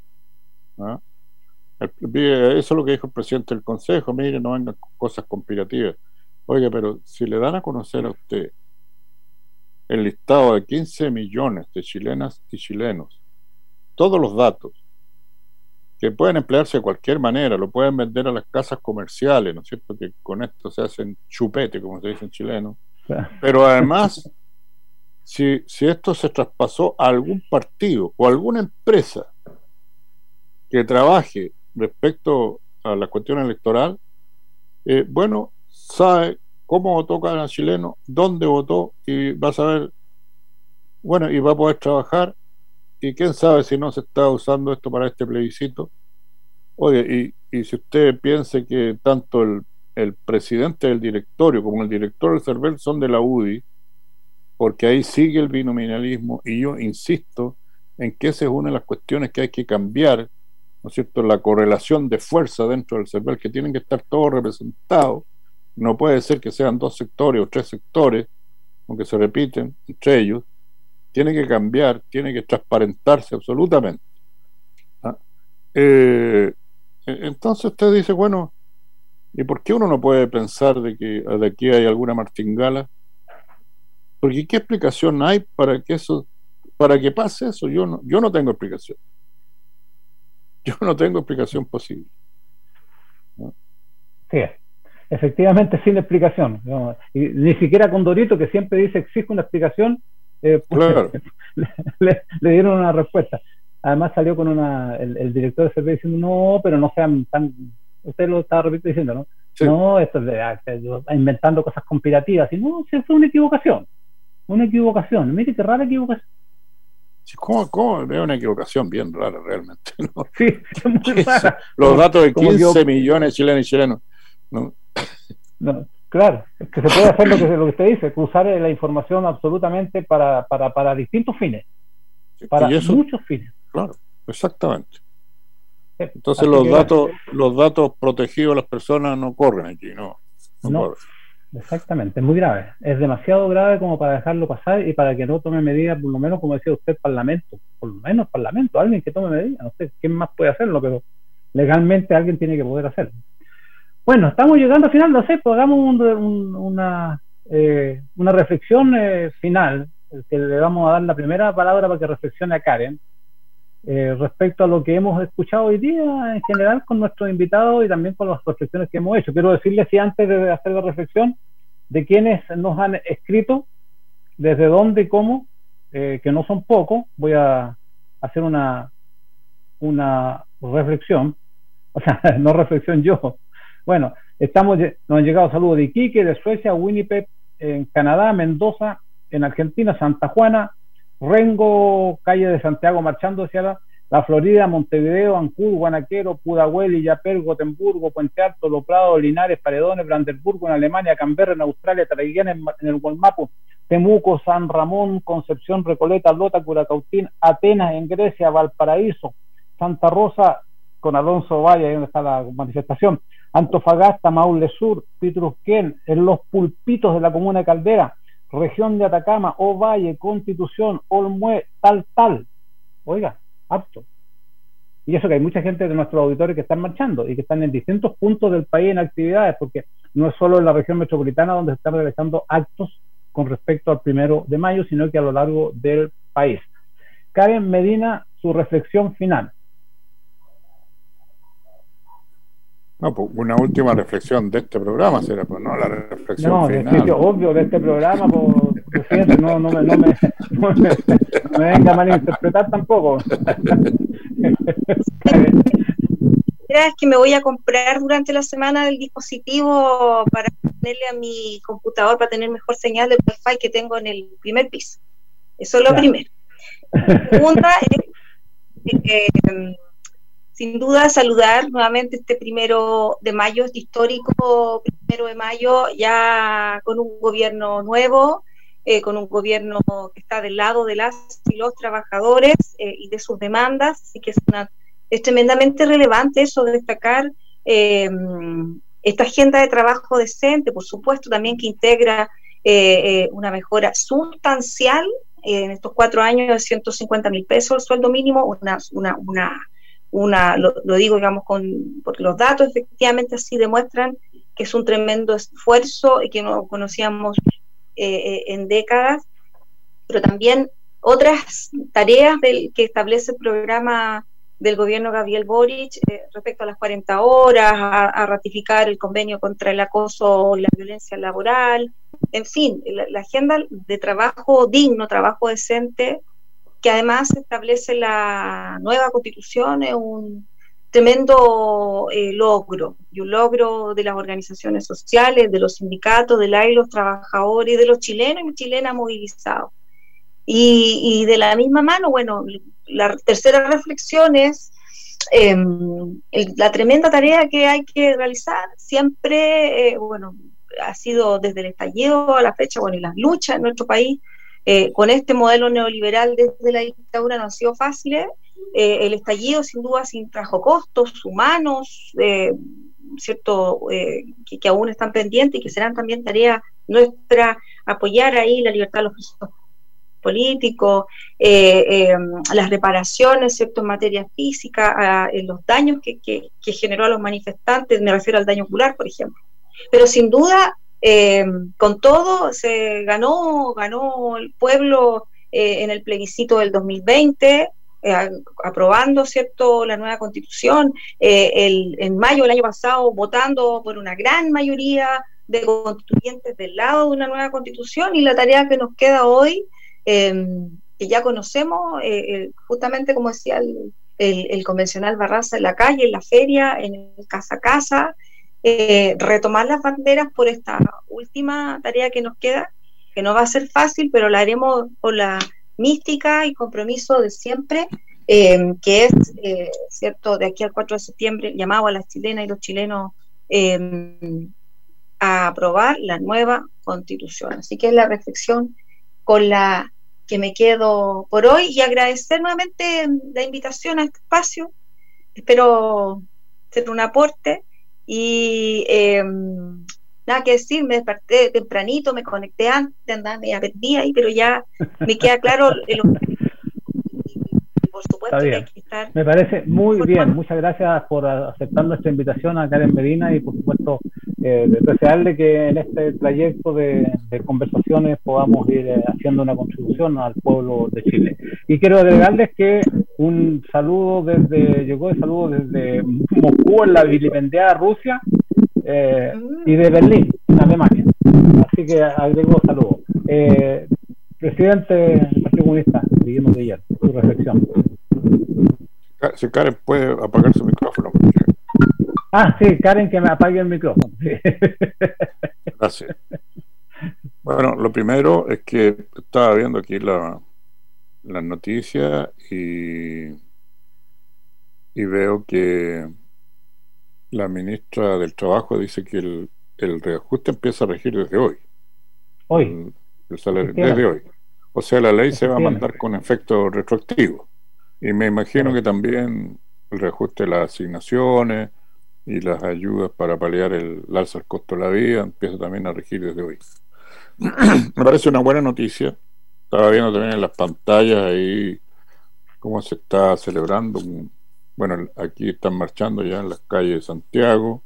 Eso es lo que dijo el presidente del Consejo, mire, no vengan cosas conspirativas. Oiga, pero si le dan a conocer a usted el listado de 15 millones de chilenas y chilenos, todos los datos, que pueden emplearse de cualquier manera, lo pueden vender a las casas comerciales, ¿no es cierto? Que con esto se hacen chupete, como se dice en chileno. Pero además, si esto se traspasó a algún partido o alguna empresa que trabaje respecto a la cuestión electoral, bueno, sabe cómo votó cada chileno, dónde votó y va a saber, bueno, y va a poder trabajar. Y quién sabe si no se está usando esto para este plebiscito. Oye, y si usted piensa que tanto el presidente del directorio como el director del CERVEL son de la UDI, porque ahí sigue el binominalismo, y yo insisto en que esa es una de las cuestiones que hay que cambiar, ¿no es cierto? La correlación de fuerza dentro del CERVEL, que tienen que estar todos representados. No puede ser que sean 2 sectores o 3 sectores, aunque se repiten entre ellos. Tiene que cambiar, tiene que transparentarse absolutamente. Entonces usted dice, bueno, ¿y por qué uno no puede pensar de que de aquí hay alguna martingala? Porque ¿qué explicación hay para que pase eso? Yo no tengo explicación. Yo no tengo explicación posible. Sí, efectivamente sin explicación. ¿No? Y ni siquiera Condorito, que siempre dice exige una explicación, claro. le dieron una respuesta. Además salió con el director de CERVEL diciendo, no, pero no sean tan, usted lo estaba diciendo, ¿no? Sí. No, esto es inventando cosas conspirativas, y no, fue una equivocación, mire qué rara equivocación. Sí, ¿Cómo? Es una equivocación bien rara realmente, ¿no? Sí, es muy rara. Los datos de 15 millones de chilenos y chilenos, ¿no? No, claro, es que se puede hacer lo que usted dice, usar la información absolutamente para distintos fines, para muchos fines. Claro, exactamente. Entonces los datos protegidos de las personas no corren aquí, no corren. Exactamente, es muy grave, es demasiado grave como para dejarlo pasar y para que no tome medidas, por lo menos como decía usted, Parlamento, alguien que tome medidas, no sé quién más puede hacerlo, pero legalmente alguien tiene que poder hacerlo. Bueno, estamos llegando al final, no sé, pues hagamos una reflexión final, que le vamos a dar la primera palabra para que reflexione a Karen, respecto a lo que hemos escuchado hoy día en general con nuestros invitados y también con las reflexiones que hemos hecho. Quiero decirles, si antes de hacer la reflexión, de quienes nos han escrito, desde dónde y cómo, que no son pocos, voy a hacer una reflexión, o sea, no reflexión yo. Bueno, nos han llegado saludos de Iquique, de Suecia, Winnipeg, en Canadá, Mendoza, en Argentina, Santa Juana, Rengo, calle de Santiago marchando hacia la Florida, Montevideo, Ancud, Guanaquero, Pudahuel, Illapel, Gotemburgo, Puente Alto, Lo Prado, Linares, Paredones, Brandenburgo en Alemania, Canberra en Australia, Traiguén en el Gualmapu, Temuco, San Ramón, Concepción, Recoleta, Lota, Curacautín, Atenas en Grecia, Valparaíso, Santa Rosa con Alonso Valle, ahí donde está la manifestación, Antofagasta, Maule Sur, Pitrusquén, en Los Pulpitos de la comuna de Caldera, región de Atacama, Ovalle, Constitución, Olmué, tal. Oiga, apto. Y eso que hay mucha gente de nuestros auditores que están marchando y que están en distintos puntos del país en actividades, porque no es solo en la región metropolitana donde se están realizando actos con respecto al 1 de mayo, sino que a lo largo del país. Karen Medina, su reflexión final. No, pues una última reflexión de este programa será, pues no la reflexión final. No, es obvio de este programa, pues, presidente, no me venga a malinterpretar tampoco. Es que me voy a comprar durante la semana el dispositivo para ponerle a mi computador para tener mejor señal de Wi-Fi que tengo en el primer piso. Eso es lo primero. Segunda es sin duda saludar nuevamente este 1 de mayo, este histórico 1 de mayo, ya con un gobierno nuevo, con un gobierno que está del lado de las y los trabajadores y de sus demandas, así que es tremendamente relevante eso de destacar esta agenda de trabajo decente, por supuesto también que integra una mejora sustancial en estos 4 años de 150.000 pesos el sueldo mínimo, lo digo, digamos, porque los datos efectivamente así demuestran que es un tremendo esfuerzo y que no conocíamos en décadas, pero también otras tareas que establece el programa del gobierno Gabriel Boric respecto a las 40 horas, a ratificar el convenio contra el acoso y la violencia laboral, en fin, la agenda de trabajo digno, trabajo decente, que además establece la nueva constitución, es un tremendo logro, y un logro de las organizaciones sociales, de los sindicatos, de los trabajadores, y de los chilenos y chilenas movilizados. Y de la misma mano, bueno, la tercera reflexión es la tremenda tarea que hay que realizar. Siempre, ha sido desde el estallido a la fecha, y las luchas en nuestro país, con este modelo neoliberal desde la dictadura no han sido fáciles. El estallido sin duda trajo costos humanos, ¿cierto? Que aún están pendientes y que serán también tarea nuestra apoyar ahí la libertad de los presos políticos, las reparaciones, ¿cierto? En materia física, los daños que generó a los manifestantes, me refiero al daño ocular, por ejemplo. Pero sin duda, con todo, se ganó el pueblo en el plebiscito del 2020, aprobando, ¿cierto?, la nueva constitución, en mayo del año pasado votando por una gran mayoría de constituyentes del lado de una nueva constitución, y la tarea que nos queda hoy, que ya conocemos, justamente como decía el convencional Barraza, en la calle, en la feria, en el casa a casa, retomar las banderas por esta última tarea que nos queda, que no va a ser fácil, pero la haremos con la mística y compromiso de siempre, que es, cierto, de aquí al 4 de septiembre, llamado a las chilenas y los chilenos a aprobar la nueva constitución. Así que es la reflexión con la que me quedo por hoy, y agradecer nuevamente la invitación a este espacio. Espero ser un aporte. Y nada que decir, me desperté tempranito, me conecté antes, andaba media perdida ahí, pero ya me queda claro el por supuesto que hay que estar. Me parece muy bien. Muchas gracias por aceptar nuestra invitación a Karen Medina y por supuesto desearle que en este trayecto de conversaciones podamos ir haciendo una contribución al pueblo de Chile. Y quiero agregarles que un saludo llegó el saludo desde Moscú, en la vilipendiada Rusia, y de Berlín, en Alemania. Así que agrego saludos. Presidente del Partido Comunista, Guillermo de Hierro, su reflexión. Si Karen puede apagar su micrófono. Sí, Karen, que me apague el micrófono. Sí. Gracias. Bueno, lo primero es que estaba viendo aquí las noticias y veo que la ministra del Trabajo dice que el reajuste empieza a regir desde hoy. El salario, desde hoy. O sea, la ley se va a mandar con efecto retroactivo. Y me imagino que también el reajuste de las asignaciones y las ayudas para paliar el alza del costo de la vida empieza también a regir desde hoy. Me parece una buena noticia. Estaba viendo también en las pantallas ahí cómo se está celebrando. Bueno, aquí están marchando ya en las calles de Santiago.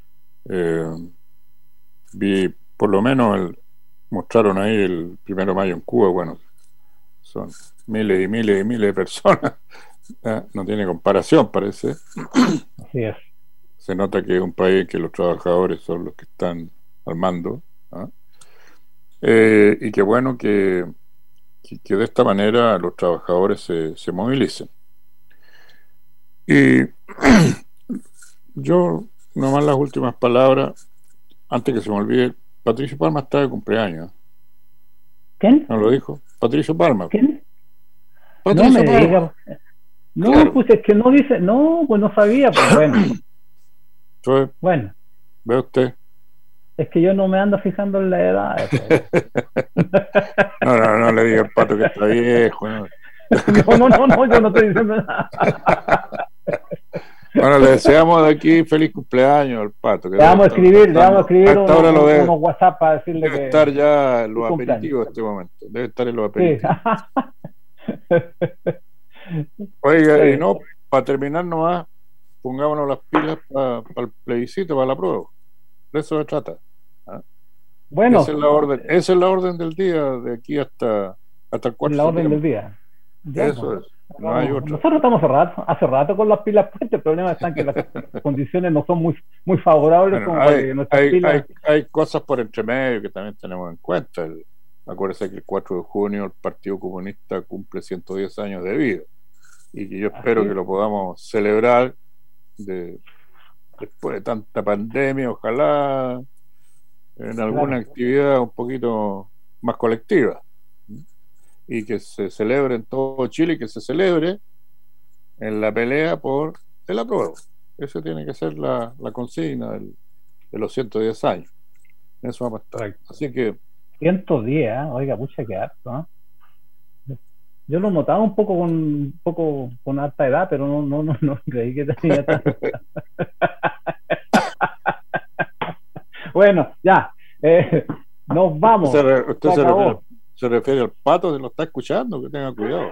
Vi, por lo menos, mostraron ahí el 1 de mayo en Cuba. Bueno, son miles y miles y miles de personas. No tiene comparación, parece. Así es. Se nota que es un país que los trabajadores son los que están al mando. Y qué bueno que de esta manera los trabajadores se movilicen. Y yo, nomás las últimas palabras, antes que se me olvide. Patricio Palma está de cumpleaños. ¿Quién? ¿No lo dijo? Patricio Palma. ¿Quién? Patricio no me Palma. diga. No, claro. Pues es que no dice. No, pues no sabía. Pues bueno. Entonces, bueno. ¿Ve usted? Es que yo no me ando fijando en la edad. No le diga al Pato que está viejo. No, yo no estoy diciendo nada. Bueno, le deseamos de aquí feliz cumpleaños al Pato. Le vamos a escribir unos WhatsApp para decirle debe que estar ya en los aperitivos en este momento. Debe estar en los aperitivos. Sí. Oiga, y no, para terminar nomás, pongámonos las pilas para el plebiscito, para la prueba. De eso se trata. Bueno. Esa es la orden del día de aquí hasta el 4 de la orden del día. Ya, eso es. No hay otra. Nosotros estamos hace rato con las pilas puestas. El problema está en que las condiciones no son muy favorables. Bueno, como hay cosas por entre medio que también tenemos en cuenta. Acuérdense que el 4 de junio el Partido Comunista cumple 110 años de vida y que yo espero que lo podamos celebrar después de tanta pandemia, ojalá en alguna actividad un poquito más colectiva. Y que se celebre en todo Chile y que se celebre en la pelea por el apruebo. Eso tiene que ser la consigna de los 110 años. Eso vamos a estar. Así que 110, oiga, pucha, que harto, ¿eh? Yo lo notaba un poco con alta edad, pero no creí que tenía tanta. Bueno, ya, nos vamos. Usted se refiere al Pato, se lo está escuchando, que tenga cuidado.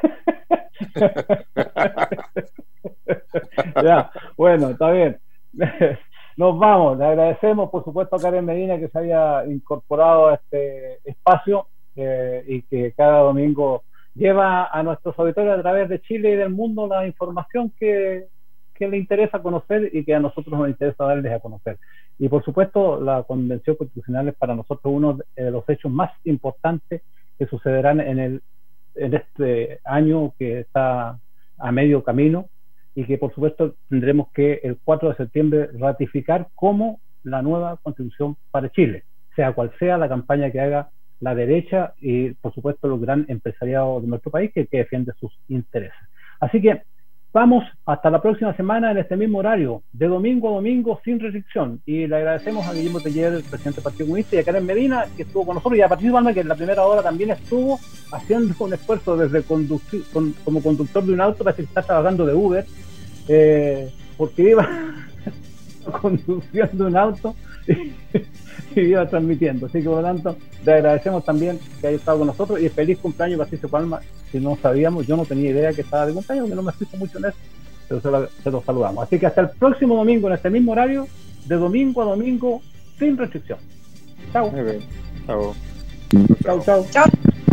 Ya, bueno, está bien. Nos vamos. Le agradecemos, por supuesto, a Karen Medina que se haya incorporado a este espacio y que cada domingo lleva a nuestros auditores a través de Chile y del mundo la información que le interesa conocer y que a nosotros nos interesa darles a conocer. Y por supuesto, la Convención Constitucional es para nosotros uno de los hechos más importantes que sucederán en este año que está a medio camino y que por supuesto tendremos que el 4 de septiembre ratificar como la nueva Constitución para Chile, sea cual sea la campaña que haga la derecha y por supuesto el gran empresariado de nuestro país que defiende sus intereses. Así que vamos hasta la próxima semana en este mismo horario, de domingo a domingo sin restricción. Y le agradecemos a Guillermo Teller, el presidente del Partido Comunista, y a Karen Medina, que estuvo con nosotros, y a Patricio Palma, que en la primera hora también estuvo haciendo un esfuerzo desde como conductor de un auto, parece que está trabajando de Uber, porque iba conduciendo un auto y iba transmitiendo. Así que por lo tanto, le agradecemos también que haya estado con nosotros y feliz cumpleaños Patricio Palma si no sabíamos, yo no tenía idea que estaba de cumpleaños, que no me fijo mucho en eso, pero se lo saludamos. Así que hasta el próximo domingo, en este mismo horario, de domingo a domingo, sin restricción. Chao. Chao. Chao, chao. Chao.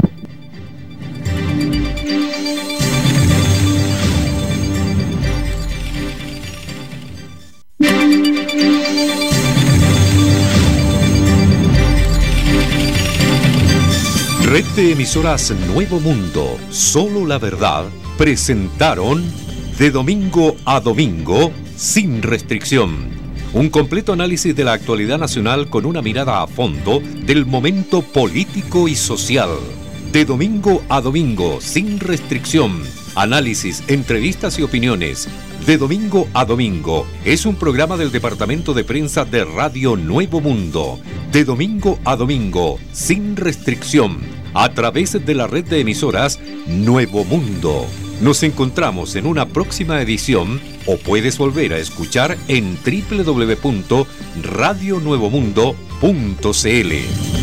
Red de emisoras Nuevo Mundo, Solo la Verdad, presentaron De Domingo a Domingo, sin restricción. Un completo análisis de la actualidad nacional con una mirada a fondo del momento político y social. De Domingo a Domingo, sin restricción. Análisis, entrevistas y opiniones. De Domingo a Domingo es un programa del Departamento de Prensa de Radio Nuevo Mundo. De Domingo a Domingo, sin restricción, a través de la red de emisoras Nuevo Mundo. Nos encontramos en una próxima edición o puedes volver a escuchar en www.radionuevomundo.cl.